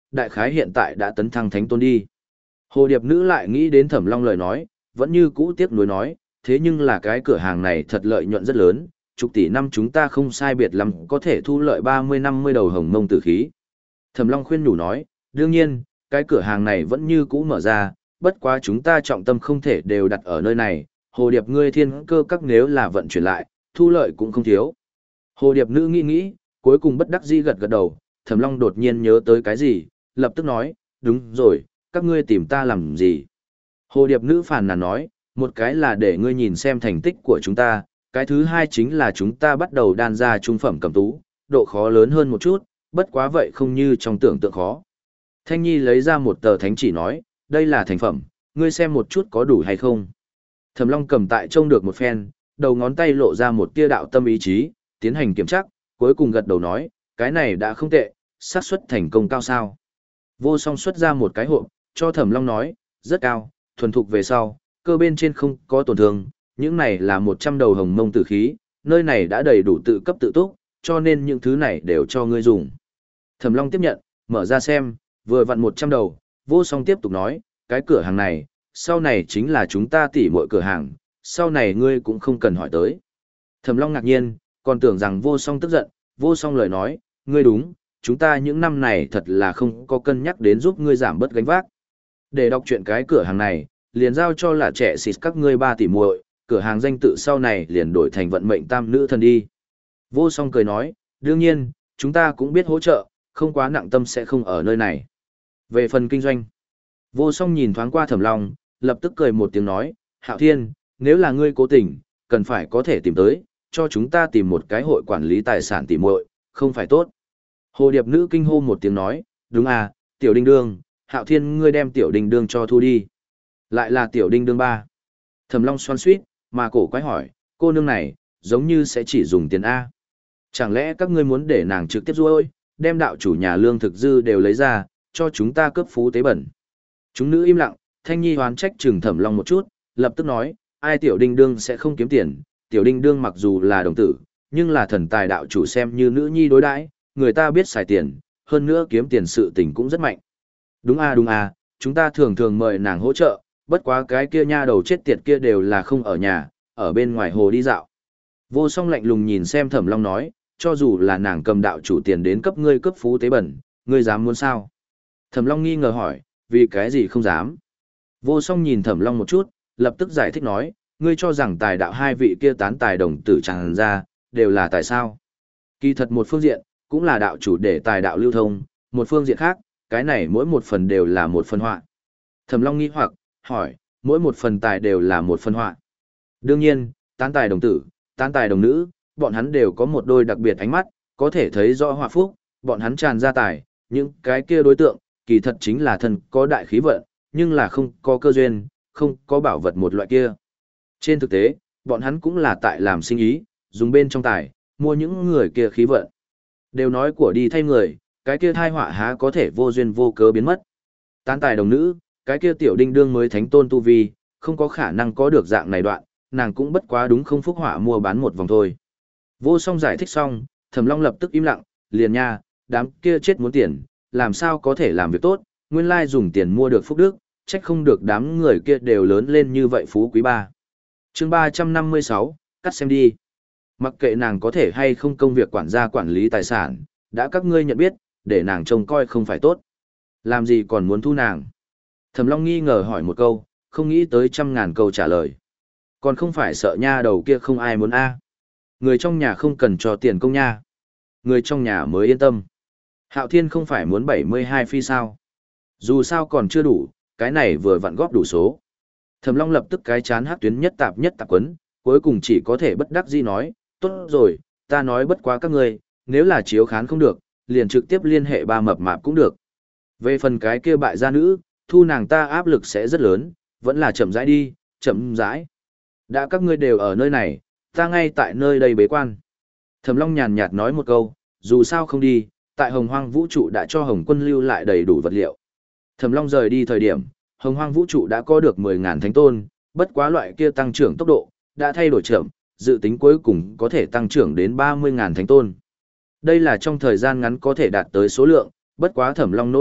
A: đại khái hiện tại đã tấn thăng thánh tôn đi. Hồ điệp nữ lại nghĩ đến Thẩm Long lời nói, vẫn như cũ tiếc nuối nói, thế nhưng là cái cửa hàng này thật lợi nhuận rất lớn, chục tỷ năm chúng ta không sai biệt lắm có thể thu lợi ba mươi năm mươi đầu hồng mông tử khí. Thẩm Long khuyên nhủ nói, đương nhiên, cái cửa hàng này vẫn như cũ mở ra, bất quá chúng ta trọng tâm không thể đều đặt ở nơi này, hồ điệp ngươi thiên cơ các nếu là vận chuyển lại, thu lợi cũng không thiếu. Hồ điệp nữ nghĩ nghĩ, cuối cùng bất đắc dĩ gật gật đầu, Thẩm Long đột nhiên nhớ tới cái gì, lập tức nói, đúng rồi, các ngươi tìm ta làm gì? Hồ điệp nữ phàn nàn nói, một cái là để ngươi nhìn xem thành tích của chúng ta, cái thứ hai chính là chúng ta bắt đầu đan ra trung phẩm cầm tú, độ khó lớn hơn một chút, bất quá vậy không như trong tưởng tượng khó. Thanh Nhi lấy ra một tờ thánh chỉ nói, đây là thành phẩm, ngươi xem một chút có đủ hay không. Thẩm Long cầm tại trông được một phen, đầu ngón tay lộ ra một tia đạo tâm ý chí, tiến hành kiểm tra, cuối cùng gật đầu nói, cái này đã không tệ, xác suất thành công cao sao. Vô Song xuất ra một cái hộp, cho Thẩm Long nói, rất cao, thuần thục về sau, cơ bên trên không có tổn thương, những này là một trăm đầu hồng mông tử khí, nơi này đã đầy đủ tự cấp tự túc, cho nên những thứ này đều cho ngươi dùng. Thẩm Long tiếp nhận, mở ra xem, vừa vặn một trăm đầu, Vô Song tiếp tục nói, cái cửa hàng này, sau này chính là chúng ta tỉ muội cửa hàng, sau này ngươi cũng không cần hỏi tới. Thẩm Long ngạc nhiên, còn tưởng rằng Vô Song tức giận, Vô Song lời nói, ngươi đúng, chúng ta những năm này thật là không có cân nhắc đến giúp ngươi giảm bớt gánh vác. Để đọc chuyện cái cửa hàng này, liền giao cho là trẻ xịt các ngươi ba tỷ muội, cửa hàng danh tự sau này liền đổi thành vận mệnh tam nữ thần đi. Vô Song cười nói, đương nhiên, chúng ta cũng biết hỗ trợ, không quá nặng tâm sẽ không ở nơi này. Về phần kinh doanh, Vô Song nhìn thoáng qua Thẩm Long, lập tức cười một tiếng nói, Hạo Thiên, nếu là ngươi cố tình, cần phải có thể tìm tới, cho chúng ta tìm một cái hội quản lý tài sản tỷ muội, không phải tốt. Hồ điệp nữ kinh hô một tiếng nói, đúng à, tiểu đinh đương, Hạo Thiên ngươi đem tiểu đinh đương cho thu đi. Lại là tiểu đinh đương ba. Thẩm Long xoan xuýt, mà cổ quái hỏi, cô nương này, giống như sẽ chỉ dùng tiền A. Chẳng lẽ các ngươi muốn để nàng trực tiếp ruôi, đem đạo chủ nhà lương thực dư đều lấy ra, cho chúng ta cướp phú tế bẩn. Chúng nữ im lặng, Thanh Nhi hoán trách trừng Thẩm Long một chút, lập tức nói, ai tiểu đinh đương sẽ không kiếm tiền, tiểu đinh đương mặc dù là đồng tử, nhưng là thần tài đạo chủ xem như nữ nhi đối đãi, người ta biết xài tiền, hơn nữa kiếm tiền sự tình cũng rất mạnh. Đúng a đúng a, chúng ta thường thường mời nàng hỗ trợ, bất quá cái kia nha đầu chết tiệt kia đều là không ở nhà, ở bên ngoài hồ đi dạo. Vô Song lạnh lùng nhìn xem Thẩm Long nói, cho dù là nàng cầm đạo chủ tiền đến cấp ngươi cấp phú tế bẩn, ngươi dám muốn sao? Thẩm Long nghi ngờ hỏi, vì cái gì không dám? Vô Song nhìn Thẩm Long một chút, lập tức giải thích nói, ngươi cho rằng tài đạo hai vị kia tán tài đồng tử tràn ra, đều là tại sao? Kỳ thật một phương diện, cũng là đạo chủ để tài đạo lưu thông, một phương diện khác, cái này mỗi một phần đều là một phần họa. Thẩm Long nghi hoặc, hỏi, mỗi một phần tài đều là một phần họa. Đương nhiên, tán tài đồng tử, tán tài đồng nữ, bọn hắn đều có một đôi đặc biệt ánh mắt, có thể thấy rõ họa phúc, bọn hắn tràn ra tài, những cái kia đối tượng, kỳ thật chính là thần có đại khí vận, nhưng là không có cơ duyên, không có bảo vật một loại kia. Trên thực tế, bọn hắn cũng là tại làm sinh ý, dùng bên trong tài, mua những người kia khí vận. Đều nói của đi thay người, cái kia thai họa há có thể vô duyên vô cớ biến mất. Tán tài đồng nữ, cái kia tiểu đinh đương mới thánh tôn tu vi, không có khả năng có được dạng này đoạn, nàng cũng bất quá đúng không phúc họa mua bán một vòng thôi. Vô Song giải thích xong, Thẩm Long lập tức im lặng, liền nha, đám kia chết muốn tiền, làm sao có thể làm việc tốt, nguyên lai dùng tiền mua được phúc đức, trách không được đám người kia đều lớn lên như vậy phú quý ba. Chương ba trăm năm mươi sáu, cắt xem đi. Mặc kệ nàng có thể hay không công việc quản gia quản lý tài sản, đã các ngươi nhận biết, để nàng trông coi không phải tốt. Làm gì còn muốn thu nàng? Thẩm Long nghi ngờ hỏi một câu, không nghĩ tới trăm ngàn câu trả lời. Còn không phải sợ nha đầu kia không ai muốn a. Người trong nhà không cần cho tiền công nha. Người trong nhà mới yên tâm. Hạo Thiên không phải muốn bảy mươi hai phi sao. Dù sao còn chưa đủ, cái này vừa vặn góp đủ số. Thẩm Long lập tức cái chán hát tuyến nhất tạp nhất tạp quấn, cuối cùng chỉ có thể bất đắc dĩ nói, tốt rồi, ta nói bất quá các ngươi, nếu là chiếu khán không được, liền trực tiếp liên hệ ba mập mạp cũng được. Về phần cái kia bại gia nữ, thu nàng ta áp lực sẽ rất lớn, vẫn là chậm rãi đi, chậm rãi. Đã các ngươi đều ở nơi này, ta ngay tại nơi đây bế quan. Thẩm Long nhàn nhạt nói một câu, dù sao không đi, tại Hồng Hoang Vũ trụ đã cho Hồng Quân lưu lại đầy đủ vật liệu. Thẩm Long rời đi thời điểm, Hồng Hoang Vũ trụ đã có được mười ngàn thánh tôn, bất quá loại kia tăng trưởng tốc độ đã thay đổi chậm, dự tính cuối cùng có thể tăng trưởng đến ba mươi ngàn thánh tôn. Đây là trong thời gian ngắn có thể đạt tới số lượng, bất quá Thẩm Long nỗ lực,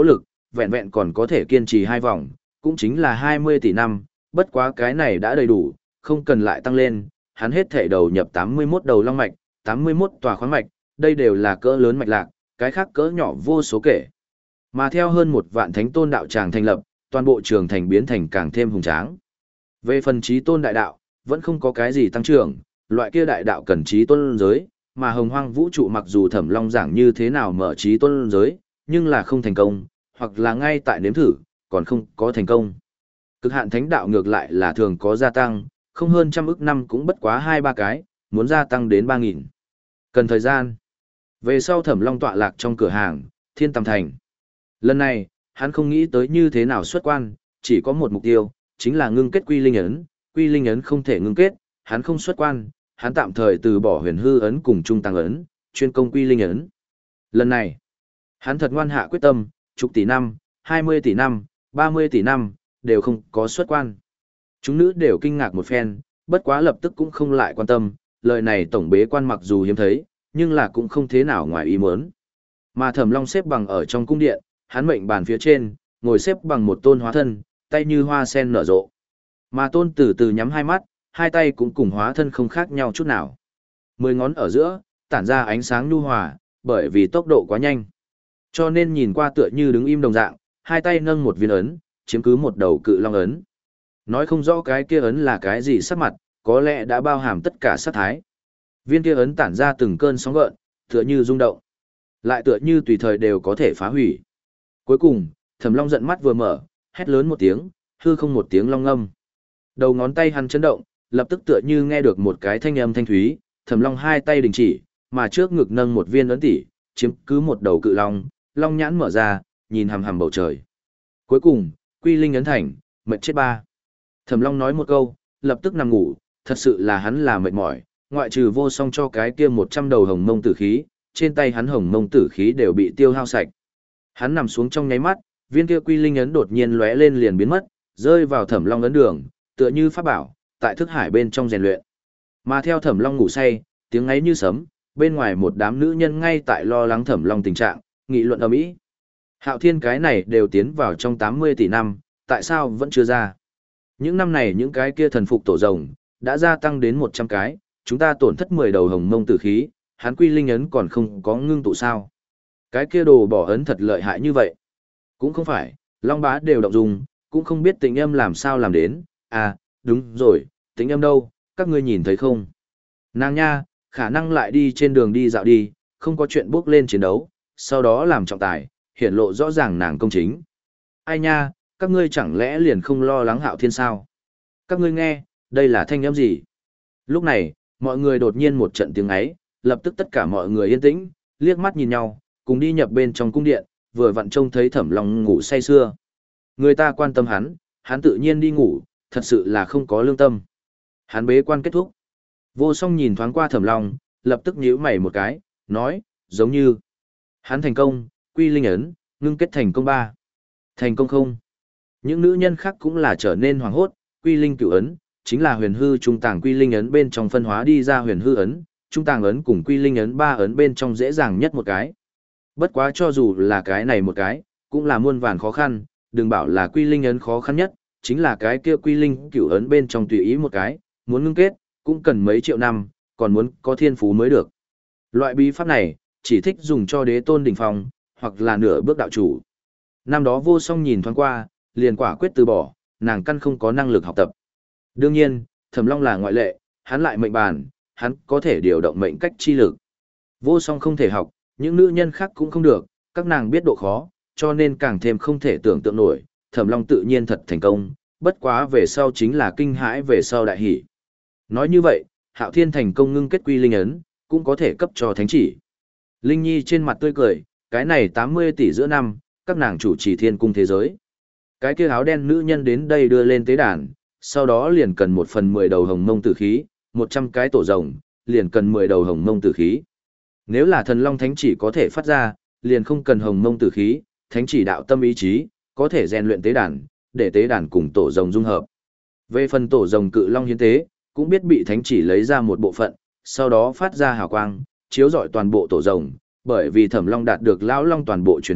A: vẹn vẹn còn có thể kiên trì hai vòng, cũng chính là hai mươi tỷ năm, bất quá cái này đã đầy đủ, không cần lại tăng lên, hắn hết thể đầu nhập tám mươi mốt đầu long mạch, tám mươi mốt tòa khoáng mạch, đây đều là cỡ lớn mạch lạc, cái khác cỡ nhỏ vô số kể. Mà theo hơn một vạn thánh tôn đạo tràng thành lập, toàn bộ trường thành biến thành càng thêm hùng tráng. Về phần trí tôn đại đạo, vẫn không có cái gì tăng trưởng, loại kia đại đạo cần trí tôn giới, mà hồng hoang vũ trụ mặc dù thẩm long giảng như thế nào mở trí tôn giới, nhưng là không thành công, hoặc là ngay tại nếm thử, còn không có thành công. Cực hạn thánh đạo ngược lại là thường có gia tăng, không hơn trăm ức năm cũng bất quá hai ba cái, muốn gia tăng đến ba nghìn. Cần thời gian. Về sau thẩm long tọa lạc trong cửa hàng, Thiên Tầm Thành. Lần này, hắn không nghĩ tới như thế nào xuất quan, chỉ có một mục tiêu, chính là ngưng kết quy linh ấn, quy linh ấn không thể ngưng kết, hắn không xuất quan, hắn tạm thời từ bỏ huyền hư ấn cùng trung tăng ấn, chuyên công quy linh ấn. Lần này, hắn thật ngoan hạ quyết tâm, chục tỷ năm, hai mươi tỷ năm, ba mươi tỷ năm, đều không có xuất quan. Chúng nữ đều kinh ngạc một phen, bất quá lập tức cũng không lại quan tâm, lời này tổng bế quan mặc dù hiếm thấy, nhưng là cũng không thế nào ngoài ý muốn. Mà Thẩm Long xếp bằng ở trong cung điện, hắn mệnh bàn phía trên, ngồi xếp bằng một tôn hóa thân, tay như hoa sen nở rộ. Mà tôn từ từ nhắm hai mắt, hai tay cũng cùng hóa thân không khác nhau chút nào. Mười ngón ở giữa, tản ra ánh sáng nhu hòa, bởi vì tốc độ quá nhanh. Cho nên nhìn qua tựa như đứng im đồng dạng, hai tay nâng một viên ấn, chiếm cứ một đầu cự long ấn. Nói không rõ cái kia ấn là cái gì sắc mặt, có lẽ đã bao hàm tất cả sát thái. Viên kia ấn tản ra từng cơn sóng gợn, tựa như rung động. Lại tựa như tùy thời đều có thể phá hủy. Cuối cùng, Thẩm Long giận mắt vừa mở, hét lớn một tiếng, hư không một tiếng long ngâm. Đầu ngón tay hắn chấn động, lập tức tựa như nghe được một cái thanh âm thanh thúy, Thẩm Long hai tay đình chỉ, mà trước ngực nâng một viên ấn tỷ, chiếm cứ một đầu cự long, long nhãn mở ra, nhìn hằm hằm bầu trời. Cuối cùng, quy linh ấn thành, mệt chết ba. Thẩm Long nói một câu, lập tức nằm ngủ, thật sự là hắn là mệt mỏi, ngoại trừ vô song cho cái kia một trăm đầu hồng mông tử khí, trên tay hắn hồng mông tử khí đều bị tiêu hao sạch. Hắn nằm xuống trong nháy mắt, viên kia quy linh ấn đột nhiên lóe lên liền biến mất, rơi vào Thẩm Long ấn đường, tựa như pháp bảo, tại thức hải bên trong rèn luyện. Mà theo Thẩm Long ngủ say, tiếng ngáy như sấm, bên ngoài một đám nữ nhân ngay tại lo lắng Thẩm Long tình trạng, nghị luận ầm ĩ. Hạo Thiên cái này đều tiến vào trong tám mươi tỷ năm, tại sao vẫn chưa ra? Những năm này những cái kia thần phục tổ rồng, đã gia tăng đến một trăm cái, chúng ta tổn thất mười đầu hồng mông tử khí, hắn quy linh ấn còn không có ngưng tụ sao? Cái kia đồ bỏ ấn thật lợi hại như vậy. Cũng không phải, Long Bá đều động dung, cũng không biết tình âm làm sao làm đến, à, đúng rồi, tình âm đâu, các ngươi nhìn thấy không? Nàng nha, khả năng lại đi trên đường đi dạo đi, không có chuyện bước lên chiến đấu, sau đó làm trọng tài, hiển lộ rõ ràng nàng công chính. Ai nha, các ngươi chẳng lẽ liền không lo lắng Hạo Thiên sao? Các ngươi nghe, đây là thanh âm gì? Lúc này, mọi người đột nhiên một trận tiếng ấy, lập tức tất cả mọi người yên tĩnh, liếc mắt nhìn nhau, cùng đi nhập bên trong cung điện, vừa vặn trông thấy Thẩm Long ngủ say sưa. Người ta quan tâm hắn, hắn tự nhiên đi ngủ, thật sự là không có lương tâm. Hắn bế quan kết thúc. Vô Song nhìn thoáng qua Thẩm Long, lập tức nhíu mày một cái, nói, giống như hắn thành công, quy linh ấn, ngưng kết thành công ba. Thành công không? Những nữ nhân khác cũng là trở nên hoảng hốt, quy linh cửu ấn, chính là huyền hư trung tàng quy linh ấn bên trong phân hóa đi ra huyền hư ấn, trung tàng ấn cùng quy linh ấn ba ấn bên trong dễ dàng nhất một cái. Bất quá cho dù là cái này một cái, cũng là muôn vàn khó khăn, đừng bảo là quy linh ấn khó khăn nhất, chính là cái kia quy linh cửu ấn bên trong tùy ý một cái, muốn ngưng kết, cũng cần mấy triệu năm, còn muốn có thiên phú mới được. Loại bí pháp này, chỉ thích dùng cho đế tôn đỉnh phong, hoặc là nửa bước đạo chủ. Năm đó Vô Song nhìn thoáng qua, liền quả quyết từ bỏ, nàng căn không có năng lực học tập. Đương nhiên, Thẩm Long là ngoại lệ, hắn lại mệnh bàn, hắn có thể điều động mệnh cách chi lực. Vô Song không thể học, những nữ nhân khác cũng không được, các nàng biết độ khó, cho nên càng thêm không thể tưởng tượng nổi, Thẩm Long tự nhiên thật thành công, bất quá về sau chính là kinh hãi về sau đại hỷ. Nói như vậy, Hạo Thiên thành công ngưng kết quy linh ấn, cũng có thể cấp cho thánh chỉ. Linh Nhi trên mặt tươi cười, cái này tám mươi tỷ giữa năm, các nàng chủ trì thiên cung thế giới. Cái kia áo đen nữ nhân đến đây đưa lên tế đàn, sau đó liền cần một phần mười đầu hồng mông tử khí, một trăm cái tổ rồng, liền cần mười đầu hồng mông tử khí. Nếu là thần long thánh chỉ có thể phát ra, liền không cần hồng mông tử khí, thánh chỉ đạo tâm ý chí, có thể rèn luyện tế đàn, để tế đàn cùng tổ rồng dung hợp. Về phần tổ rồng cự long hiến tế, cũng biết bị thánh chỉ lấy ra một bộ phận, sau đó phát ra hào quang, chiếu rọi toàn bộ tổ rồng, bởi vì Thẩm Long đạt được lão long toàn bộ truyền thừa,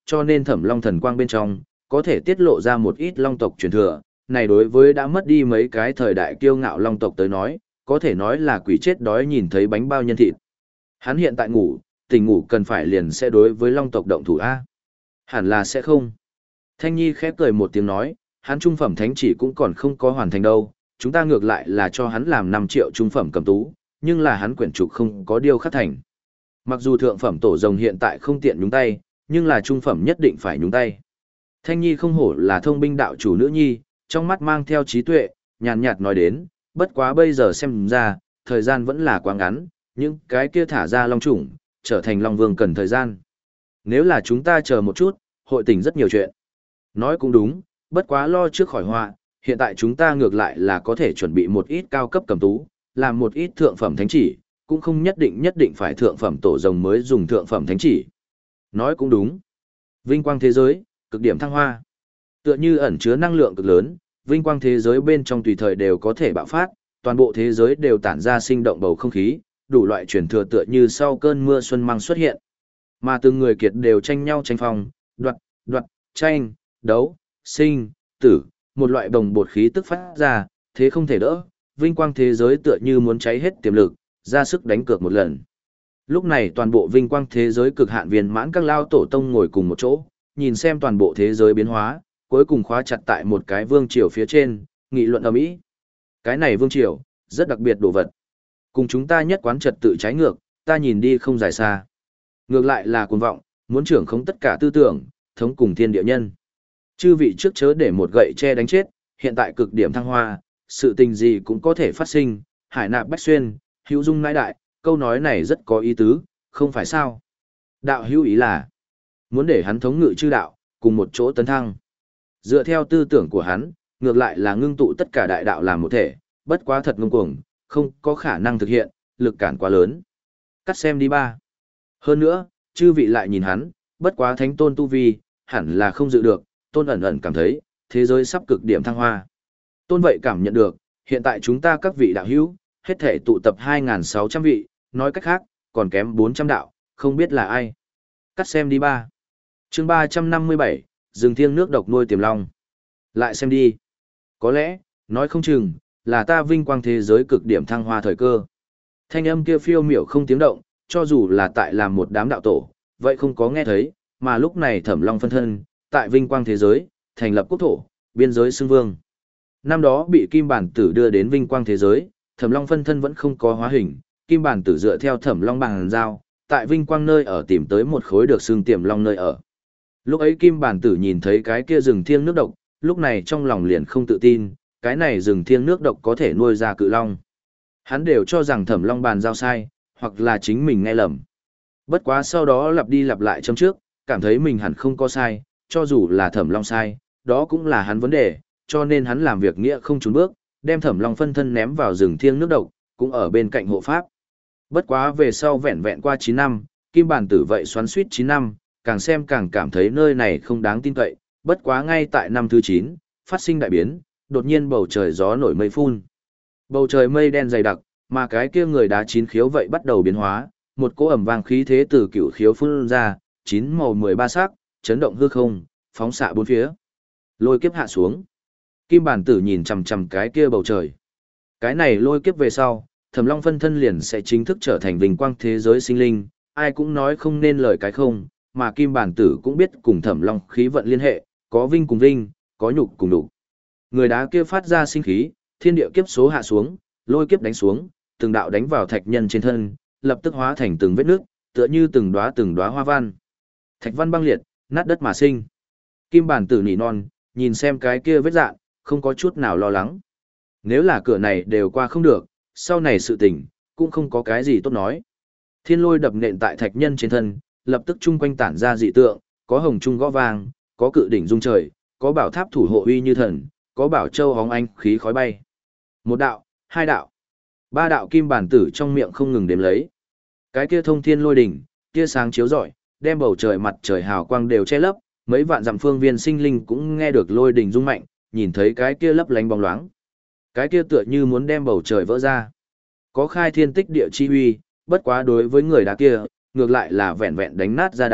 A: cho nên Thẩm Long thần quang bên trong có thể tiết lộ ra một ít long tộc truyền thừa, này đối với đã mất đi mấy cái thời đại kiêu ngạo long tộc tới nói, có thể nói là quỷ chết đói nhìn thấy bánh bao nhân thịt. Hắn hiện tại ngủ, tỉnh ngủ cần phải liền sẽ đối với long tộc động thủ A. Hẳn là sẽ không. Thanh Nhi khép cười một tiếng nói, hắn trung phẩm thánh chỉ cũng còn không có hoàn thành đâu, chúng ta ngược lại là cho hắn làm năm triệu trung phẩm cầm tú, nhưng là hắn quyển trục không có điều khắc thành. Mặc dù thượng phẩm tổ rồng hiện tại không tiện nhúng tay, nhưng là trung phẩm nhất định phải nhúng tay. Thanh Nhi không hổ là thông binh đạo chủ nữ nhi, trong mắt mang theo trí tuệ, nhàn nhạt nói đến, bất quá bây giờ xem ra, thời gian vẫn là quá ngắn, những cái kia thả ra long chủng, trở thành long vương cần thời gian. Nếu là chúng ta chờ một chút, hội tình rất nhiều chuyện. Nói cũng đúng, bất quá lo trước khỏi họa, hiện tại chúng ta ngược lại là có thể chuẩn bị một ít cao cấp cầm tú, làm một ít thượng phẩm thánh chỉ, cũng không nhất định nhất định phải thượng phẩm tổ rồng mới dùng thượng phẩm thánh chỉ. Nói cũng đúng. Vinh quang thế giới, cực điểm thăng hoa. Tựa như ẩn chứa năng lượng cực lớn, vinh quang thế giới bên trong tùy thời đều có thể bạo phát, toàn bộ thế giới đều tản ra sinh động bầu không khí, đủ loại truyền thừa tựa như sau cơn mưa xuân mang xuất hiện. Mà từng người kiệt đều tranh nhau tranh phong, đoạt, đoạt, tranh, đấu, sinh, tử, một loại bồng bột khí tức phát ra, thế không thể đỡ, vinh quang thế giới tựa như muốn cháy hết tiềm lực, ra sức đánh cược một lần. Lúc này toàn bộ vinh quang thế giới cực hạn viên mãn các lao tổ tông ngồi cùng một chỗ, nhìn xem toàn bộ thế giới biến hóa, cuối cùng khóa chặt tại một cái vương triều phía trên, nghị luận ầm ĩ. Cái này vương triều, rất đặc biệt đồ vật. Cùng chúng ta nhất quán trật tự trái ngược, ta nhìn đi không dài xa. Ngược lại là cuồng vọng, muốn trưởng khống tất cả tư tưởng, thống cùng thiên địa nhân. Chư vị trước chớ để một gậy che đánh chết, hiện tại cực điểm thăng hoa, sự tình gì cũng có thể phát sinh, hải nạp bách xuyên, hữu dung nãi đại, câu nói này rất có ý tứ, không phải sao. Đạo hữu ý là, muốn để hắn thống ngự chư đạo, cùng một chỗ tấn thăng. Dựa theo tư tưởng của hắn, ngược lại là ngưng tụ tất cả đại đạo làm một thể, bất quá thật ngông cuồng, không có khả năng thực hiện, lực cản quá lớn. Cắt xem đi ba. Hơn nữa, chư vị lại nhìn hắn, bất quá thánh tôn tu vi, hẳn là không dự được, tôn ẩn ẩn cảm thấy, thế giới sắp cực điểm thăng hoa. Tôn vậy cảm nhận được, hiện tại chúng ta các vị đạo hữu, hết thể tụ tập hai nghìn sáu trăm vị, nói cách khác, còn kém bốn trăm đạo, không biết là ai. Cắt xem đi ba. Chương ba trăm năm mươi bảy, rừng thiêng nước độc nuôi tiềm long. Lại xem đi. Có lẽ, nói không chừng, là ta vinh quang thế giới cực điểm thăng hoa thời cơ. Thanh âm kia phiêu miểu không tiếng động, cho dù là tại làm một đám đạo tổ, vậy không có nghe thấy, mà lúc này Thẩm Long phân thân, tại vinh quang thế giới, thành lập quốc thổ, biên giới xưng vương. Năm đó bị Kim Bản Tử đưa đến vinh quang thế giới, Thẩm Long phân thân vẫn không có hóa hình, Kim Bản Tử dựa theo Thẩm Long bàn giao, tại vinh quang nơi ở tìm tới một khối được xưng tiềm long nơi ở. Lúc ấy Kim Bản Tử nhìn thấy cái kia rừng thiêng nước độc, lúc này trong lòng liền không tự tin, cái này rừng thiêng nước độc có thể nuôi ra cự long. Hắn đều cho rằng Thẩm Long bàn giao sai, hoặc là chính mình nghe lầm. Bất quá sau đó lặp đi lặp lại châm trước, cảm thấy mình hẳn không có sai, cho dù là Thẩm Long sai, đó cũng là hắn vấn đề, cho nên hắn làm việc nghĩa không trốn bước, đem Thẩm Long phân thân ném vào rừng thiêng nước độc, cũng ở bên cạnh hộ pháp. Bất quá về sau vẹn vẹn qua chín năm, Kim Bản Tử vậy xoắn suýt chín năm, càng xem càng cảm thấy nơi này không đáng tin cậy, bất quá ngay tại năm thứ chín, phát sinh đại biến, đột nhiên bầu trời gió nổi mây phun. Bầu trời mây đen dày đặc, mà cái kia người đá chín khiếu vậy bắt đầu biến hóa, một cỗ ẩm vàng khí thế từ cựu khiếu phun ra, chín màu mười ba sắc, chấn động hư không, phóng xạ bốn phía. Lôi kiếp hạ xuống. Kim Bản Tử nhìn chằm chằm cái kia bầu trời. Cái này lôi kiếp về sau, Thẩm Long phân thân liền sẽ chính thức trở thành vinh quang thế giới sinh linh, ai cũng nói không nên lời cái không, mà Kim Bản Tử cũng biết cùng Thẩm Long khí vận liên hệ, có vinh cùng vinh, có nhục cùng nhục. Người đá kia phát ra sinh khí, thiên địa kiếp số hạ xuống, lôi kiếp đánh xuống, từng đạo đánh vào thạch nhân trên thân, lập tức hóa thành từng vết nước, tựa như từng đóa từng đóa hoa văn. Thạch văn băng liệt, nát đất mà sinh. Kim Bản Tử nỉ non, nhìn xem cái kia vết dạn, không có chút nào lo lắng. Nếu là cửa này đều qua không được, sau này sự tình, cũng không có cái gì tốt nói. Thiên lôi đập nện tại thạch nhân trên thân, lập tức chung quanh tản ra dị tượng, có hồng trung gõ vang, có cự đỉnh rung trời, có bảo tháp thủ hộ uy như thần, có bảo châu hóng ánh khí khói bay. Một đạo, hai đạo, ba đạo Kim Bản Tử trong miệng không ngừng đếm lấy. Cái kia thông thiên lôi đỉnh, tia sáng chiếu rọi, đem bầu trời mặt trời hào quang đều che lấp, mấy vạn dặm phương viên sinh linh cũng nghe được lôi đỉnh rung mạnh, nhìn thấy cái kia lấp lánh bóng loáng. Cái kia tựa như muốn đem bầu trời vỡ ra. Có khai thiên tích địa chi uy, bất quá đối với người đá kia, ngược lại là vẹn vẹn đánh nát ra đá,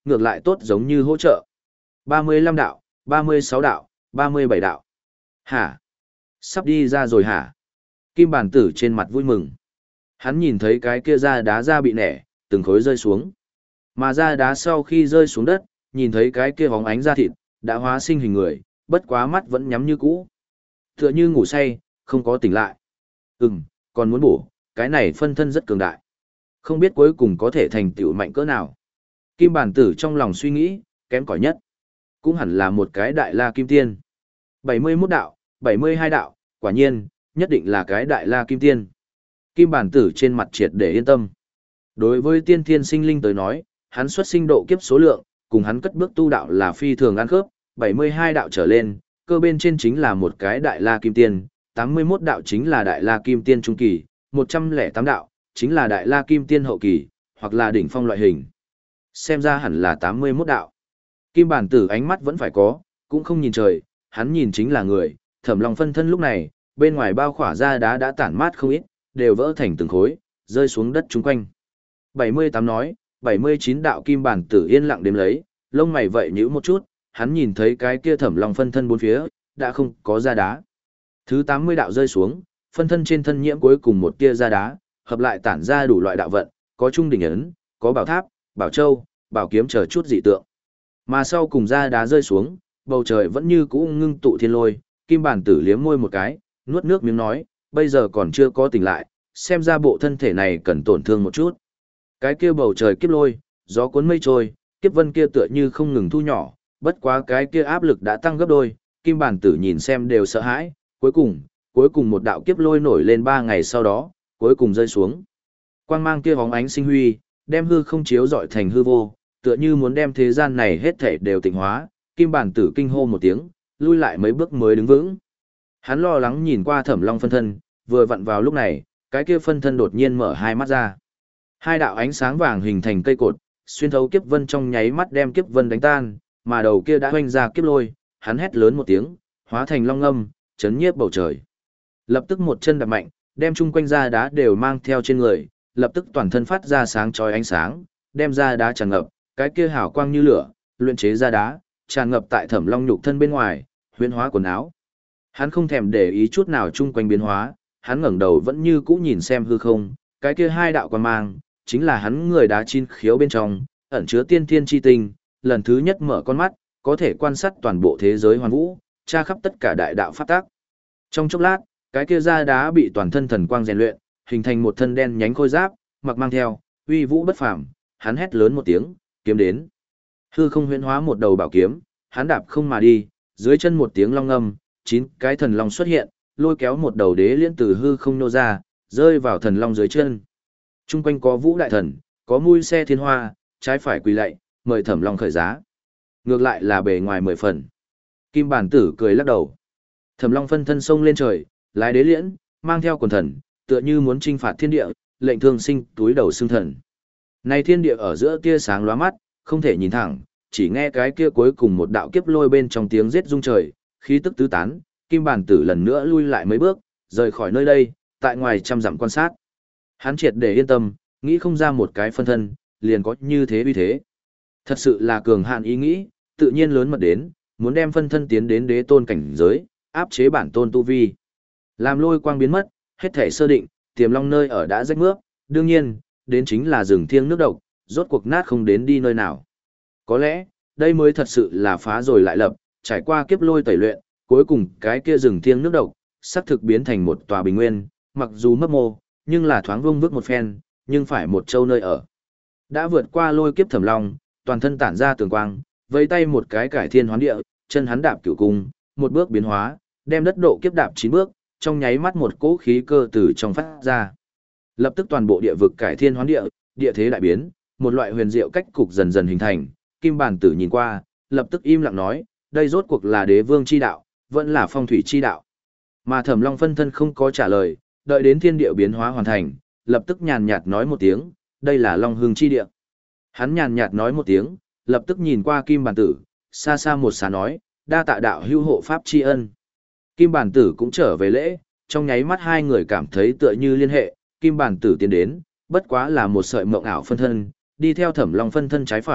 A: ngược lại tốt giống như hỗ trợ. ba mươi lăm đạo, ba mươi sáu đạo, ba mươi bảy đạo. Hả? Sắp đi ra rồi hả? Kim bản tử trên mặt vui mừng. Hắn nhìn thấy cái kia ra đá ra bị nẻ, từng khối rơi xuống. Mà ra đá sau khi rơi xuống đất, nhìn thấy cái kia bóng ánh da thịt, đã hóa sinh hình người, bất quá mắt vẫn nhắm như cũ. Tựa như ngủ say, không có tỉnh lại. Ừm, còn muốn bổ, cái này phân thân rất cường đại. Không biết cuối cùng có thể thành tựu mạnh cỡ nào. Kim bản tử trong lòng suy nghĩ, kém cỏi nhất. Cũng hẳn là một cái đại la kim tiên. bảy mươi mốt đạo, bảy mươi hai đạo, quả nhiên, nhất định là cái đại la kim tiên. Kim bản tử trên mặt triệt để yên tâm. Đối với tiên thiên sinh linh tới nói, hắn xuất sinh độ kiếp số lượng, cùng hắn cất bước tu đạo là phi thường ăn khớp, bảy mươi hai đạo trở lên, cơ bên trên chính là một cái đại la kim tiên, tám mươi mốt đạo chính là đại la kim tiên trung kỳ, một trăm lẻ tám đạo, chính là đại la kim tiên hậu kỳ, hoặc là đỉnh phong loại hình. Xem ra hẳn là tám mươi mốt đạo. Kim bản tử ánh mắt vẫn phải có, cũng không nhìn trời, hắn nhìn chính là người, Thẩm Long phân thân lúc này, bên ngoài bao khỏa ra đá đã tản mát không ít, đều vỡ thành từng khối, rơi xuống đất chung quanh. bảy mươi tám nói, bảy mươi chín đạo kim bản tử yên lặng đếm lấy, lông mày vậy nhíu một chút, hắn nhìn thấy cái kia Thẩm Long phân thân bốn phía, đã không có ra đá. Thứ tám mươi đạo rơi xuống, phân thân trên thân nhiễm cuối cùng một tia ra đá, hợp lại tản ra đủ loại đạo vận, có trung đỉnh ấn, có bảo tháp, bảo châu, bảo kiếm chờ chút dị tượng. Mà sau cùng ra đá rơi xuống, bầu trời vẫn như cũ ngưng tụ thiên lôi, kim bản tử liếm môi một cái, nuốt nước miếng nói, bây giờ còn chưa có tỉnh lại, xem ra bộ thân thể này cần tổn thương một chút. Cái kia bầu trời kiếp lôi, gió cuốn mây trôi, kiếp vân kia tựa như không ngừng thu nhỏ, bất quá cái kia áp lực đã tăng gấp đôi, kim bản tử nhìn xem đều sợ hãi, cuối cùng, cuối cùng một đạo kiếp lôi nổi lên ba ngày sau đó, cuối cùng rơi xuống. Quang mang kia bóng ánh sinh huy, đem hư không chiếu dọi thành hư vô, tựa như muốn đem thế gian này hết thảy đều tịnh hóa, kim bản tử kinh hô một tiếng, lui lại mấy bước mới đứng vững. Hắn lo lắng nhìn qua Thẩm Long phân thân, vừa vặn vào lúc này, cái kia phân thân đột nhiên mở hai mắt ra. Hai đạo ánh sáng vàng hình thành cây cột, xuyên thấu kiếp vân trong nháy mắt đem kiếp vân đánh tan, mà đầu kia đã hoành ra kiếp lôi, hắn hét lớn một tiếng, hóa thành long ngâm, chấn nhiếp bầu trời. Lập tức một chân đạp mạnh, đem chung quanh ra đá đều mang theo trên người, lập tức toàn thân phát ra sáng chói ánh sáng, đem ra đá tràn ngập, cái kia hào quang như lửa, luyện chế ra đá, tràn ngập tại Thẩm Long nhục thân bên ngoài, huyễn hóa quần áo. Hắn không thèm để ý chút nào chung quanh biến hóa, hắn ngẩng đầu vẫn như cũ nhìn xem hư không, cái kia hai đạo quang mang, chính là hắn người đá chín khiếu bên trong, ẩn chứa tiên thiên chi tinh, lần thứ nhất mở con mắt, có thể quan sát toàn bộ thế giới hoàn vũ, tra khắp tất cả đại đạo pháp tác. Trong chốc lát, cái kia da đá bị toàn thân thần quang rèn luyện, hình thành một thân đen nhánh khôi giáp, mặc mang theo, uy vũ bất phàm, hắn hét lớn một tiếng, kiếm đến. Hư không huyễn hóa một đầu bảo kiếm, hắn đạp không mà đi, dưới chân một tiếng long ngâm, chín cái thần long xuất hiện, lôi kéo một đầu đế liên từ hư không nô ra, rơi vào thần long dưới chân. Trung quanh có vũ đại thần, có mui xe thiên hoa, trái phải quỳ lạy, mời Thẩm Long khởi giá. Ngược lại là bề ngoài mười phần. Kim bản tử cười lắc đầu. Thẩm Long phân thân sông lên trời, lái đế liễn, mang theo quần thần, tựa như muốn trinh phạt thiên địa, lệnh thương sinh túi đầu xương thần. Này thiên địa ở giữa tia sáng lóa mắt, không thể nhìn thẳng, chỉ nghe cái kia cuối cùng một đạo kiếp lôi bên trong tiếng giết rung trời, khí tức tứ tán, Kim bản tử lần nữa lui lại mấy bước, rời khỏi nơi đây, tại ngoài trăm dặm quan sát. Hắn triệt để yên tâm, nghĩ không ra một cái phân thân, liền có như thế uy thế. Thật sự là cường hạn ý nghĩ, tự nhiên lớn mật đến, muốn đem phân thân tiến đến đế tôn cảnh giới, áp chế bản tôn tu vi. Làm lôi quang biến mất, hết thể sơ định, tiềm long nơi ở đã rách mướp, đương nhiên, đến chính là rừng thiêng nước độc, rốt cuộc nát không đến đi nơi nào. Có lẽ, đây mới thật sự là phá rồi lại lập, trải qua kiếp lôi tẩy luyện, cuối cùng cái kia rừng thiêng nước độc, sắp thực biến thành một tòa bình nguyên, mặc dù mấp mô, nhưng là thoáng vung vức một phen, nhưng phải một châu nơi ở. Đã vượt qua lôi kiếp Thẩm Long, toàn thân tản ra tường quang, vẫy tay một cái cải thiên hoán địa, chân hắn đạp cửu cung, một bước biến hóa, đem đất độ kiếp đạp chín bước, trong nháy mắt một cỗ khí cơ từ trong phát ra. Lập tức toàn bộ địa vực cải thiên hoán địa, địa thế đại biến, một loại huyền diệu cách cục dần dần hình thành, Kim bản tử nhìn qua, lập tức im lặng nói, đây rốt cuộc là đế vương chi đạo, vẫn là phong thủy chi đạo. Mà Thẩm Long phân thân không có trả lời, đợi đến thiên địa biến hóa hoàn thành, lập tức nhàn nhạt nói một tiếng, đây là Long Hương chi địa. Hắn nhàn nhạt nói một tiếng, lập tức nhìn qua Kim bản tử, xa xa một xá nói, đa tạ đạo hữu hộ pháp tri ân. Kim bản tử cũng trở về lễ, trong nháy mắt hai người cảm thấy tựa như liên hệ, Kim bản tử tiến đến, bất quá là một sợi mộng ảo phân thân, đi theo Thẩm Long phân thân trái phải,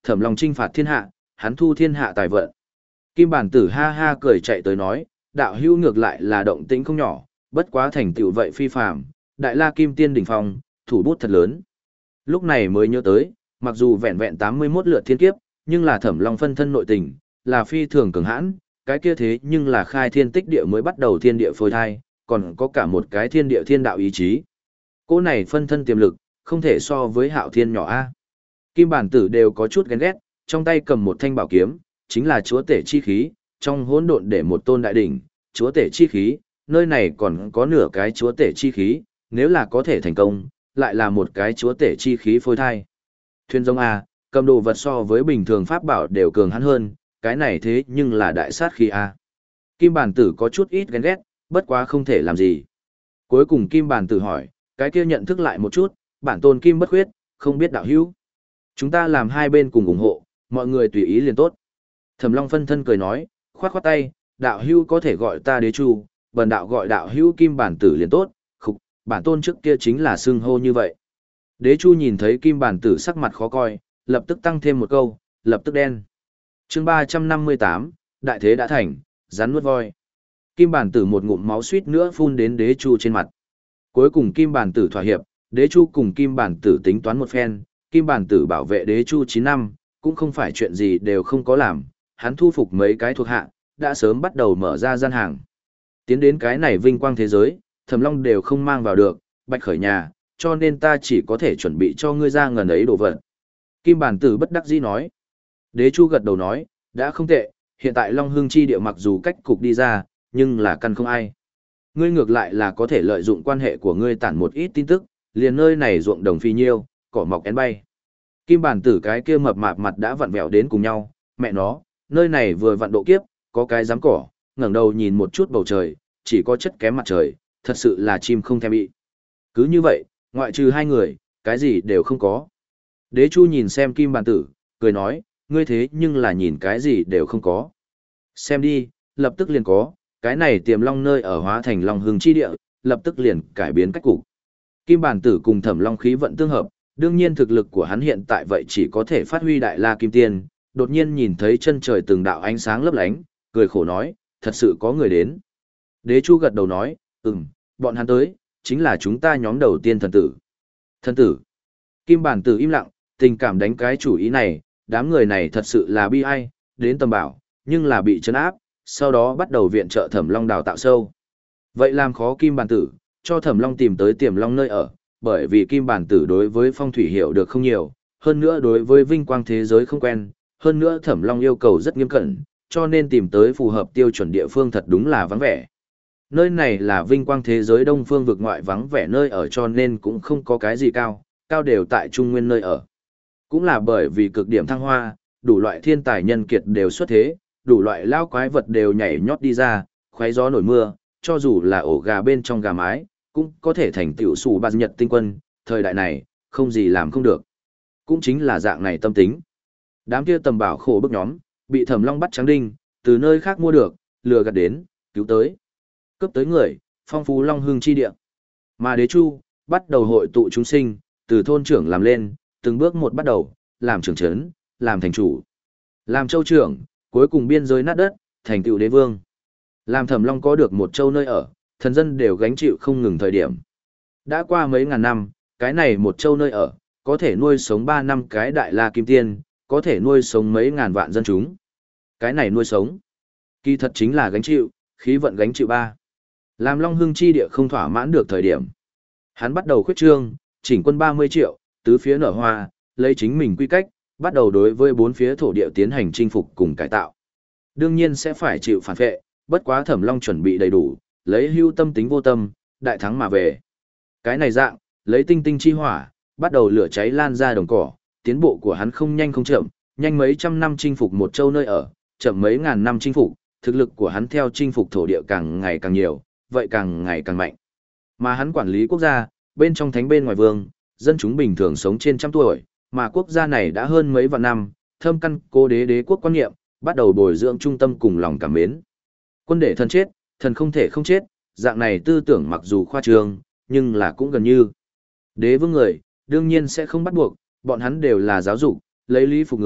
A: Thẩm Long trinh phạt thiên hạ, hắn thu thiên hạ tài vận. Kim bản tử ha ha cười chạy tới nói, đạo hữu ngược lại là động tĩnh không nhỏ, bất quá thành tựu vậy phi phàm, đại la kim tiên đỉnh phong, thủ bút thật lớn. Lúc này mới nhớ tới, mặc dù vẹn vẹn tám mươi mốt lượt thiên kiếp, nhưng là Thẩm Long phân thân nội tình, là phi thường cường hãn, cái kia thế nhưng là khai thiên tích địa mới bắt đầu thiên địa phôi thai, còn có cả một cái thiên địa thiên đạo ý chí. Cô này phân thân tiềm lực, không thể so với Hạo Thiên nhỏ a. Kim bản tử đều có chút ghen ghét, trong tay cầm một thanh bảo kiếm, chính là chúa tể chi khí, trong hỗn độn để một tôn đại đỉnh, chúa tể chi khí, nơi này còn có nửa cái chúa tể chi khí, nếu là có thể thành công, lại là một cái chúa tể chi khí phôi thai. Thuyền giống a, cầm đồ vật so với bình thường pháp bảo đều cường hắn hơn, cái này thế nhưng là đại sát khí a. Kim bản tử có chút ít ghen ghét, bất quá không thể làm gì. Cuối cùng Kim bản tử hỏi, cái kia nhận thức lại một chút, bản tôn Kim bất khuyết, không biết đạo hữu. Chúng ta làm hai bên cùng ủng hộ, mọi người tùy ý liền tốt. Thẩm Long phân thân cười nói, khoát khoát tay, đạo hữu có thể gọi ta đế chu, bần đạo gọi đạo hữu Kim bản tử liền tốt, khục, bản tôn trước kia chính là xưng hô như vậy. Đế chu nhìn thấy Kim bản tử sắc mặt khó coi, lập tức tăng thêm một câu, lập tức đen. Chương ba trăm năm mươi tám, đại thế đã thành, rắn nuốt voi. Kim bản tử một ngụm máu suýt nữa phun đến đế chu trên mặt. Cuối cùng Kim bản tử thỏa hiệp, đế chu cùng Kim bản tử tính toán một phen, Kim bản tử bảo vệ đế chu chín năm, cũng không phải chuyện gì đều không có làm, hắn thu phục mấy cái thuộc hạ, đã sớm bắt đầu mở ra gian hàng. Tiến đến cái này vinh quang thế giới, Thẩm Long đều không mang vào được, bạch khởi nhà, cho nên ta chỉ có thể chuẩn bị cho ngươi ra ngần ấy đồ vật. Kim bản tử bất đắc dĩ nói. Đế chu gật đầu nói, đã không tệ, hiện tại Long Hưng chi địa mặc dù cách cục đi ra, nhưng là căn không ai. Ngươi ngược lại là có thể lợi dụng quan hệ của ngươi tản một ít tin tức, liền nơi này ruộng đồng phi nhiêu, cỏ mọc én bay. Kim bản tử cái kia mập mạp mặt đã vặn vẹo đến cùng nhau, mẹ nó, nơi này vừa vặn độ kiếp, có cái giám cỏ, ngẩng đầu nhìn một chút bầu trời, chỉ có chất kém mặt trời, thật sự là chim không thèm bị. Cứ như vậy, ngoại trừ hai người, cái gì đều không có. Đế chu nhìn xem Kim bản tử, cười nói, ngươi thế nhưng là nhìn cái gì đều không có. Xem đi, lập tức liền có, cái này tiềm long nơi ở hóa thành long hưng chi địa, lập tức liền cải biến cách cục. Kim bản tử cùng Thẩm Long khí vận tương hợp, đương nhiên thực lực của hắn hiện tại vậy chỉ có thể phát huy đại la kim tiên, đột nhiên nhìn thấy chân trời từng đạo ánh sáng lấp lánh, cười khổ nói, thật sự có người đến. Đế chu gật đầu nói, ừm, bọn hắn tới, chính là chúng ta nhóm đầu tiên thần tử. Thần tử. Kim bản tử im lặng, tình cảm đánh cái chủ ý này, đám người này thật sự là bi ai, đến tầm bảo, nhưng là bị trấn áp, sau đó bắt đầu viện trợ Thẩm Long đào tạo sâu. Vậy làm khó Kim bản tử, cho Thẩm Long tìm tới tiềm long nơi ở, bởi vì Kim bản tử đối với phong thủy hiểu được không nhiều, hơn nữa đối với vinh quang thế giới không quen, hơn nữa Thẩm Long yêu cầu rất nghiêm cẩn, cho nên tìm tới phù hợp tiêu chuẩn địa phương thật đúng là vắng vẻ. Nơi này là vinh quang thế giới đông phương vực ngoại vắng vẻ nơi ở cho nên cũng không có cái gì cao, cao đều tại trung nguyên nơi ở. Cũng là bởi vì cực điểm thăng hoa, đủ loại thiên tài nhân kiệt đều xuất thế, đủ loại lao quái vật đều nhảy nhót đi ra, khoáy gió nổi mưa, cho dù là ổ gà bên trong gà mái, cũng có thể thành tựu sủ ba nhật tinh quân, thời đại này, không gì làm không được. Cũng chính là dạng này tâm tính. Đám kia tầm bảo khổ bức nhóm, bị Thẩm Long bắt trắng đinh, từ nơi khác mua được, lừa gạt đến, cứu tới. Cướp tới người, phong phú Long Hưng chi địa. Mà Đế chu, bắt đầu hội tụ chúng sinh, từ thôn trưởng làm lên, từng bước một bắt đầu, làm trưởng trấn, làm thành chủ, làm châu trưởng, cuối cùng biên giới nát đất, thành tựu đế vương. Làm Thẩm Long có được một châu nơi ở, thần dân đều gánh chịu không ngừng thời điểm. Đã qua mấy ngàn năm, cái này một châu nơi ở, có thể nuôi sống ba năm cái đại la kim tiên, có thể nuôi sống mấy ngàn vạn dân chúng. Cái này nuôi sống, kỳ thật chính là gánh chịu, khí vận gánh chịu ba. Làm Long Hưng chi địa không thỏa mãn được thời điểm. Hắn bắt đầu khuyết trương, chỉnh quân ba mươi triệu, tứ phía nở hoa, lấy chính mình quy cách, bắt đầu đối với bốn phía thổ địa tiến hành chinh phục cùng cải tạo. Đương nhiên sẽ phải chịu phản vệ, bất quá Thẩm Long chuẩn bị đầy đủ, lấy hưu tâm tính vô tâm, đại thắng mà về. Cái này dạng, lấy tinh tinh chi hỏa, bắt đầu lửa cháy lan ra đồng cỏ, tiến bộ của hắn không nhanh không chậm, nhanh mấy trăm năm chinh phục một châu nơi ở, chậm mấy ngàn năm chinh phục, thực lực của hắn theo chinh phục thổ địa càng ngày càng nhiều, vậy càng ngày càng mạnh. Mà hắn quản lý quốc gia, bên trong thánh bên ngoài vương, dân chúng bình thường sống trên trăm tuổi, mà quốc gia này đã hơn mấy vạn năm, thâm căn cố đế đế quốc quan niệm, bắt đầu bồi dưỡng trung tâm cùng lòng cảm mến. Quân để thần chết, thần không thể không chết, dạng này tư tưởng mặc dù khoa trương, nhưng là cũng gần như. Đế vương người, đương nhiên sẽ không bắt buộc, bọn hắn đều là giáo dục, lấy lý phục người,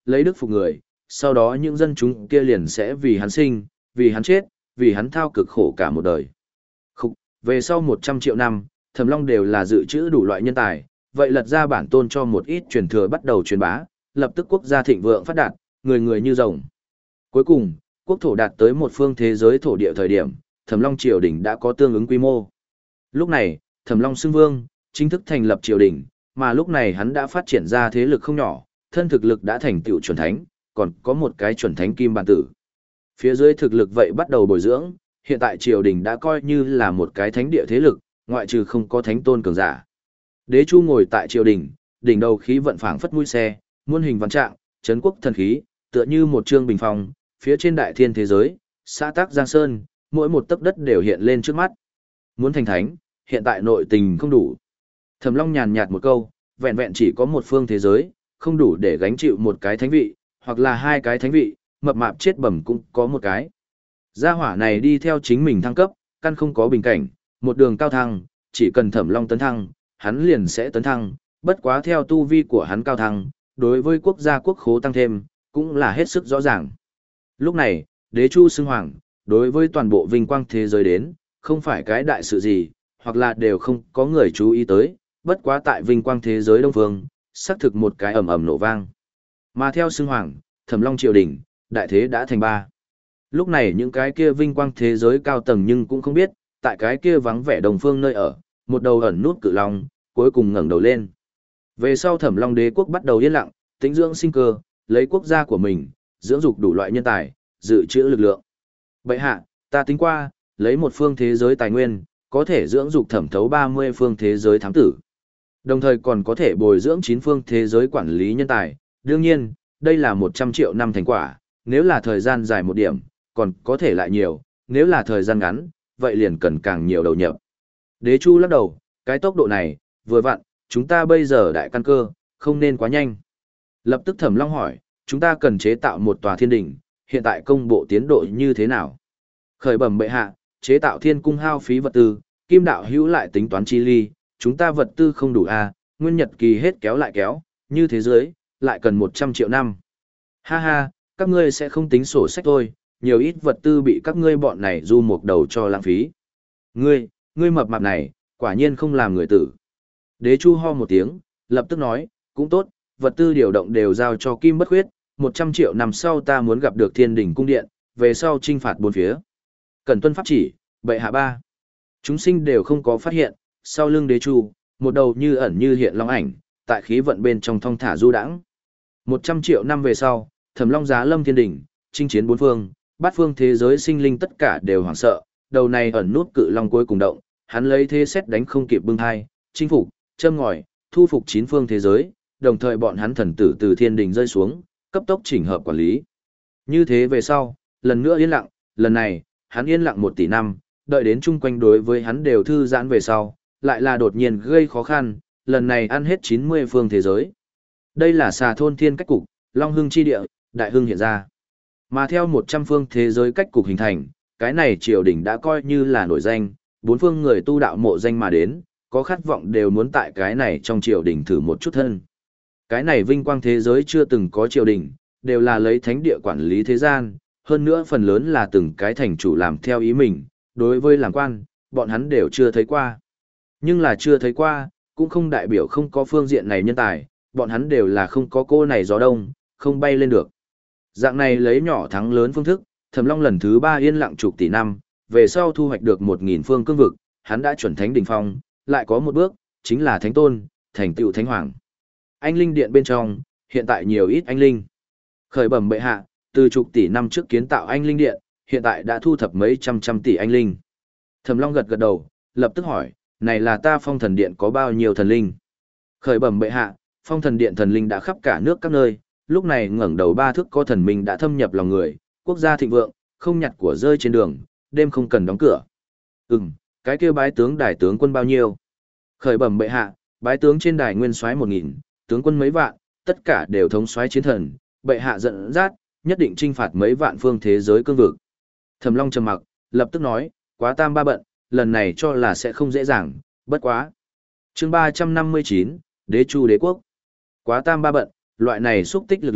A: lấy đức phục người, sau đó những dân chúng kia liền sẽ vì hắn sinh, vì hắn chết, vì hắn thao cực khổ cả một đời. Khúc, về sau một trăm triệu năm, Thẩm Long đều là dự trữ đủ loại nhân tài, vậy lật ra bản tôn cho một ít truyền thừa bắt đầu truyền bá, lập tức quốc gia thịnh vượng phát đạt, người người như rồng. Cuối cùng, quốc thổ đạt tới một phương thế giới thổ địa thời điểm, Thẩm Long triều đình đã có tương ứng quy mô. Lúc này, Thẩm Long xưng vương, chính thức thành lập triều đình, mà lúc này hắn đã phát triển ra thế lực không nhỏ, thân thực lực đã thành tựu chuẩn thánh, còn có một cái chuẩn thánh kim bản tử. Phía dưới thực lực vậy bắt đầu bồi dưỡng, hiện tại triều đình đã coi như là một cái thánh địa thế lực, ngoại trừ không có thánh tôn cường giả. Đế Chu ngồi tại triều đình, đỉnh đầu khí vận phảng phất mũi xe, muôn hình văn trạng, trấn quốc thần khí, tựa như một trương bình phong, phía trên đại thiên thế giới, xã tắc Giang Sơn, mỗi một tấc đất đều hiện lên trước mắt. Muốn thành thánh, hiện tại nội tình không đủ. Thẩm Long nhàn nhạt một câu, vẹn vẹn chỉ có một phương thế giới, không đủ để gánh chịu một cái thánh vị, hoặc là hai cái thánh vị, mập mạp chết bẩm cũng có một cái. Gia hỏa này đi theo chính mình thăng cấp, căn không có bình cảnh, một đường cao thăng, chỉ cần Thẩm Long tấn thăng, hắn liền sẽ tấn thăng, bất quá theo tu vi của hắn cao thăng, đối với quốc gia quốc khố tăng thêm, cũng là hết sức rõ ràng. Lúc này, Đế Chu xưng hoàng, đối với toàn bộ vinh quang thế giới đến, không phải cái đại sự gì, hoặc là đều không có người chú ý tới, bất quá tại vinh quang thế giới Đông Phương, xác thực một cái ầm ầm nổ vang. Mà theo xưng hoàng, Thẩm Long triều đình, đại thế đã thành ba. Lúc này những cái kia vinh quang thế giới cao tầng nhưng cũng không biết, tại cái kia vắng vẻ Đông Phương nơi ở, một đầu ẩn nút cự long, cuối cùng ngẩng đầu lên. Về sau Thẩm Long đế quốc bắt đầu yên lặng, tĩnh dưỡng sinh cơ, lấy quốc gia của mình, dưỡng dục đủ loại nhân tài, dự trữ lực lượng. Bệ hạ, ta tính qua, lấy một phương thế giới tài nguyên, có thể dưỡng dục thẩm thấu ba mươi phương thế giới thám tử. Đồng thời còn có thể bồi dưỡng chín phương thế giới quản lý nhân tài. Đương nhiên, đây là một trăm triệu năm thành quả, nếu là thời gian dài một điểm, còn có thể lại nhiều, nếu là thời gian ngắn, vậy liền cần càng nhiều đầu nhập. Đế Chu lắc đầu, cái tốc độ này, vừa vặn, chúng ta bây giờ đại căn cơ, không nên quá nhanh. Lập tức Thẩm Long hỏi, chúng ta cần chế tạo một tòa thiên đỉnh, hiện tại công bộ tiến độ như thế nào? Khởi bẩm bệ hạ, chế tạo thiên cung hao phí vật tư, kim đạo hữu lại tính toán chi ly, chúng ta vật tư không đủ à, nguyên nhật kỳ hết kéo lại kéo, như thế giới, lại cần một trăm triệu năm. Ha ha, các ngươi sẽ không tính sổ sách thôi, nhiều ít vật tư bị các ngươi bọn này du một đầu cho lãng phí. Ngươi, ngươi mập mạp này, quả nhiên không làm người tử. Đế Chu ho một tiếng, lập tức nói, cũng tốt, vật tư điều động đều giao cho Kim Bất Khuyết, một trăm triệu năm sau ta muốn gặp được Thiên Đình cung điện, về sau trinh phạt bốn phía. Cần tuân pháp chỉ, bệ hạ ba. Chúng sinh đều không có phát hiện, sau lưng Đế Chu, một đầu như ẩn như hiện long ảnh, tại khí vận bên trong thong thả du đãng. một trăm triệu năm về sau, Thẩm Long giá lâm Thiên Đình, chinh chiến bốn phương, bát phương thế giới sinh linh tất cả đều hoảng sợ, đầu này ẩn nút cự long cuối cùng động, hắn lấy thế xét đánh không kịp bưng hai, chinh phục, châm ngòi, thu phục chín phương thế giới, đồng thời bọn hắn thần tử từ Thiên Đình rơi xuống, cấp tốc chỉnh hợp quản lý. Như thế về sau, lần nữa yên lặng, lần này, hắn yên lặng một tỷ năm, đợi đến chung quanh đối với hắn đều thư giãn về sau, lại là đột nhiên gây khó khăn, lần này ăn hết chín mươi phương thế giới. Đây là xà thôn thiên cách cục, long hưng chi địa, đại hưng hiện ra. Mà theo một trăm phương thế giới cách cục hình thành, cái này triều đình đã coi như là nổi danh, bốn phương người tu đạo mộ danh mà đến, có khát vọng đều muốn tại cái này trong triều đình thử một chút thân. Cái này vinh quang thế giới chưa từng có triều đình, đều là lấy thánh địa quản lý thế gian, hơn nữa phần lớn là từng cái thành chủ làm theo ý mình, đối với làm quan, bọn hắn đều chưa thấy qua. Nhưng là chưa thấy qua, cũng không đại biểu không có phương diện này nhân tài, bọn hắn đều là không có cô này gió đông, không bay lên được. Dạng này lấy nhỏ thắng lớn phương thức, Thẩm Long lần thứ ba yên lặng chục tỷ năm, về sau thu hoạch được một nghìn phương cương vực, hắn đã chuẩn thánh đỉnh phong, lại có một bước, chính là thánh tôn, thành tựu thánh hoàng. Anh linh điện bên trong, hiện tại nhiều ít anh linh. Khởi bẩm bệ hạ, từ chục tỷ năm trước kiến tạo anh linh điện, hiện tại đã thu thập mấy trăm trăm tỷ anh linh. Thẩm Long gật gật đầu, lập tức hỏi, này là ta phong thần điện có bao nhiêu thần linh? Khởi bẩm bệ hạ, phong thần điện thần linh đã khắp cả nước các nơi, lúc này ngẩng đầu ba thước có thần minh đã thâm nhập lòng người, quốc gia thịnh vượng, không nhặt của rơi trên đường, đêm không cần đóng cửa. Ừm, cái kia bái tướng đài tướng quân bao nhiêu? Khởi bẩm bệ hạ, bái tướng trên đài nguyên soái một nghìn, tướng quân mấy vạn, tất cả đều thống soái chiến thần, bệ hạ giận dắt, nhất định trinh phạt mấy vạn phương thế giới cương vực. Thẩm Long trầm mặc, lập tức nói, quá tam ba bận, lần này cho là sẽ không dễ dàng, bất quá. Chương ba trăm năm mươi chín, Đế Chu đế quốc. Quá tam ba bận, loại này xúc tích lực lượng,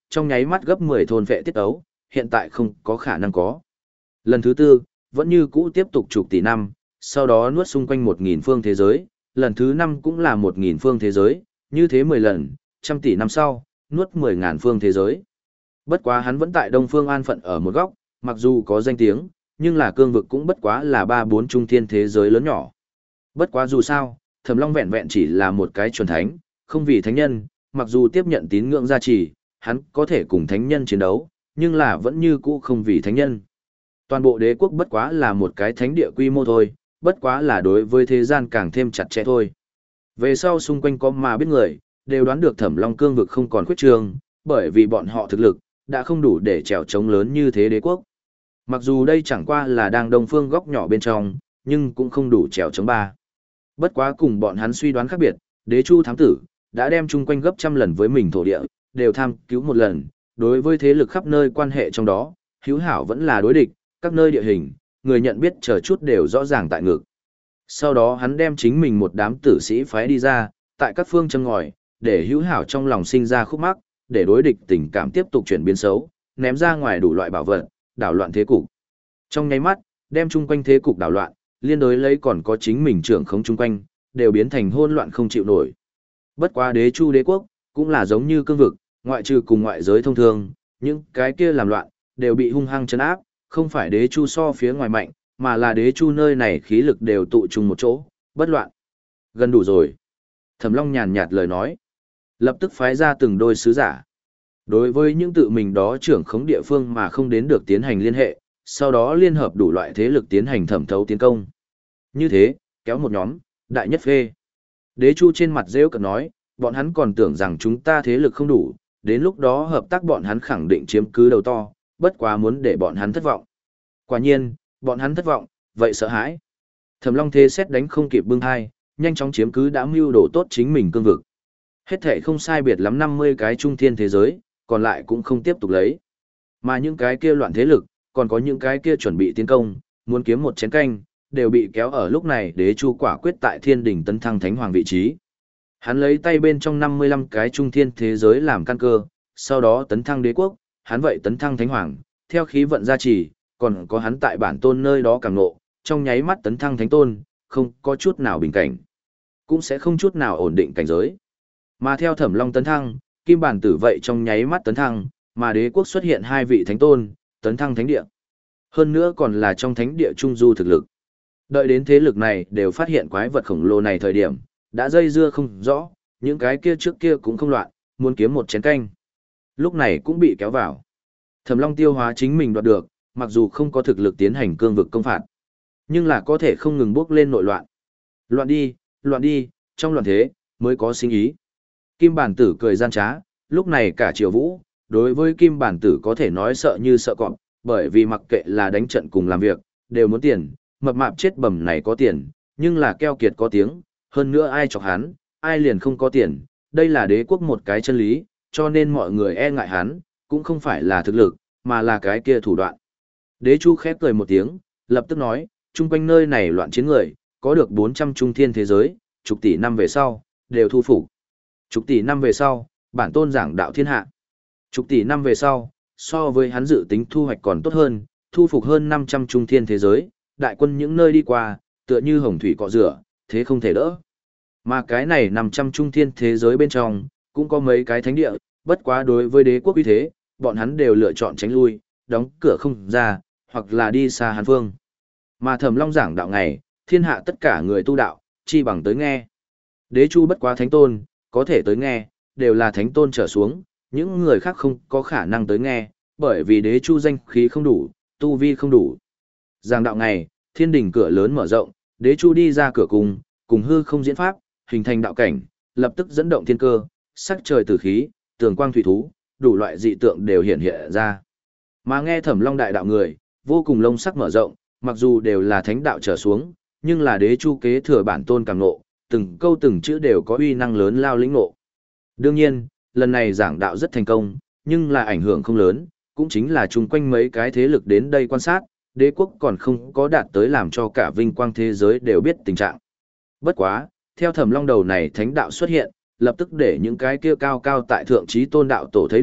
A: trong nháy mắt gấp mười thôn vệ tiết ấu, hiện tại không có khả năng có. Lần thứ tư, vẫn như cũ tiếp tục chục tỷ năm, sau đó nuốt xung quanh một nghìn phương thế giới, lần thứ năm cũng là một nghìn phương thế giới, như thế mười lần, trăm tỷ năm sau, nuốt mười ngàn phương thế giới. Bất quá hắn vẫn tại Đông Phương an phận ở một góc, mặc dù có danh tiếng, nhưng là cương vực cũng bất quá là ba bốn trung thiên thế giới lớn nhỏ. Bất quá dù sao, Thẩm Long vẹn vẹn chỉ là một cái chuẩn thánh, không vì thánh nhân, mặc dù tiếp nhận tín ngưỡng gia trì, hắn có thể cùng thánh nhân chiến đấu, nhưng là vẫn như cũ không vì thánh nhân. Toàn bộ đế quốc bất quá là một cái thánh địa quy mô thôi, bất quá là đối với thế gian càng thêm chặt chẽ thôi. Về sau xung quanh có mà biết người, đều đoán được Thẩm Long cương vực không còn khuyết trường, bởi vì bọn họ thực lực đã không đủ để trèo chống lớn như thế đế quốc. Mặc dù đây chẳng qua là đang đông phương góc nhỏ bên trong, nhưng cũng không đủ trèo chống ba. Bất quá cùng bọn hắn suy đoán khác biệt, đế chu thám tử đã đem chung quanh gấp trăm lần với mình thổ địa, đều tham cứu một lần, đối với thế lực khắp nơi quan hệ trong đó, hữu hảo vẫn là đối địch, các nơi địa hình, người nhận biết chờ chút đều rõ ràng tại ngực. Sau đó hắn đem chính mình một đám tử sĩ phái đi ra, tại các phương châm ngòi, để hữu hảo trong lòng sinh ra khúc mắc, để đối địch tình cảm tiếp tục chuyển biến xấu, ném ra ngoài đủ loại bảo vật, đảo loạn thế cục. Trong nháy mắt, đem chung quanh thế cục đảo loạn, liên đối lấy còn có chính mình trưởng khống chung quanh, đều biến thành hỗn loạn không chịu nổi. Bất quá đế chu đế quốc, cũng là giống như cương vực, ngoại trừ cùng ngoại giới thông thường, những cái kia làm loạn, đều bị hung hăng chấn áp, không phải đế chu so phía ngoài mạnh, mà là đế chu nơi này khí lực đều tụ chung một chỗ, bất loạn. Gần đủ rồi. Thẩm Long nhàn nhạt lời nói. Lập tức phái ra từng đôi sứ giả. Đối với những tự mình đó trưởng khống địa phương mà không đến được tiến hành liên hệ, sau đó liên hợp đủ loại thế lực tiến hành thẩm thấu tiến công. Như thế, kéo một nhóm, đại nhất phê. Đế chu trên mặt rêu cợt nói, bọn hắn còn tưởng rằng chúng ta thế lực không đủ, đến lúc đó hợp tác bọn hắn khẳng định chiếm cứ đầu to, bất quá muốn để bọn hắn thất vọng. Quả nhiên, bọn hắn thất vọng, vậy sợ hãi. Thẩm Long thế xét đánh không kịp bưng hai, nhanh chóng chiếm cứ đã mưu đồ tốt chính mình cương vực. Hết thể không sai biệt lắm năm mươi cái trung thiên thế giới, còn lại cũng không tiếp tục lấy. Mà những cái kia loạn thế lực, còn có những cái kia chuẩn bị tiến công, muốn kiếm một chén canh, đều bị kéo ở lúc này đế chu quả quyết tại thiên đỉnh tấn thăng thánh hoàng vị trí. Hắn lấy tay bên trong năm mươi lăm cái trung thiên thế giới làm căn cơ, sau đó tấn thăng đế quốc, hắn vậy tấn thăng thánh hoàng, theo khí vận gia trì, còn có hắn tại bản tôn nơi đó càng nộ, trong nháy mắt tấn thăng thánh tôn, không có chút nào bình cảnh, cũng sẽ không chút nào ổn định cảnh giới. Mà theo Thẩm Long tấn thăng, Kim Bản Tử vậy trong nháy mắt tấn thăng, mà đế quốc xuất hiện hai vị thánh tôn, tấn thăng thánh địa. Hơn nữa còn là trong thánh địa trung du thực lực. Đợi đến thế lực này đều phát hiện quái vật khổng lồ này thời điểm, đã dây dưa không rõ, những cái kia trước kia cũng không loạn, muốn kiếm một chén canh. Lúc này cũng bị kéo vào. Thẩm Long tiêu hóa chính mình đoạt được, mặc dù không có thực lực tiến hành cương vực công phạt, nhưng là có thể không ngừng bước lên nội loạn. Loạn đi, loạn đi, trong loạn thế, mới có sinh ý. Kim Bản Tử cười gian trá, lúc này cả Triều Vũ, đối với Kim Bản Tử có thể nói sợ như sợ cọp, bởi vì mặc kệ là đánh trận cùng làm việc, đều muốn tiền, mập mạp chết bầm này có tiền, nhưng là keo kiệt có tiếng, hơn nữa ai chọc hắn, ai liền không có tiền, đây là đế quốc một cái chân lý, cho nên mọi người e ngại hắn, cũng không phải là thực lực, mà là cái kia thủ đoạn. Đế Chu khép cười một tiếng, lập tức nói, chung quanh nơi này loạn chiến người, có được bốn trăm trung thiên thế giới, chục tỷ năm về sau, đều thu phục. Chục tỷ năm về sau, bản tôn giảng đạo thiên hạ. Chục tỷ năm về sau, so với hắn dự tính thu hoạch còn tốt hơn, thu phục hơn năm trăm trung thiên thế giới, đại quân những nơi đi qua, tựa như hồng thủy cọ rửa, thế không thể đỡ. Mà cái này năm trăm trung thiên thế giới bên trong, cũng có mấy cái thánh địa, bất quá đối với đế quốc uy thế, bọn hắn đều lựa chọn tránh lui, đóng cửa không ra, hoặc là đi xa hàn phương. Mà Thẩm Long giảng đạo ngày, thiên hạ tất cả người tu đạo, chi bằng tới nghe. Đế Chu bất quá thánh tôn, có thể tới nghe, đều là thánh tôn trở xuống, những người khác không có khả năng tới nghe, bởi vì đế Chu danh khí không đủ, tu vi không đủ. Giảng đạo ngày, thiên đỉnh cửa lớn mở rộng, đế Chu đi ra cửa cùng, cùng hư không diễn pháp, hình thành đạo cảnh, lập tức dẫn động thiên cơ, sắc trời tử khí, tường quang thủy thú, đủ loại dị tượng đều hiện hiện ra. Mà nghe Thẩm Long đại đạo người, vô cùng lông sắc mở rộng, mặc dù đều là thánh đạo trở xuống, nhưng là đế Chu kế thừa bản tôn càng ngộ, từng câu từng chữ đều có uy năng lớn lao lĩnh ngộ. Đương nhiên, lần này giảng đạo rất thành công, nhưng là ảnh hưởng không lớn, cũng chính là chung quanh mấy cái thế lực đến đây quan sát, đế quốc còn không có đạt tới làm cho cả vinh quang thế giới đều biết tình trạng. Bất quá, theo Thẩm Long đầu này thánh đạo xuất hiện, lập tức để những cái kia cao cao tại thượng trí tôn đạo tổ thấy được,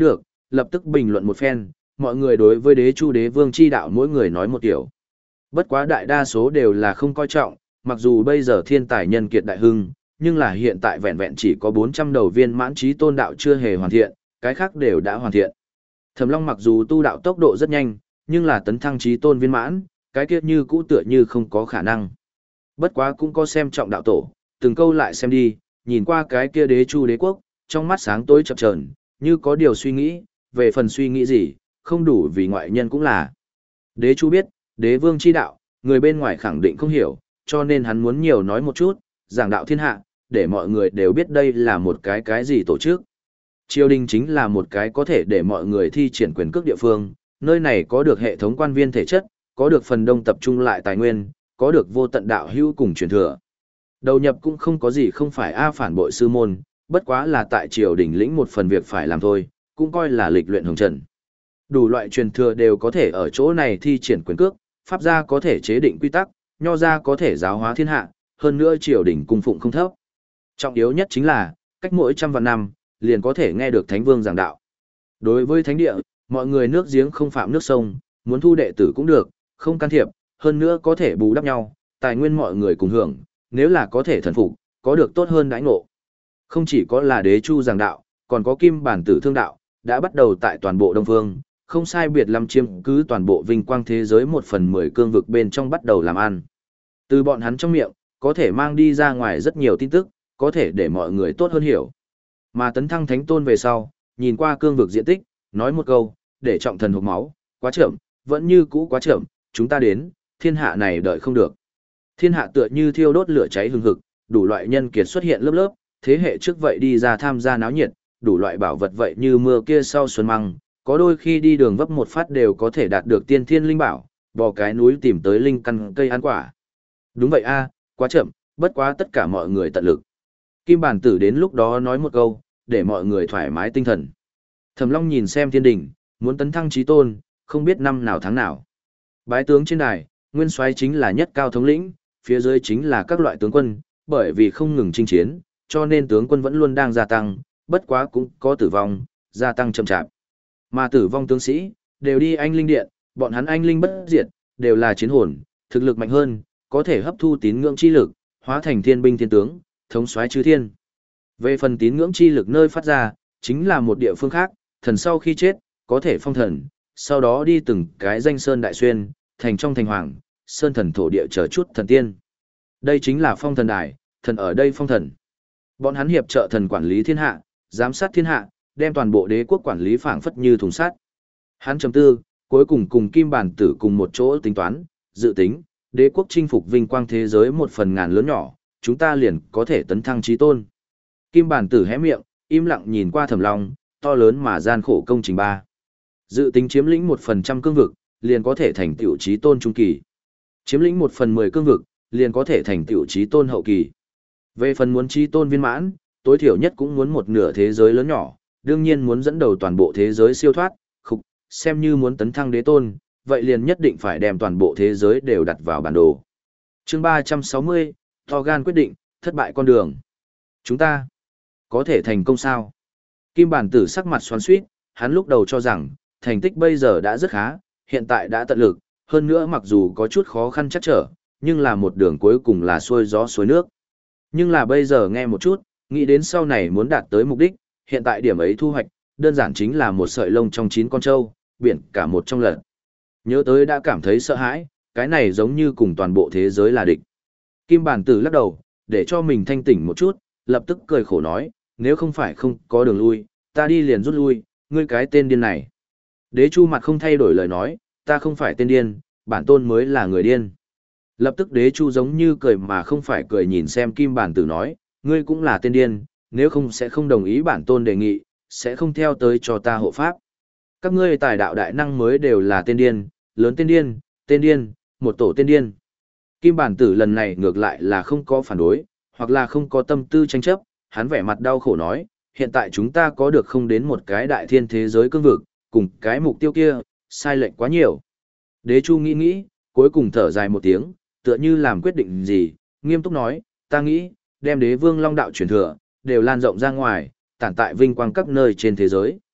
A: lập tức bình luận một phen, mọi người đối với đế chu đế vương chi đạo mỗi người nói một kiểu. Bất quá đại đa số đều là không coi trọng, mặc dù bây giờ thiên tài nhân kiệt đại hưng, nhưng là hiện tại vẹn vẹn chỉ có bốn trăm đầu viên mãn trí tôn đạo chưa hề hoàn thiện, cái khác đều đã hoàn thiện. Thẩm Long mặc dù tu đạo tốc độ rất nhanh, nhưng là tấn thăng trí tôn viên mãn, cái kia như cũ tựa như không có khả năng. Bất quá cũng có xem trọng đạo tổ, từng câu lại xem đi, nhìn qua cái kia đế chu đế quốc, trong mắt sáng tối chập chờn, như có điều suy nghĩ, về phần suy nghĩ gì, không đủ vì ngoại nhân cũng là. Đế chu biết, đế vương chi đạo, người bên ngoài khẳng định không hiểu, cho nên hắn muốn nhiều nói một chút, giảng đạo thiên hạ, để mọi người đều biết đây là một cái cái gì tổ chức. Triều đình chính là một cái có thể để mọi người thi triển quyền cước địa phương, nơi này có được hệ thống quan viên thể chất, có được phần đông tập trung lại tài nguyên, có được vô tận đạo hữu cùng truyền thừa. Đầu nhập cũng không có gì không phải a phản bội sư môn, bất quá là tại triều đình lĩnh một phần việc phải làm thôi, cũng coi là lịch luyện hồng trần. Đủ loại truyền thừa đều có thể ở chỗ này thi triển quyền cước, pháp gia có thể chế định quy tắc, nho gia có thể giáo hóa thiên hạ, hơn nữa triều đình cung phụng không thấp. Trọng yếu nhất chính là, cách mỗi trăm vạn năm, liền có thể nghe được thánh vương giảng đạo. Đối với thánh địa, mọi người nước giếng không phạm nước sông, muốn thu đệ tử cũng được, không can thiệp, hơn nữa có thể bù đắp nhau, tài nguyên mọi người cùng hưởng, nếu là có thể thần phục, có được tốt hơn đãi ngộ. Không chỉ có là đế chu giảng đạo, còn có kim bản tử thương đạo, đã bắt đầu tại toàn bộ Đông Phương, không sai biệt lắm chiếm cứ toàn bộ vinh quang thế giới một phần mười cương vực bên trong bắt đầu làm ăn. Từ bọn hắn trong miệng, có thể mang đi ra ngoài rất nhiều tin tức, có thể để mọi người tốt hơn hiểu. Mà tấn thăng thánh tôn về sau, nhìn qua cương vực diện tích, nói một câu, để trọng thần hộc máu, quá chậm, vẫn như cũ quá chậm, chúng ta đến, thiên hạ này đợi không được. Thiên hạ tựa như thiêu đốt lửa cháy hừng hực, đủ loại nhân kiệt xuất hiện lớp lớp, thế hệ trước vậy đi ra tham gia náo nhiệt, đủ loại bảo vật vậy như mưa kia sau xuân măng, có đôi khi đi đường vấp một phát đều có thể đạt được tiên thiên linh bảo, bò cái núi tìm tới linh căn cây ăn quả. Đúng vậy a, quá chậm, bất quá tất cả mọi người tận lực. Kim bản tử đến lúc đó nói một câu, để mọi người thoải mái tinh thần. Thẩm Long nhìn xem thiên đình, muốn tấn thăng chí tôn, không biết năm nào tháng nào. Bái tướng trên đài, nguyên soái chính là nhất cao thống lĩnh, phía dưới chính là các loại tướng quân, bởi vì không ngừng chinh chiến, cho nên tướng quân vẫn luôn đang gia tăng, bất quá cũng có tử vong, gia tăng chậm chạp. Mà tử vong tướng sĩ, đều đi anh linh điện, bọn hắn anh linh bất diệt, đều là chiến hồn, thực lực mạnh hơn, có thể hấp thu tín ngưỡng chi lực, hóa thành thiên binh thiên tướng, thống soái chư thiên. Về phần tín ngưỡng chi lực nơi phát ra, chính là một địa phương khác, thần sau khi chết, có thể phong thần, sau đó đi từng cái danh sơn đại xuyên, thành trong thành hoàng, sơn thần thổ địa chờ chút thần tiên. Đây chính là phong thần đài, thần ở đây phong thần. Bọn hắn hiệp trợ thần quản lý thiên hạ, giám sát thiên hạ, đem toàn bộ đế quốc quản lý phảng phất như thùng sắt. Hắn trầm tư, cuối cùng cùng Kim Bản Tử cùng một chỗ tính toán, dự tính, đế quốc chinh phục vinh quang thế giới một phần ngàn lớn nhỏ, chúng ta liền có thể tấn thăng chí tôn. Kim Bản Tử hé miệng, im lặng nhìn qua Thẩm Long, to lớn mà gian khổ công trình ba. Dự tính chiếm lĩnh một phần trăm cương vực, liền có thể thành tựu chí tôn trung kỳ. Chiếm lĩnh một phần mười cương vực, liền có thể thành tựu chí tôn hậu kỳ. Về phần muốn chí tôn viên mãn, tối thiểu nhất cũng muốn một nửa thế giới lớn nhỏ, đương nhiên muốn dẫn đầu toàn bộ thế giới siêu thoát, khục, xem như muốn tấn thăng đế tôn, vậy liền nhất định phải đem toàn bộ thế giới đều đặt vào bản đồ. Chương ba trăm sáu mươi, to gan quyết định, thất bại con đường. Chúng ta có thể thành công sao? Kim Bản Tử sắc mặt xoắn xuýt, hắn lúc đầu cho rằng thành tích bây giờ đã rất khá, hiện tại đã tận lực, hơn nữa mặc dù có chút khó khăn chắc trở, nhưng là một đường cuối cùng là xuôi gió xuôi nước. Nhưng là bây giờ nghe một chút, nghĩ đến sau này muốn đạt tới mục đích, hiện tại điểm ấy thu hoạch, đơn giản chính là một sợi lông trong chín con trâu, biển cả một trong lần. Nhớ tới đã cảm thấy sợ hãi, cái này giống như cùng toàn bộ thế giới là địch. Kim Bản Tử lắc đầu, để cho mình thanh tỉnh một chút, lập tức cười khổ nói, nếu không phải không có đường lui, ta đi liền rút lui, ngươi cái tên điên này. Đế Chu mặt không thay đổi lời nói, ta không phải tên điên, bản tôn mới là người điên. Lập tức Đế Chu giống như cười mà không phải cười nhìn xem Kim Bản Tử nói, ngươi cũng là tên điên, nếu không sẽ không đồng ý bản tôn đề nghị, sẽ không theo tới cho ta hộ pháp. Các ngươi tài đạo đại năng mới đều là tên điên, lớn tên điên, tên điên, một tổ tên điên. Kim Bản Tử lần này ngược lại là không có phản đối, hoặc là không có tâm tư tranh chấp, hắn vẻ mặt đau khổ nói, hiện tại chúng ta có được không đến một cái đại thiên thế giới cương vực, cùng cái mục tiêu kia, sai lệch quá nhiều. Đế Chu nghĩ nghĩ, cuối cùng thở dài một tiếng, tựa như làm quyết định gì, nghiêm túc nói, ta nghĩ, đem đế vương long đạo truyền thừa, đều lan rộng ra ngoài, tản tại vinh quang các nơi trên thế giới.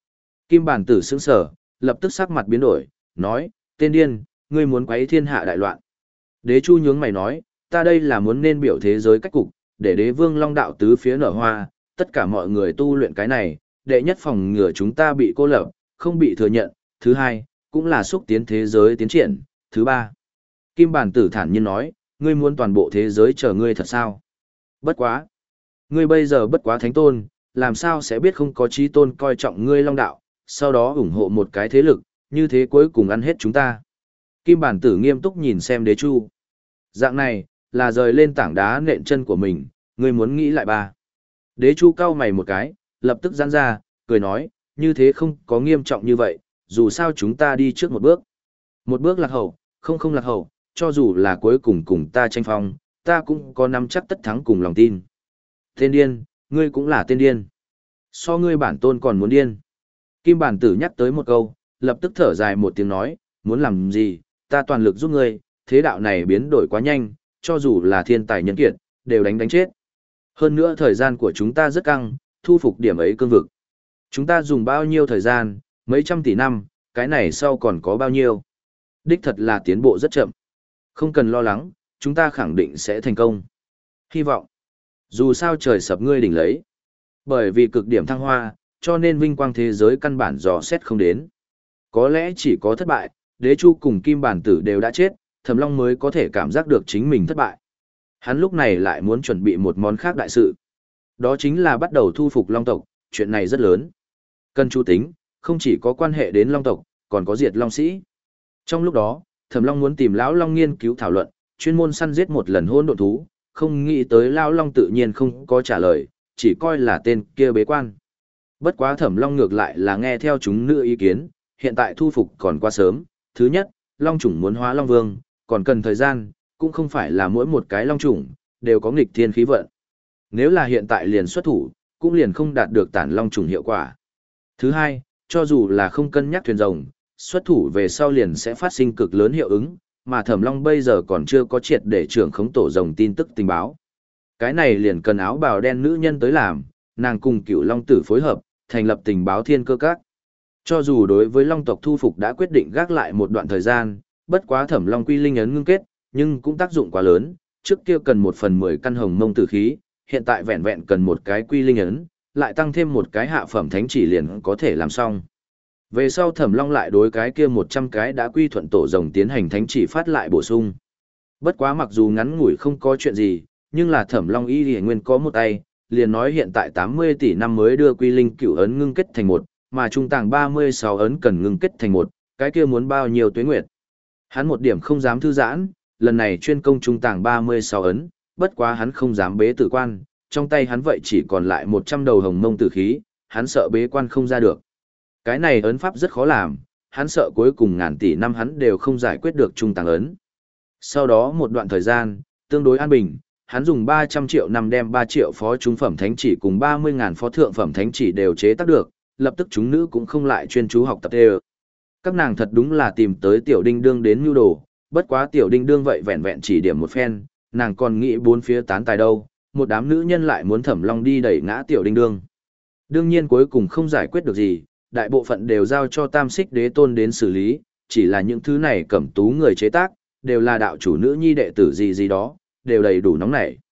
A: Kim bản tử sững sờ, lập tức sắc mặt biến đổi, nói, tên điên, ngươi muốn quấy thiên hạ đại loạn. Đế Chu nhướng mày nói, ta đây là muốn nên biểu thế giới cách cục, để đế vương long đạo tứ phía nở hoa, tất cả mọi người tu luyện cái này, đệ nhất phòng ngừa chúng ta bị cô lập, không bị thừa nhận, thứ hai, cũng là xúc tiến thế giới tiến triển, thứ ba. Kim bản tử thản nhiên nói, ngươi muốn toàn bộ thế giới chờ ngươi thật sao? Bất quá. Ngươi bây giờ bất quá thánh tôn, làm sao sẽ biết không có chí tôn coi trọng ngươi long đạo, sau đó ủng hộ một cái thế lực, như thế cuối cùng ăn hết chúng ta. Kim bản tử nghiêm túc nhìn xem Đế Chu. Dạng này, là rời lên tảng đá nện chân của mình, ngươi muốn nghĩ lại ba. Đế Chu cau mày một cái, lập tức giãn ra, cười nói, như thế không có nghiêm trọng như vậy, dù sao chúng ta đi trước một bước. Một bước lạc hậu, không không lạc hậu, cho dù là cuối cùng cùng ta tranh phong, ta cũng có nắm chắc tất thắng cùng lòng tin. Tên điên, ngươi cũng là tên điên. So ngươi bản tôn còn muốn điên. Kim bản tử nhắc tới một câu, lập tức thở dài một tiếng nói, muốn làm gì, ta toàn lực giúp ngươi, thế đạo này biến đổi quá nhanh, cho dù là thiên tài nhân kiệt, đều đánh đánh chết. Hơn nữa thời gian của chúng ta rất căng, thu phục điểm ấy cương vực. Chúng ta dùng bao nhiêu thời gian, mấy trăm tỷ năm, cái này sau còn có bao nhiêu. Đích thật là tiến bộ rất chậm. Không cần lo lắng, chúng ta khẳng định sẽ thành công. Hy vọng. Dù sao trời sập ngươi đỉnh lấy. Bởi vì cực điểm thăng hoa, cho nên vinh quang thế giới căn bản dò xét không đến. Có lẽ chỉ có thất bại, Đế Chu cùng Kim bản tử đều đã chết, Thẩm Long mới có thể cảm giác được chính mình thất bại. Hắn lúc này lại muốn chuẩn bị một món khác đại sự. Đó chính là bắt đầu thu phục Long tộc, chuyện này rất lớn. Cần chú tính, không chỉ có quan hệ đến Long tộc, còn có diệt Long sĩ. Trong lúc đó, Thẩm Long muốn tìm lão Long nghiên cứu thảo luận, chuyên môn săn giết một lần hỗn độn thú, không nghĩ tới lão Long tự nhiên không có trả lời, chỉ coi là tên kia bế quan. Bất quá Thẩm Long ngược lại là nghe theo chúng nữ ý kiến, hiện tại thu phục còn quá sớm. Thứ nhất, Long chủng muốn hóa Long Vương, còn cần thời gian, cũng không phải là mỗi một cái Long chủng đều có nghịch thiên khí vận. Nếu là hiện tại liền xuất thủ, cũng liền không đạt được tản Long chủng hiệu quả. Thứ hai, cho dù là không cân nhắc thuyền rồng, xuất thủ về sau liền sẽ phát sinh cực lớn hiệu ứng, mà Thẩm Long bây giờ còn chưa có triệt để trưởng khống tổ rồng tin tức tình báo. Cái này liền cần áo bào đen nữ nhân tới làm, nàng cùng Cửu Long tử phối hợp, thành lập tình báo thiên cơ các. Cho dù đối với Long tộc thu phục đã quyết định gác lại một đoạn thời gian, bất quá Thẩm Long quy linh ấn ngưng kết, nhưng cũng tác dụng quá lớn, trước kia cần một phần mười căn hồng mông tử khí, hiện tại vẹn vẹn cần một cái quy linh ấn, lại tăng thêm một cái hạ phẩm thánh chỉ liền có thể làm xong. Về sau Thẩm Long lại đối cái kia một trăm cái đã quy thuận tổ rồng tiến hành thánh chỉ phát lại bổ sung. Bất quá mặc dù ngắn ngủi không có chuyện gì, nhưng là Thẩm Long y liền nguyên có một tay, liền nói hiện tại tám mươi tỷ năm mới đưa quy linh cửu ấn ngưng kết thành một, mà trung tàng ba mươi sáu ấn cần ngưng kết thành một, cái kia muốn bao nhiêu tuế nguyệt. Hắn một điểm không dám thư giãn, lần này chuyên công trung tàng ba mươi sáu ấn, bất quá hắn không dám bế tử quan, trong tay hắn vậy chỉ còn lại một trăm đầu hồng mông tử khí, hắn sợ bế quan không ra được. Cái này ấn pháp rất khó làm, hắn sợ cuối cùng ngàn tỷ năm hắn đều không giải quyết được trung tàng ấn. Sau đó một đoạn thời gian, tương đối an bình, hắn dùng ba trăm triệu năm đem ba triệu phó trung phẩm thánh chỉ cùng ba mươi ngàn phó thượng phẩm thánh chỉ đều chế tác được, lập tức chúng nữ cũng không lại chuyên chú học tập thê. Các nàng thật đúng là tìm tới tiểu đinh đương đến nhu đồ, bất quá tiểu đinh đương vậy vẹn vẹn chỉ điểm một phen, nàng còn nghĩ bốn phía tán tài đâu, một đám nữ nhân lại muốn Thẩm Long đi đẩy ngã tiểu đinh đương. Đương nhiên cuối cùng không giải quyết được gì, đại bộ phận đều giao cho Tam Xích Đế Tôn đến xử lý, chỉ là những thứ này cẩm tú người chế tác, đều là đạo chủ nữ nhi đệ tử gì gì đó, đều đầy đủ nóng nảy.